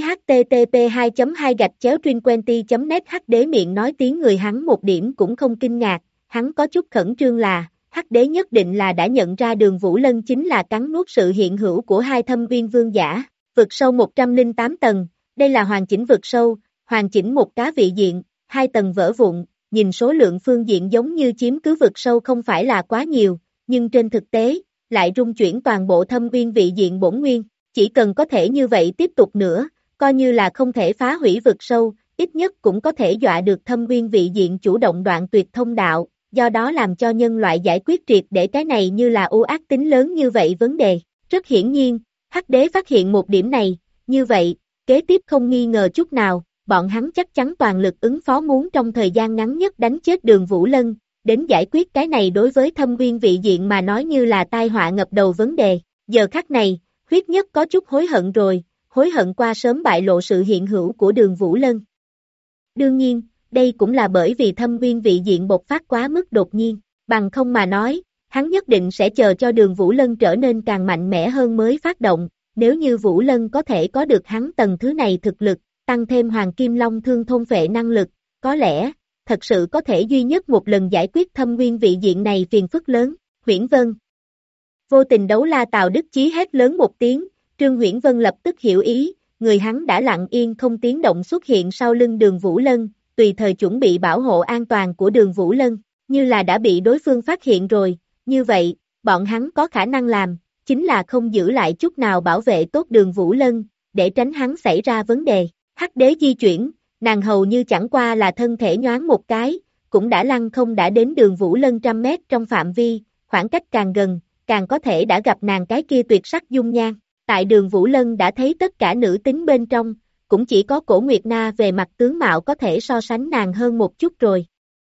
http://2.2-truyênquenty.net hắc đế miệng nói tiếng người hắn một điểm cũng không kinh ngạc, hắn có chút khẩn trương là, hắc đế nhất định là đã nhận ra Đường Vũ Lân chính là cắn nuốt sự hiện hữu của hai thâm uyên vương giả, Vực sâu 108 tầng, đây là hoàn chỉnh vực sâu, hoàn chỉnh một cá vị diện, 2 tầng vỡ vụn, nhìn số lượng phương diện giống như chiếm cứ vực sâu không phải là quá nhiều, nhưng trên thực tế, lại rung chuyển toàn bộ thâm uyên vị diện bổn nguyên, chỉ cần có thể như vậy tiếp tục nữa, coi như là không thể phá hủy vực sâu, ít nhất cũng có thể dọa được thâm uyên vị diện chủ động đoạn tuyệt thông đạo, do đó làm cho nhân loại giải quyết triệt để cái này như là ưu ác tính lớn như vậy vấn đề. Rất hiển nhiên, Hắc Đế phát hiện một điểm này, như vậy, kế tiếp không nghi ngờ chút nào, bọn hắn chắc chắn toàn lực ứng phó muốn trong thời gian ngắn nhất đánh chết Đường Vũ Lân, đến giải quyết cái này đối với thâm uyên vị diện mà nói như là tai họa ngập đầu vấn đề. Giờ khắc này, Huyết Nhất có chút hối hận rồi, hối hận qua sớm bại lộ sự hiện hữu của Đường Vũ Lân. Đương nhiên, đây cũng là bởi vì thâm uyên vị diện bộc phát quá mức đột nhiên, bằng không mà nói, hắn nhất định sẽ chờ cho Đường Vũ Lân trở nên càng mạnh mẽ hơn mới phát động, nếu như Vũ Lân có thể có được hắn tầng thứ này thực lực, tăng thêm Hoàng Kim Long Thương thôn phệ năng lực, có lẽ, thật sự có thể duy nhất một lần giải quyết thâm uyên vị diện này phiền phức lớn. Huyễn Vân. Vô tình đấu la Tào Đức Chí hét lớn một tiếng, Trương Huyễn Vân lập tức hiểu ý, người hắn đã lặng yên không tiếng động xuất hiện sau lưng Đường Vũ Lân, tùy thời chuẩn bị bảo hộ an toàn của Đường Vũ Lân, như là đã bị đối phương phát hiện rồi, như vậy, bọn hắn có khả năng làm, chính là không giữ lại chút nào bảo vệ tốt Đường Vũ Lân, để tránh hắn xảy ra vấn đề. Hắc Đế di chuyển, nàng hầu như chẳng qua là thân thể nhoáng một cái, cũng đã lăn không đã đến Đường Vũ Lân trăm mét trong phạm vi, khoảng cách càng gần, càng có thể đã gặp nàng cái kia tuyệt sắc dung nhan. Tại Đường Vũ Lân đã thấy tất cả nữ tính bên trong, cũng chỉ có Cổ Nguyệt Na về mặt tướng mạo có thể so sánh nàng hơn một chút rồi.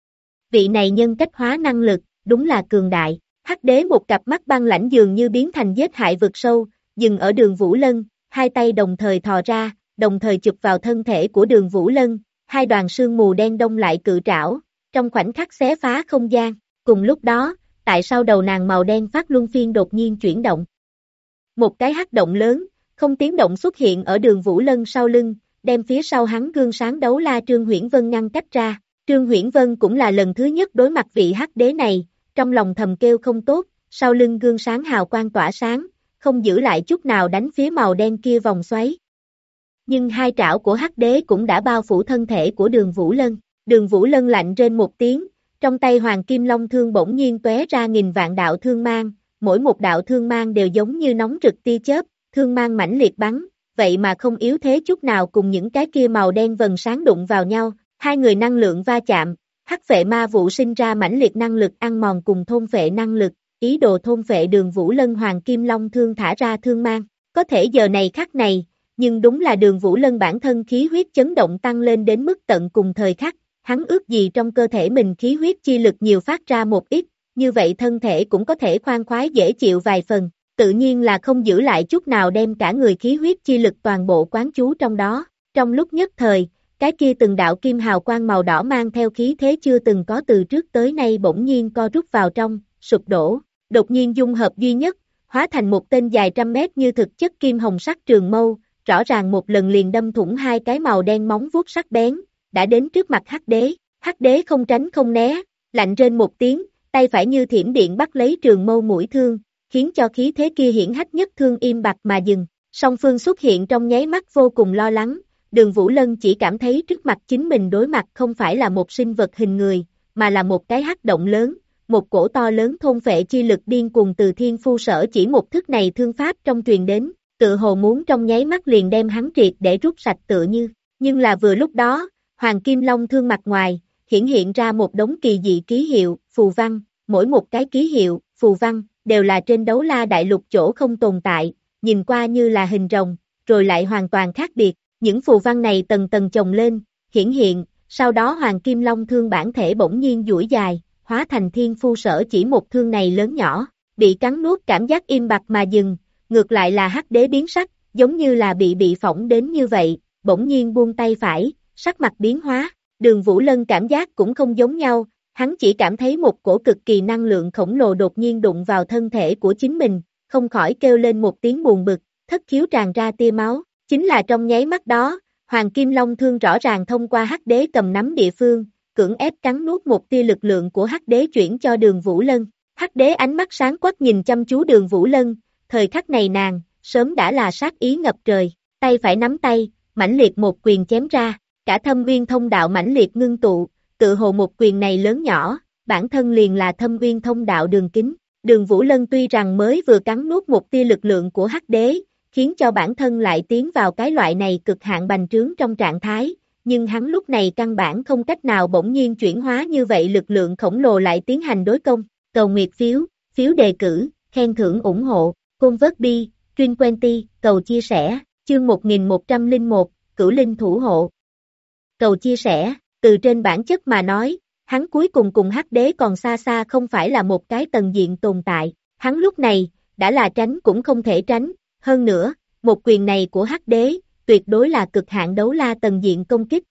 Vị này nhân cách hóa năng lực, đúng là cường đại. Hắc Đế một cặp mắt băng lãnh dường như biến thành giết hại vực sâu, dừng ở Đường Vũ Lân, hai tay đồng thời thò ra, đồng thời chụp vào thân thể của Đường Vũ Lân, hai đoàn sương mù đen đông lại cự trảo, trong khoảnh khắc xé phá không gian. Cùng lúc đó, tại sau đầu nàng màu đen phát luân phiên đột nhiên chuyển động. Một cái hắc động lớn, không tiếng động xuất hiện ở Đường Vũ Lân sau lưng, đem phía sau hắn gương sáng đấu la Trương Huyễn Vân ngăn cách ra. Trương Huyễn Vân cũng là lần thứ nhất đối mặt vị Hắc Đế này, trong lòng thầm kêu không tốt, sau lưng gương sáng hào quang tỏa sáng, không giữ lại chút nào đánh phía màu đen kia vòng xoáy. Nhưng hai trảo của Hắc Đế cũng đã bao phủ thân thể của Đường Vũ Lân. Đường Vũ Lân lạnh rên một tiếng, trong tay Hoàng Kim Long Thương bỗng nhiên tóe ra nghìn vạn đạo thương mang, mỗi một đạo thương mang đều giống như nóng rực tia chớp, thương mang mãnh liệt bắn, vậy mà không yếu thế chút nào cùng những cái kia màu đen vầng sáng đụng vào nhau, hai người năng lượng va chạm, hắc phệ ma vụ sinh ra mãnh liệt năng lực ăn mòn cùng thôn phệ năng lực, ý đồ thôn phệ Đường Vũ Lân Hoàng Kim Long Thương thả ra thương mang, có thể giờ này khắc này, nhưng đúng là Đường Vũ Lân bản thân khí huyết chấn động tăng lên đến mức tận cùng thời khắc, hắn ước gì trong cơ thể mình khí huyết chi lực nhiều phát ra một ít, như vậy thân thể cũng có thể khoan khoái dễ chịu vài phần, tự nhiên là không giữ lại chút nào đem cả người khí huyết chi lực toàn bộ quán trú trong đó. Trong lúc nhất thời, cái kia từng đạo kim hào quang màu đỏ mang theo khí thế chưa từng có từ trước tới nay bỗng nhiên co rút vào trong, sụp đổ, đột nhiên dung hợp duy nhất, hóa thành một tên dài trăm mét như thực chất kim hồng sắc trường mâu, rõ ràng một lần liền đâm thủng hai cái màu đen móng vuốt sắc bén, đã đến trước mặt Hắc Đế. Hắc Đế không tránh không né, lạnh rên một tiếng, tay phải như thiểm điện bắt lấy trường mâu mũi thương, khiến cho khí thế kia hiển hách nhất thương im bặt mà dừng. Song phương xuất hiện trong nháy mắt vô cùng lo lắng, Đường Vũ Lân chỉ cảm thấy trước mặt chính mình đối mặt không phải là một sinh vật hình người, mà là một cái hắc động lớn, một cổ to lớn thôn phệ chi lực điên cuồng từ Thiên Phu Sở chỉ một thức này thương pháp trong truyền đến, tự hồ muốn trong nháy mắt liền đem hắn triệt để rút sạch tựa như. Nhưng là vừa lúc đó, Hoàng Kim Long Thương mặt ngoài, hiện ra một đống kỳ dị ký hiệu, phù văn, mỗi một cái ký hiệu, phù văn, đều là trên đấu la đại lục chỗ không tồn tại, nhìn qua như là hình rồng, rồi lại hoàn toàn khác biệt. Những phù văn này tầng tầng chồng lên, hiện, sau đó Hoàng Kim Long Thương bản thể bỗng nhiên duỗi dài, hóa thành Thiên Phu Sở chỉ một thương này lớn nhỏ, bị cắn nuốt cảm giác im bặt mà dừng, ngược lại là Hắc Đế biến sắc, giống như là bị phỏng đến như vậy, bỗng nhiên buông tay phải, sắc mặt biến hóa. Đường Vũ Lân cảm giác cũng không giống nhau, hắn chỉ cảm thấy một cổ cực kỳ năng lượng khổng lồ đột nhiên đụng vào thân thể của chính mình, không khỏi kêu lên một tiếng buồn bực, thất khiếu tràn ra tia máu. Chính là trong nháy mắt đó, Hoàng Kim Long Thương rõ ràng thông qua Hắc Đế cầm nắm địa phương, cưỡng ép cắn nuốt một tia lực lượng của Hắc Đế chuyển cho Đường Vũ Lân. Hắc Đế ánh mắt sáng quắc nhìn chăm chú Đường Vũ Lân, thời khắc này nàng, sớm đã là sát ý ngập trời. tay phải nắm tay, mãnh liệt một quyền chém ra, cả thâm uyên thông đạo mãnh liệt ngưng tụ, tự hồ một quyền này lớn nhỏ, bản thân liền là thâm uyên thông đạo đường kính. Đường Vũ Lân tuy rằng mới vừa cắn nuốt một tia lực lượng của Hắc Đế, khiến cho bản thân lại tiến vào cái loại này cực hạn bành trướng trong trạng thái, nhưng hắn lúc này căn bản không cách nào bỗng nhiên chuyển hóa như vậy lực lượng khổng lồ lại tiến hành đối công. Cầu nguyệt phiếu, phiếu đề cử, khen thưởng ủng hộ, Côn vớt bi, Trinh Quenty, cầu chia sẻ, chương 1101, Cửu Linh thủ hộ. Cầu chia sẻ, từ trên bản chất mà nói, hắn cuối cùng Hắc Đế còn xa xa không phải là một cái tầng diện tồn tại, hắn lúc này, đã là tránh cũng không thể tránh, hơn nữa, một quyền này của Hắc Đế, tuyệt đối là cực hạn đấu la tầng diện công kích.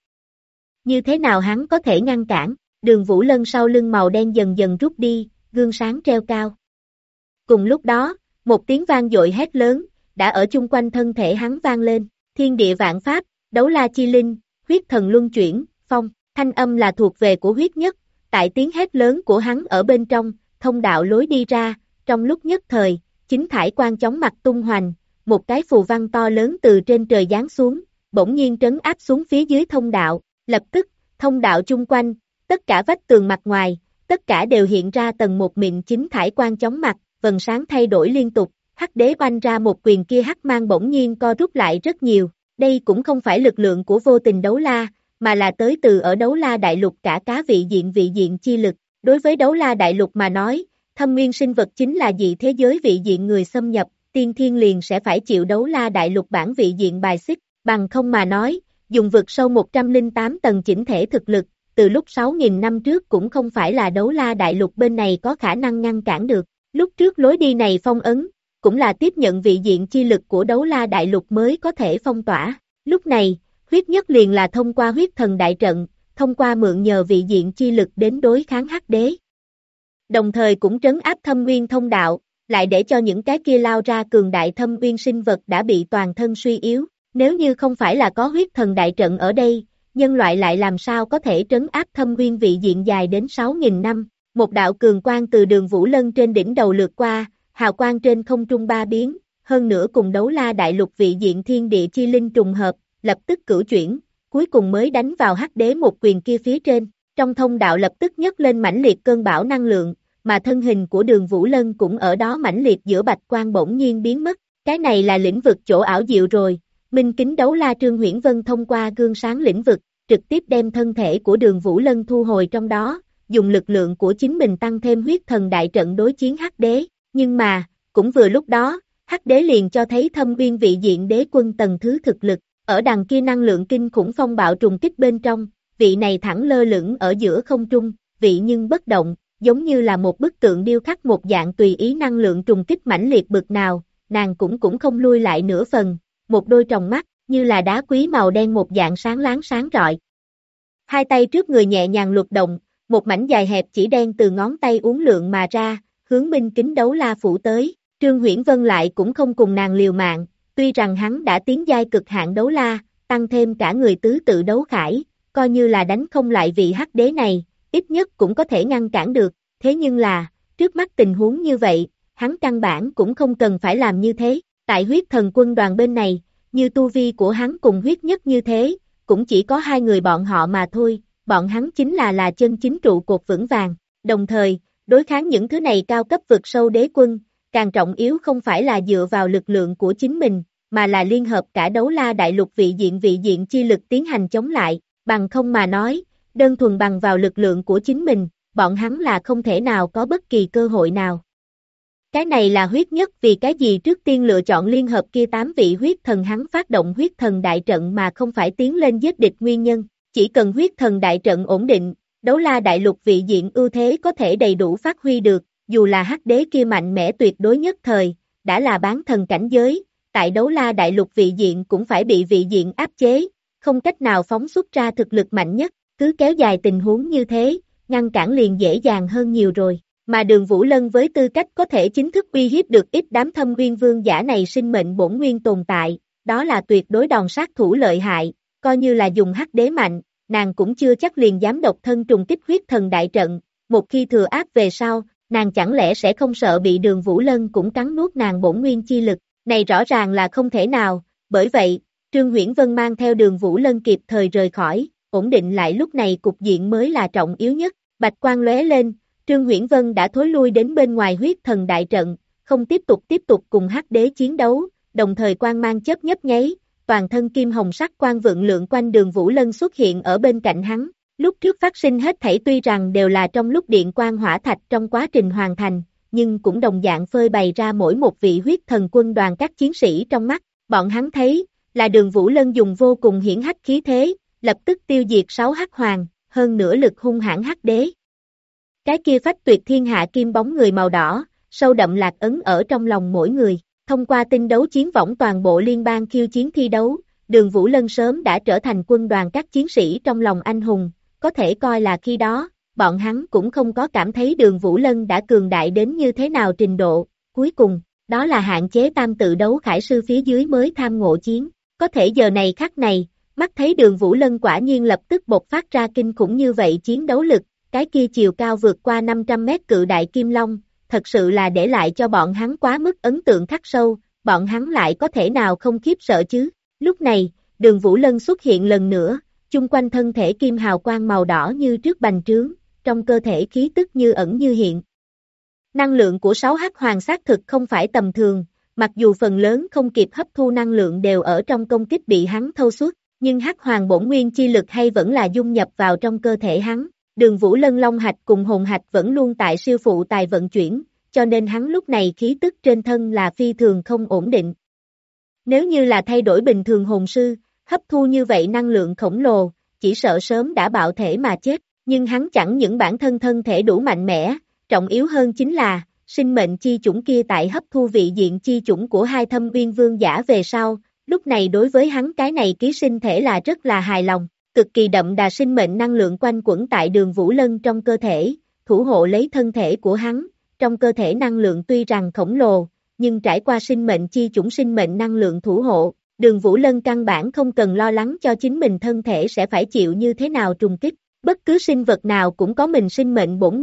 Như thế nào hắn có thể ngăn cản, Đường Vũ Lân sau lưng màu đen dần dần rút đi, gương sáng treo cao. Cùng lúc đó, một tiếng vang dội hét lớn, đã ở chung quanh thân thể hắn vang lên, thiên địa vạn pháp, đấu la chi linh, huyết thần luân chuyển, phong, thanh âm là thuộc về của huyết nhất, tại tiếng hét lớn của hắn ở bên trong, thông đạo lối đi ra, trong lúc nhất thời, chính thải quang chóng mặt tung hoành, một cái phù văn to lớn từ trên trời giáng xuống, bỗng nhiên trấn áp xuống phía dưới thông đạo, lập tức, thông đạo chung quanh, tất cả vách tường mặt ngoài, tất cả đều hiện ra tầng một mịn chính thải quang chóng mặt, vầng sáng thay đổi liên tục, Hắc Đế oanh ra một quyền kia hắc mang bỗng nhiên co rút lại rất nhiều, đây cũng không phải lực lượng của vô tình đấu la, mà là tới từ ở đấu la đại lục cả cá vị diện chi lực, đối với đấu la đại lục mà nói, thâm nguyên sinh vật chính là dị thế giới vị diện người xâm nhập, tiên thiên liền sẽ phải chịu đấu la đại lục bản vị diện bài xích, bằng không mà nói, dùng vượt sâu 108 tầng chỉnh thể thực lực, từ lúc 6.000 năm trước cũng không phải là đấu la đại lục bên này có khả năng ngăn cản được, lúc trước lối đi này phong ấn, cũng là tiếp nhận vị diện chi lực của đấu la đại lục mới có thể phong tỏa, lúc này, huyết nhất liền là thông qua huyết thần đại trận, thông qua mượn nhờ vị diện chi lực đến đối kháng Hắc Đế. Đồng thời cũng trấn áp thâm uyên thông đạo, lại để cho những cái kia lao ra cường đại thâm uyên sinh vật đã bị toàn thân suy yếu, nếu như không phải là có huyết thần đại trận ở đây, nhân loại lại làm sao có thể trấn áp thâm uyên vị diện dài đến 6.000 năm, một đạo cường quang từ Đường Vũ Lân trên đỉnh đầu lướt qua, hào quang trên không trung ba biến, hơn nữa cùng đấu la đại lục vị diện thiên địa chi linh trùng hợp, lập tức cửu chuyển, cuối cùng mới đánh vào Hắc Đế một quyền kia phía trên, trong thông đạo lập tức nhấc lên mãnh liệt cơn bão năng lượng, mà thân hình của Đường Vũ Lân cũng ở đó mãnh liệt giữa bạch quang bỗng nhiên biến mất, cái này là lĩnh vực chỗ ảo diệu rồi, minh kính đấu la Trương Huyễn Vân thông qua gương sáng lĩnh vực, trực tiếp đem thân thể của Đường Vũ Lân thu hồi trong đó, dùng lực lượng của chính mình tăng thêm huyết thần đại trận đối chiến Hắc Đế, nhưng mà, cũng vừa lúc đó, Hắc Đế liền cho thấy thâm uyên vị diện đế quân tầng thứ thực lực, ở đằng kia năng lượng kinh khủng phong bạo trùng kích bên trong, vị này thẳng lơ lửng ở giữa không trung, vị nhưng bất động, giống như là một bức tượng điêu khắc một dạng tùy ý năng lượng trùng kích mãnh liệt bực nào, nàng cũng không lui lại nửa phần, một đôi tròng mắt, như là đá quý màu đen một dạng sáng láng sáng rọi. Hai tay trước người nhẹ nhàng luật động, một mảnh dài hẹp chỉ đen từ ngón tay uốn lượn mà ra, hướng minh kính đấu la phủ tới, Trương Huyễn Vân lại cũng không cùng nàng liều mạng, tuy rằng hắn đã tiến giai cực hạn đấu la, tăng thêm cả người tứ tự đấu khải, coi như là đánh không lại vị Hắc Đế này, ít nhất cũng có thể ngăn cản được, thế nhưng là, trước mắt tình huống như vậy, hắn căn bản cũng không cần phải làm như thế, tại huyết thần quân đoàn bên này, như tu vi của hắn cùng huyết nhất như thế, cũng chỉ có hai người bọn họ mà thôi, bọn hắn chính là chân chính trụ cột vững vàng, đồng thời, đối kháng những thứ này cao cấp vượt sâu đế quân, càng trọng yếu không phải là dựa vào lực lượng của chính mình, mà là liên hợp cả đấu la đại lục vị diện chi lực tiến hành chống lại, bằng không mà nói, đơn thuần bằng vào lực lượng của chính mình, bọn hắn là không thể nào có bất kỳ cơ hội nào. Cái này là huyết nhất vì cái gì trước tiên lựa chọn liên hợp kia 8 vị huyết thần hắn phát động huyết thần đại trận mà không phải tiến lên giết địch nguyên nhân, chỉ cần huyết thần đại trận ổn định, đấu la đại lục vị diện ưu thế có thể đầy đủ phát huy được, dù là Hắc Đế kia mạnh mẽ tuyệt đối nhất thời, đã là bán thần cảnh giới, tại đấu la đại lục vị diện cũng phải bị vị diện áp chế, không cách nào phóng xuất ra thực lực mạnh nhất, cứ kéo dài tình huống như thế, ngăn cản liền dễ dàng hơn nhiều rồi. Mà Đường Vũ Lân với tư cách có thể chính thức uy hiếp được ít đám thâm nguyên vương giả này sinh mệnh bổn nguyên tồn tại, đó là tuyệt đối đòn sát thủ lợi hại, coi như là dùng Hắc Đế mạnh, nàng cũng chưa chắc liền dám độc thân trùng kích huyết thần đại trận, một khi thừa áp về sau, nàng chẳng lẽ sẽ không sợ bị Đường Vũ Lân cũng cắn nuốt nàng bổn nguyên chi lực, này rõ ràng là không thể nào, bởi vậy, Trương Huyễn Vân mang theo Đường Vũ Lân kịp thời rời khỏi, ổn định lại lúc này cục diện mới là trọng yếu nhất. Bạch quang lóe lên, Trương Huyễn Vân đã thối lui đến bên ngoài huyết thần đại trận, không tiếp tục cùng Hắc Đế chiến đấu, đồng thời quang mang chớp nhấp nháy, toàn thân kim hồng sắc quang vượng lượng quanh Đường Vũ Lân xuất hiện ở bên cạnh hắn. Lúc trước phát sinh hết thảy tuy rằng đều là trong lúc điện quang hỏa thạch trong quá trình hoàn thành, nhưng cũng đồng dạng phơi bày ra mỗi một vị huyết thần quân đoàn các chiến sĩ trong mắt, bọn hắn thấy, là Đường Vũ Lân dùng vô cùng hiển hách khí thế, lập tức tiêu diệt 6 hắc hoàng, hơn nữa lực hung hãn Hắc Đế. Cái kia phách tuyệt thiên hạ kim bóng người màu đỏ, sâu đậm lạc ấn ở trong lòng mỗi người, thông qua tinh đấu chiến võng toàn bộ liên bang khiêu chiến thi đấu, Đường Vũ Lân sớm đã trở thành quân đoàn các chiến sĩ trong lòng anh hùng, có thể coi là khi đó, bọn hắn cũng không có cảm thấy Đường Vũ Lân đã cường đại đến như thế nào trình độ, cuối cùng, đó là hạn chế tam tự đấu khải sư phía dưới mới tham ngộ chiến, có thể giờ này khắc này, mắt thấy Đường Vũ Lân quả nhiên lập tức bộc phát ra kinh khủng như vậy chiến đấu lực, cái kia chiều cao vượt qua 500 mét cự đại kim long, thật sự là để lại cho bọn hắn quá mức ấn tượng khắc sâu, bọn hắn lại có thể nào không khiếp sợ chứ. Lúc này, Đường Vũ Lân xuất hiện lần nữa, chung quanh thân thể kim hào quang màu đỏ như trước bành trướng, trong cơ thể khí tức như ẩn như hiện. Năng lượng của 6 hắc hoàng xác thực không phải tầm thường, mặc dù phần lớn không kịp hấp thu năng lượng đều ở trong công kích bị hắn thâu suốt, nhưng hắc hoàng bổn nguyên chi lực hay vẫn là dung nhập vào trong cơ thể hắn. Đường Vũ Lân long hạch cùng hồn hạch vẫn luôn tại siêu phụ tài vận chuyển, cho nên hắn lúc này khí tức trên thân là phi thường không ổn định. Nếu như là thay đổi bình thường hồn sư, hấp thu như vậy năng lượng khổng lồ, chỉ sợ sớm đã bạo thể mà chết, nhưng hắn chẳng những bản thân thân thể đủ mạnh mẽ, trọng yếu hơn chính là, sinh mệnh chi chủng kia tại hấp thu vị diện chi chủng của hai thâm uyên vương giả về sau, lúc này đối với hắn cái này ký sinh thể là rất là hài lòng, cực kỳ đậm đà sinh mệnh năng lượng quanh quẩn tại Đường Vũ Lân trong cơ thể, thủ hộ lấy thân thể của hắn, trong cơ thể năng lượng tuy rằng khổng lồ, nhưng trải qua sinh mệnh chi chủng sinh mệnh năng lượng thủ hộ, Đường Vũ Lân căn bản không cần lo lắng cho chính mình thân thể sẽ phải chịu như thế nào trùng kích, bất cứ sinh vật nào cũng có mình sinh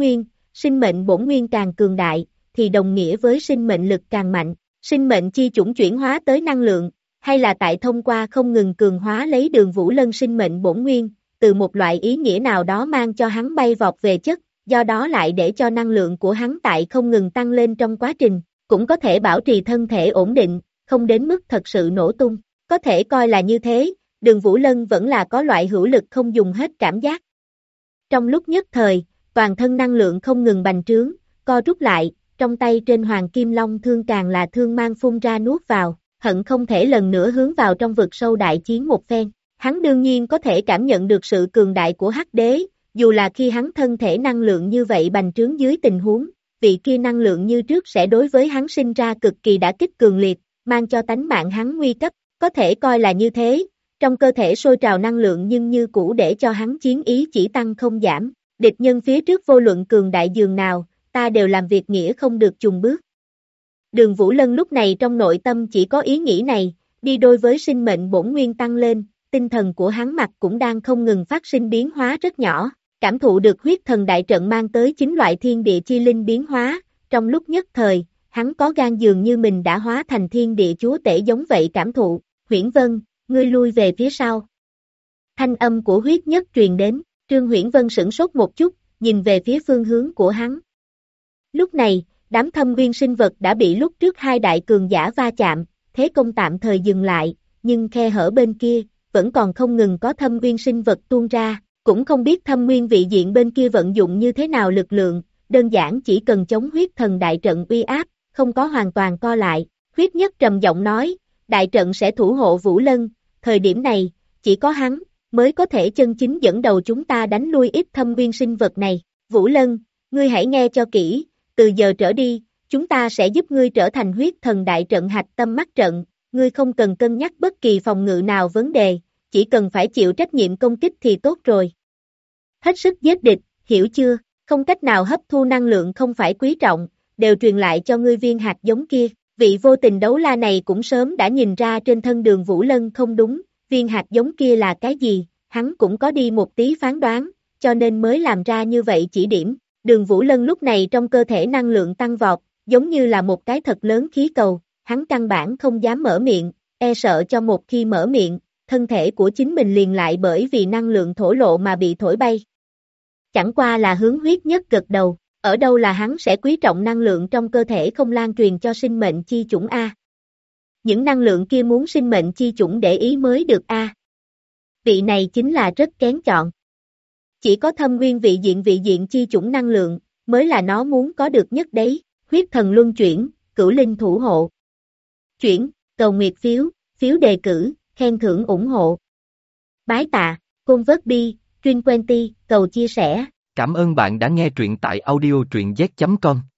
mệnh bổn nguyên càng cường đại, thì đồng nghĩa với sinh mệnh lực càng mạnh, sinh mệnh chi chủng chuyển hóa tới năng lượng, hay là tại thông qua không ngừng cường hóa lấy Đường Vũ Lân sinh mệnh bổn nguyên, từ một loại ý nghĩa nào đó mang cho hắn bay vọt về chất, do đó lại để cho năng lượng của hắn tại không ngừng tăng lên trong quá trình, cũng có thể bảo trì thân thể ổn định, không đến mức thật sự nổ tung, có thể coi là như thế, Đường Vũ Lân vẫn là có loại hữu lực không dùng hết cảm giác. Trong lúc nhất thời, toàn thân năng lượng không ngừng bành trướng, co rút lại, trong tay trên Hoàng Kim Long thương càng là thương mang phun ra nuốt vào, hận không thể lần nữa hướng vào trong vực sâu đại chiến một phen. Hắn đương nhiên có thể cảm nhận được sự cường đại của Hắc Đế, dù là khi hắn thân thể năng lượng như vậy bành trướng dưới tình huống, vị kia năng lượng như trước sẽ đối với hắn sinh ra cực kỳ đả kích cường liệt, mang cho tánh mạng hắn nguy cấp, có thể coi là như thế, trong cơ thể sôi trào năng lượng nhưng như cũ để cho hắn chiến ý chỉ tăng không giảm, địch nhân phía trước vô luận cường đại dường nào, ta đều làm việc nghĩa không được chùn bước. Đường Vũ Lân lúc này trong nội tâm chỉ có ý nghĩ này, đi đôi với sinh mệnh bổn nguyên tăng lên, tinh thần của hắn mặt cũng đang không ngừng phát sinh biến hóa rất nhỏ, cảm thụ được huyết thần đại trận mang tới chính loại thiên địa chi linh biến hóa, trong lúc nhất thời, hắn có gan dường như mình đã hóa thành thiên địa chúa tể giống vậy cảm thụ, Huyễn Vân, ngươi lui về phía sau. Thanh âm của huyết nhất truyền đến, Trương Huyễn Vân sửng sốt một chút, nhìn về phía phương hướng của hắn. Lúc này, đám thâm viên sinh vật đã bị lúc trước hai đại cường giả va chạm, thế công tạm thời dừng lại, nhưng khe hở bên kia, vẫn còn không ngừng có thâm viên sinh vật tuôn ra, cũng không biết thâm nguyên vị diện bên kia vận dụng như thế nào lực lượng, đơn giản chỉ cần chống huyết thần đại trận uy áp, không có hoàn toàn co lại, huyết nhất trầm giọng nói, đại trận sẽ thủ hộ Vũ Lân, thời điểm này, chỉ có hắn, mới có thể chân chính dẫn đầu chúng ta đánh lui ít thâm viên sinh vật này, Vũ Lân, ngươi hãy nghe cho kỹ, từ giờ trở đi, chúng ta sẽ giúp ngươi trở thành huyết thần đại trận hạch tâm mắt trận, ngươi không cần cân nhắc bất kỳ phòng ngự nào vấn đề, chỉ cần phải chịu trách nhiệm công kích thì tốt rồi. Hết sức giết địch, hiểu chưa, không cách nào hấp thu năng lượng không phải quý trọng, đều truyền lại cho ngươi viên hạt giống kia, vị vô tình đấu la này cũng sớm đã nhìn ra trên thân Đường Vũ Lân không đúng, viên hạt giống kia là cái gì, hắn cũng có đi một tí phán đoán, cho nên mới làm ra như vậy chỉ điểm. Đường Vũ Lân lúc này trong cơ thể năng lượng tăng vọt, giống như là một cái thật lớn khí cầu, hắn căn bản không dám mở miệng, e sợ cho một khi mở miệng, thân thể của chính mình liền lại bởi vì năng lượng thổ lộ mà bị thổi bay. Chẳng qua là Hướng Huyết Nhất gật đầu, ở đâu là hắn sẽ quý trọng năng lượng trong cơ thể không lan truyền cho sinh mệnh chi chủng A. Những năng lượng kia muốn sinh mệnh chi chủng để ý mới được A. Vị này chính là rất kén chọn. Chỉ có thâm nguyên vị diện chi chủng năng lượng, mới là nó muốn có được nhất đấy. Huyết thần luân chuyển, cửu linh thủ hộ. Chuyển, cầu nguyệt phiếu, phiếu đề cử, khen thưởng ủng hộ. Bái tạ, Côn Vớt Bi, Truyền Quên Ti, cầu chia sẻ. Cảm ơn bạn đã nghe truyện tại audio truyện z.com.